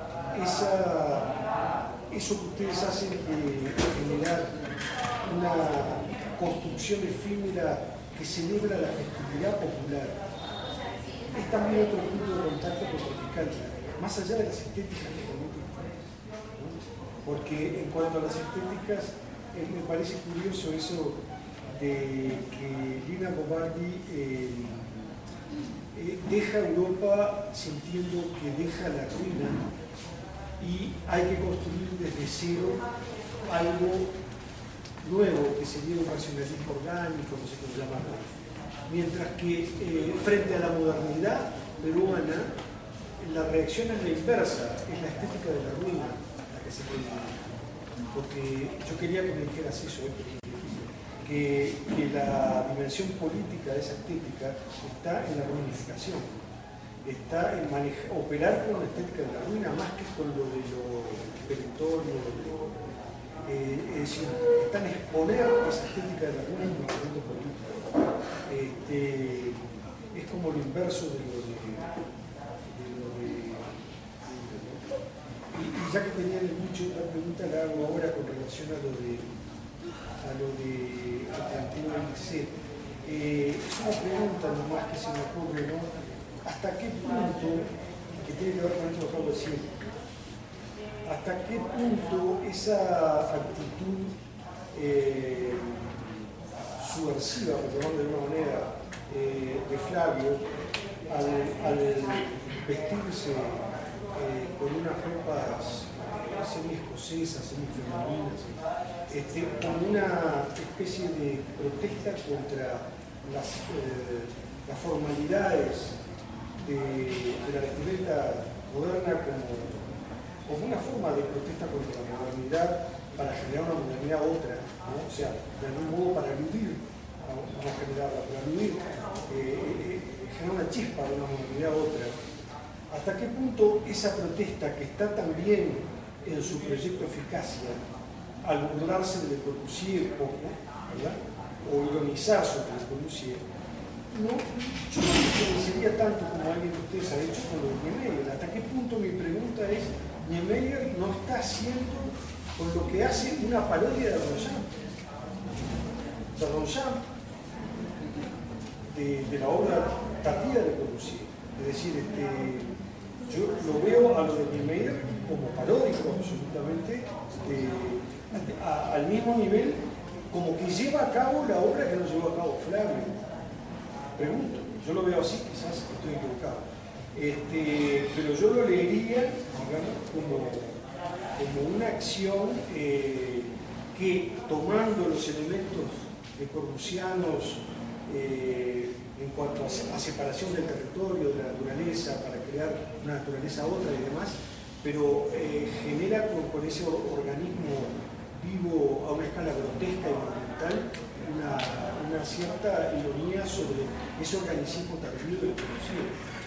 esa, eso que ustedes hacen de generar una construcción efímera que celebra la festividad popular es también otro punto de contacto con el fiscal, más allá de las estéticas que también tienen, ¿no? Porque en cuanto a las estéticas eh, me parece curioso eso de que Lina Bobardi eh, eh, deja Europa sintiendo que deja la ruina y hay que construir desde cero algo nuevo que sería un racionalismo orgánico, no sé cómo llamarlo. Mientras que eh, frente a la modernidad peruana la reacción es la inversa, es la estética de la ruina la que se produce. Porque yo quería que me dijeras eso, ¿eh? Que, que la dimensión política de esa estética está en la ruinificación, está en manejar, operar con la estética de la ruina más que con lo de lo perentorio, eh, es decir, está en exponer esa estética de la ruina como instrumento político. Este, es como lo inverso de lo de, de, lo de, de, de y, y ya que tenía el mucho, otra pregunta la hago ahora con relación a lo de a lo de alternativo del I C E. Eh, es una pregunta nomás que se me ocurre, ¿no? ¿Hasta qué punto, que tiene que ver con esto que acabo de decir, hasta qué punto esa actitud eh, subversiva, por llamarlo de alguna manera, eh, de Flavio, al, al vestirse eh, con unas ropas semi-escocesas, semi-femeninas, este, como una especie de protesta contra las, eh, las formalidades de, de la vestimenta moderna como, como una forma de protesta contra la modernidad para generar una modernidad otra, ¿no? O sea, de algún modo para aludir, vamos a generarla, para aludir, eh, eh, generar una chispa de una modernidad otra. ¿Hasta qué punto esa protesta que está también en su proyecto Eficacia, al burlarse de Le Corbusier poco, ¿verdad? O ironizar sobre Le Corbusier, no, yo no diferenciaría tanto como alguien que ustedes han hecho con lo de Niemeyer? ¿Hasta qué punto, mi pregunta es, Niemeyer no está haciendo con lo que hace una parodia de Ronchamp? De Ronchamp, de, de la obra tardía de Le Corbusier. Es decir, este, yo lo veo a lo de Niemeyer como paródico, absolutamente, de, a, al mismo nivel, como que lleva a cabo la obra que no llevó a cabo Flavio. Pregunto, yo lo veo así, quizás estoy equivocado. Este, pero yo lo leería, digamos, como, como una acción eh, que, tomando los elementos de corbusianos eh, en cuanto a, a separación del territorio, de la naturaleza, para crear una naturaleza otra y demás, pero eh, genera con, con ese organismo vivo a una escala grotesca y monumental una, una cierta ironía sobre ese organismo tardío del conocido.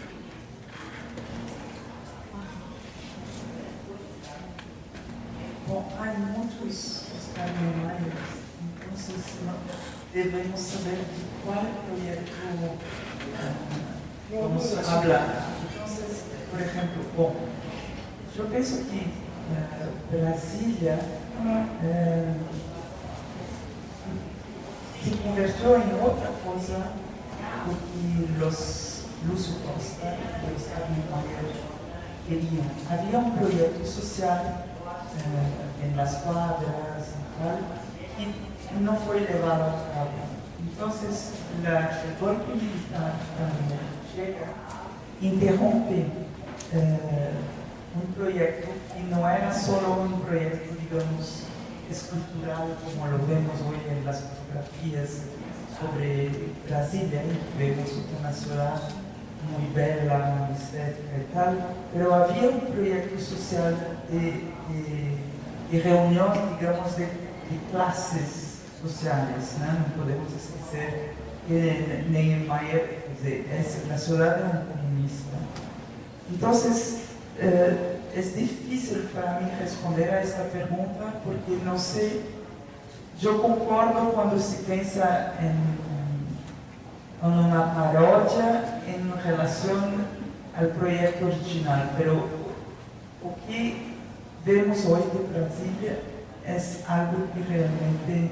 Bom, hay muchos escalones, entonces ¿no? debemos saber de cuál proyecto uh, vamos a hablar. Entonces, por ejemplo, bom, yo pienso que uh, Brasilia uh, se convirtió en otra cosa porque los Lúcio Costa y los Carmen Mayer querían. Había un proyecto social eh, en las cuadras y tal, y no fue llevado a cabo. Entonces, la, el golpe militar cuando llega interrumpe eh, un proyecto que no era solo un proyecto, digamos, escultural, como lo vemos hoy en las fotografías sobre Brasilia, y vemos una ciudad muy bella, muy estética y tal, pero había un proyecto social de, de, de reunión, digamos, de, de clases sociales, ¿no? No podemos esquecer que Neymar es la ciudad de un comunista. Entonces, eh, es difícil para mí responder a esta pregunta porque no sé, yo concordo cuando se piensa en una parodia en relación al proyecto original, pero lo que vemos hoy de Brasilia es algo que realmente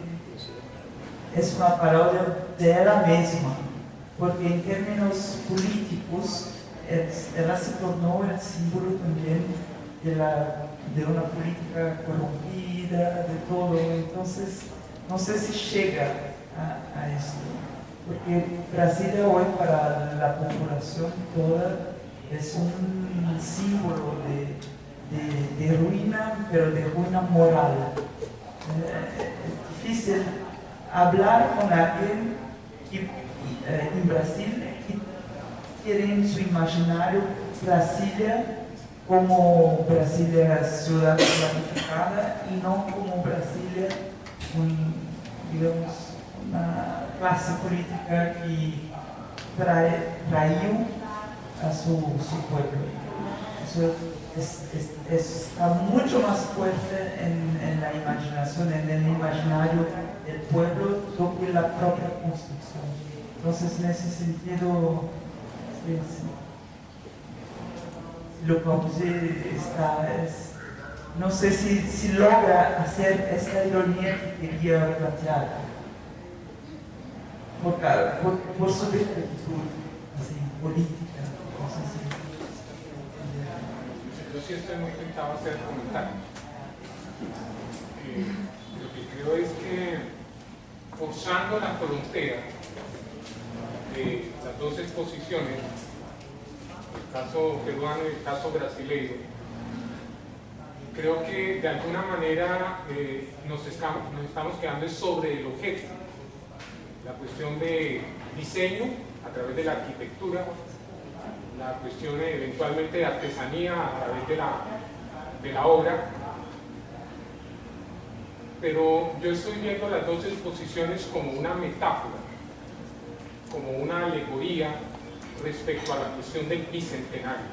es una parodia de ella misma, porque en términos políticos es, ella se tornó el símbolo también de, la, de una política corrompida, de todo. Entonces no sé si llega a, a esto, porque Brasilia hoy para la población toda es un símbolo de, de, de ruina, pero de ruina moral. Eh, es difícil hablar con alguien que, eh, en Brasil que tiene en su imaginario Brasilia como Brasilia ciudad planificada y no como Brasilia un, digamos, una clase política que trae, traiu a su, su pueblo. Eso es, es, es, está mucho más fuerte en, en la imaginación, en el imaginario del pueblo, que la propia construcción. Entonces, en ese sentido, es, lo que está es, no sé si, si logra hacer esta ironía que quería plantear, por, por, por su actitud así, política, cosas así. Yo sí estoy muy tentado a hacer comentarios. Eh, lo que creo es que forzando la frontera de las dos exposiciones, el caso peruano y el caso brasileño, creo que de alguna manera eh, nos, estamos, nos estamos quedando sobre el objeto, la cuestión de diseño a través de la arquitectura, la cuestión eventualmente de artesanía a través de la, de la obra, pero yo estoy viendo las dos exposiciones como una metáfora, como una alegoría respecto a la cuestión del bicentenario.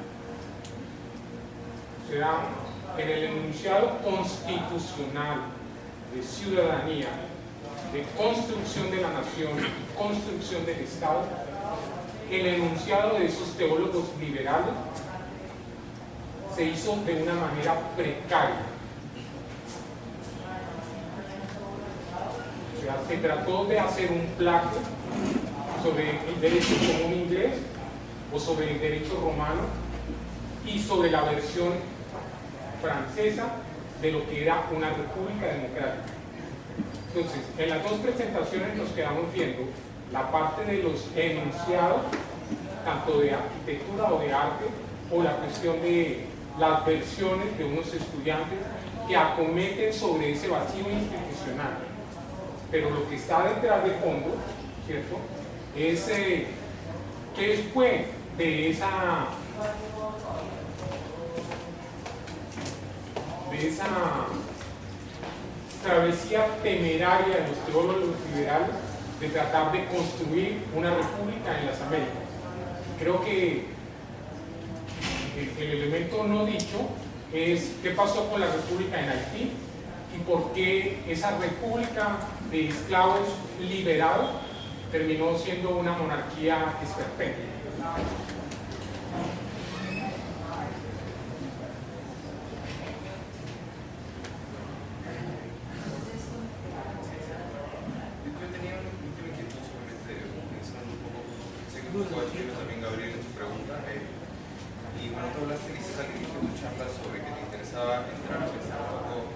O sea, en el enunciado constitucional de ciudadanía, de construcción de la nación y construcción del Estado, el enunciado de esos teólogos liberales se hizo de una manera precaria. O sea, se trató de hacer un plato sobre el derecho común inglés o sobre el derecho romano y sobre la versión francesa de lo que era una república democrática. Entonces, en las dos presentaciones nos quedamos viendo la parte de los enunciados, tanto de arquitectura o de arte, o la cuestión de las versiones de unos estudiantes que acometen sobre ese vacío institucional. Pero lo que está detrás de fondo, ¿cierto?, es eh, que después de esa, de esa travesía temeraria de los teólogos liberales de tratar de construir una república en las Américas. Creo que el, el elemento no dicho es qué pasó con la república en Haití y por qué esa república de esclavos liberados terminó siendo una monarquía esperpéntica. También Gabriel en su pregunta, eh, y bueno, tú hablaste quizás al inicio de tu charla sobre que te interesaba entrar a pensar un poco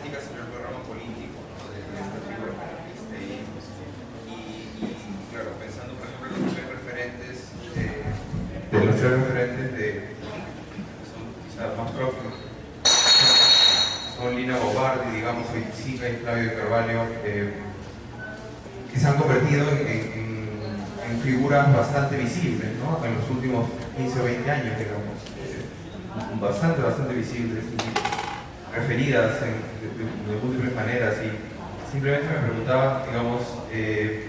política, sino el programa político, ¿no? de, de esta figura. Este, y, y, claro, pensando por ejemplo en los tres referentes, de, de los tres referentes de, que son quizás más propios, son Lina Bobardi, digamos, Oiticica y Flavio de Carvalho, eh, que se han convertido en, en, en figuras bastante visibles, ¿no? En los últimos quince o veinte años, digamos, eh, bastante, bastante visibles, y referidas en, de, de, de múltiples maneras, y simplemente me preguntaba, digamos, eh,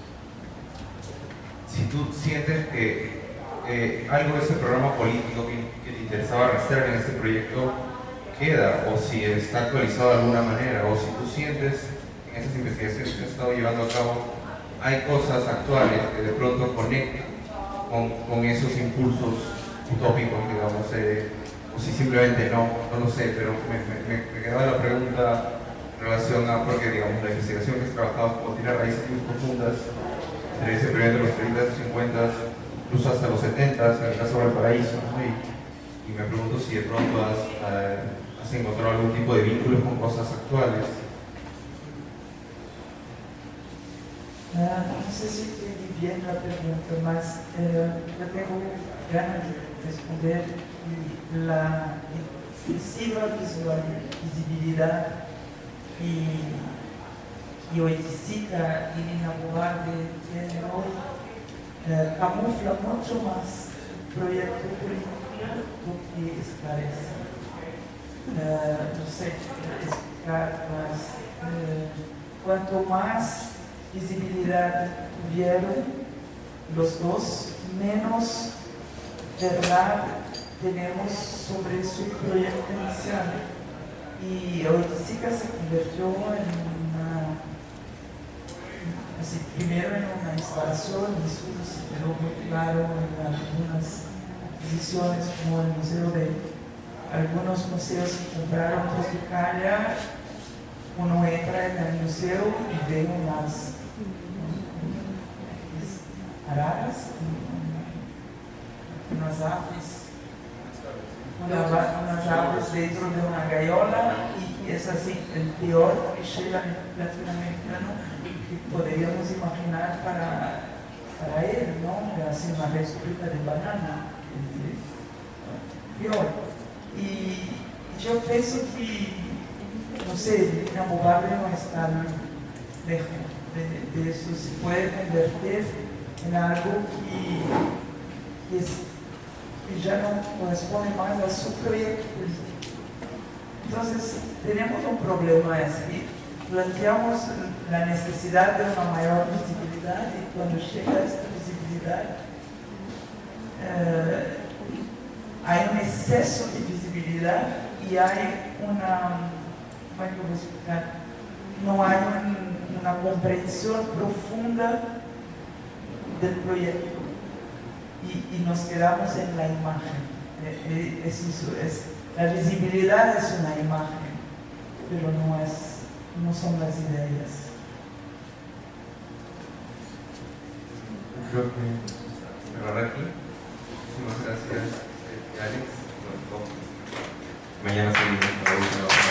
si tú sientes que eh, algo de ese programa político que, que te interesaba arrastrar en este proyecto queda, o si está actualizado de alguna manera, o si tú sientes en esas investigaciones que has estado llevando a cabo, hay cosas actuales que de pronto conectan con, con esos impulsos utópicos, digamos, eh, o si simplemente no, no lo sé, pero me, me, me quedaba la pregunta en relación a, porque digamos, la investigación que has trabajado como tiene raíces muy profundas, entre ese periodo de los treinta, cincuenta, incluso hasta los setenta, en el caso de Valparaíso, ¿no? y, y me pregunto si de pronto has, uh, has encontrado algún tipo de vínculos con cosas actuales. Uh, no sé si entendí bien la pregunta, mas eh, yo tengo ganas de responder y la excesiva visual, visibilidad y, y Oiticica y Lina Bobardi tienen hoy eh, camufla mucho más proyecto político do que esclarece. Uh, no sé explicar, mas eh, cuanto más visibilidad tuvieron los dos, menos verdad tenemos sobre su proyecto inicial. Y Oiticica se convirtió en una, así, primero en una instalación, y eso se quedó muy claro en algunas exposiciones, como el museo de algunos museos que compraron Toscana. Uno entra en el museo y ve unas araras, unas aves, unas, unas aves dentro de una gaiola, y es así el peor cliché latinoamericano que podríamos imaginar para, para él, ¿no? Así una república de banana, peor. Y yo pienso que, no sé, Lina Bobardi no está lejos de, de eso, se puede convertir en algo que, que, es, que ya no corresponde más a su proyecto político. Entonces, tenemos un problema, es que planteamos la necesidad de una mayor visibilidad, y cuando llega esta visibilidad, eh, hay un exceso de visibilidad y hay una, ¿cómo es que voy a explicar? No hay un, una comprensión profunda del proyecto, y, y nos quedamos en la imagen. Es eso, es, la visibilidad es una imagen, pero no, es, no son las ideas. Creo que cerrar aquí. Muchísimas gracias, Alex. Mañana seguimos.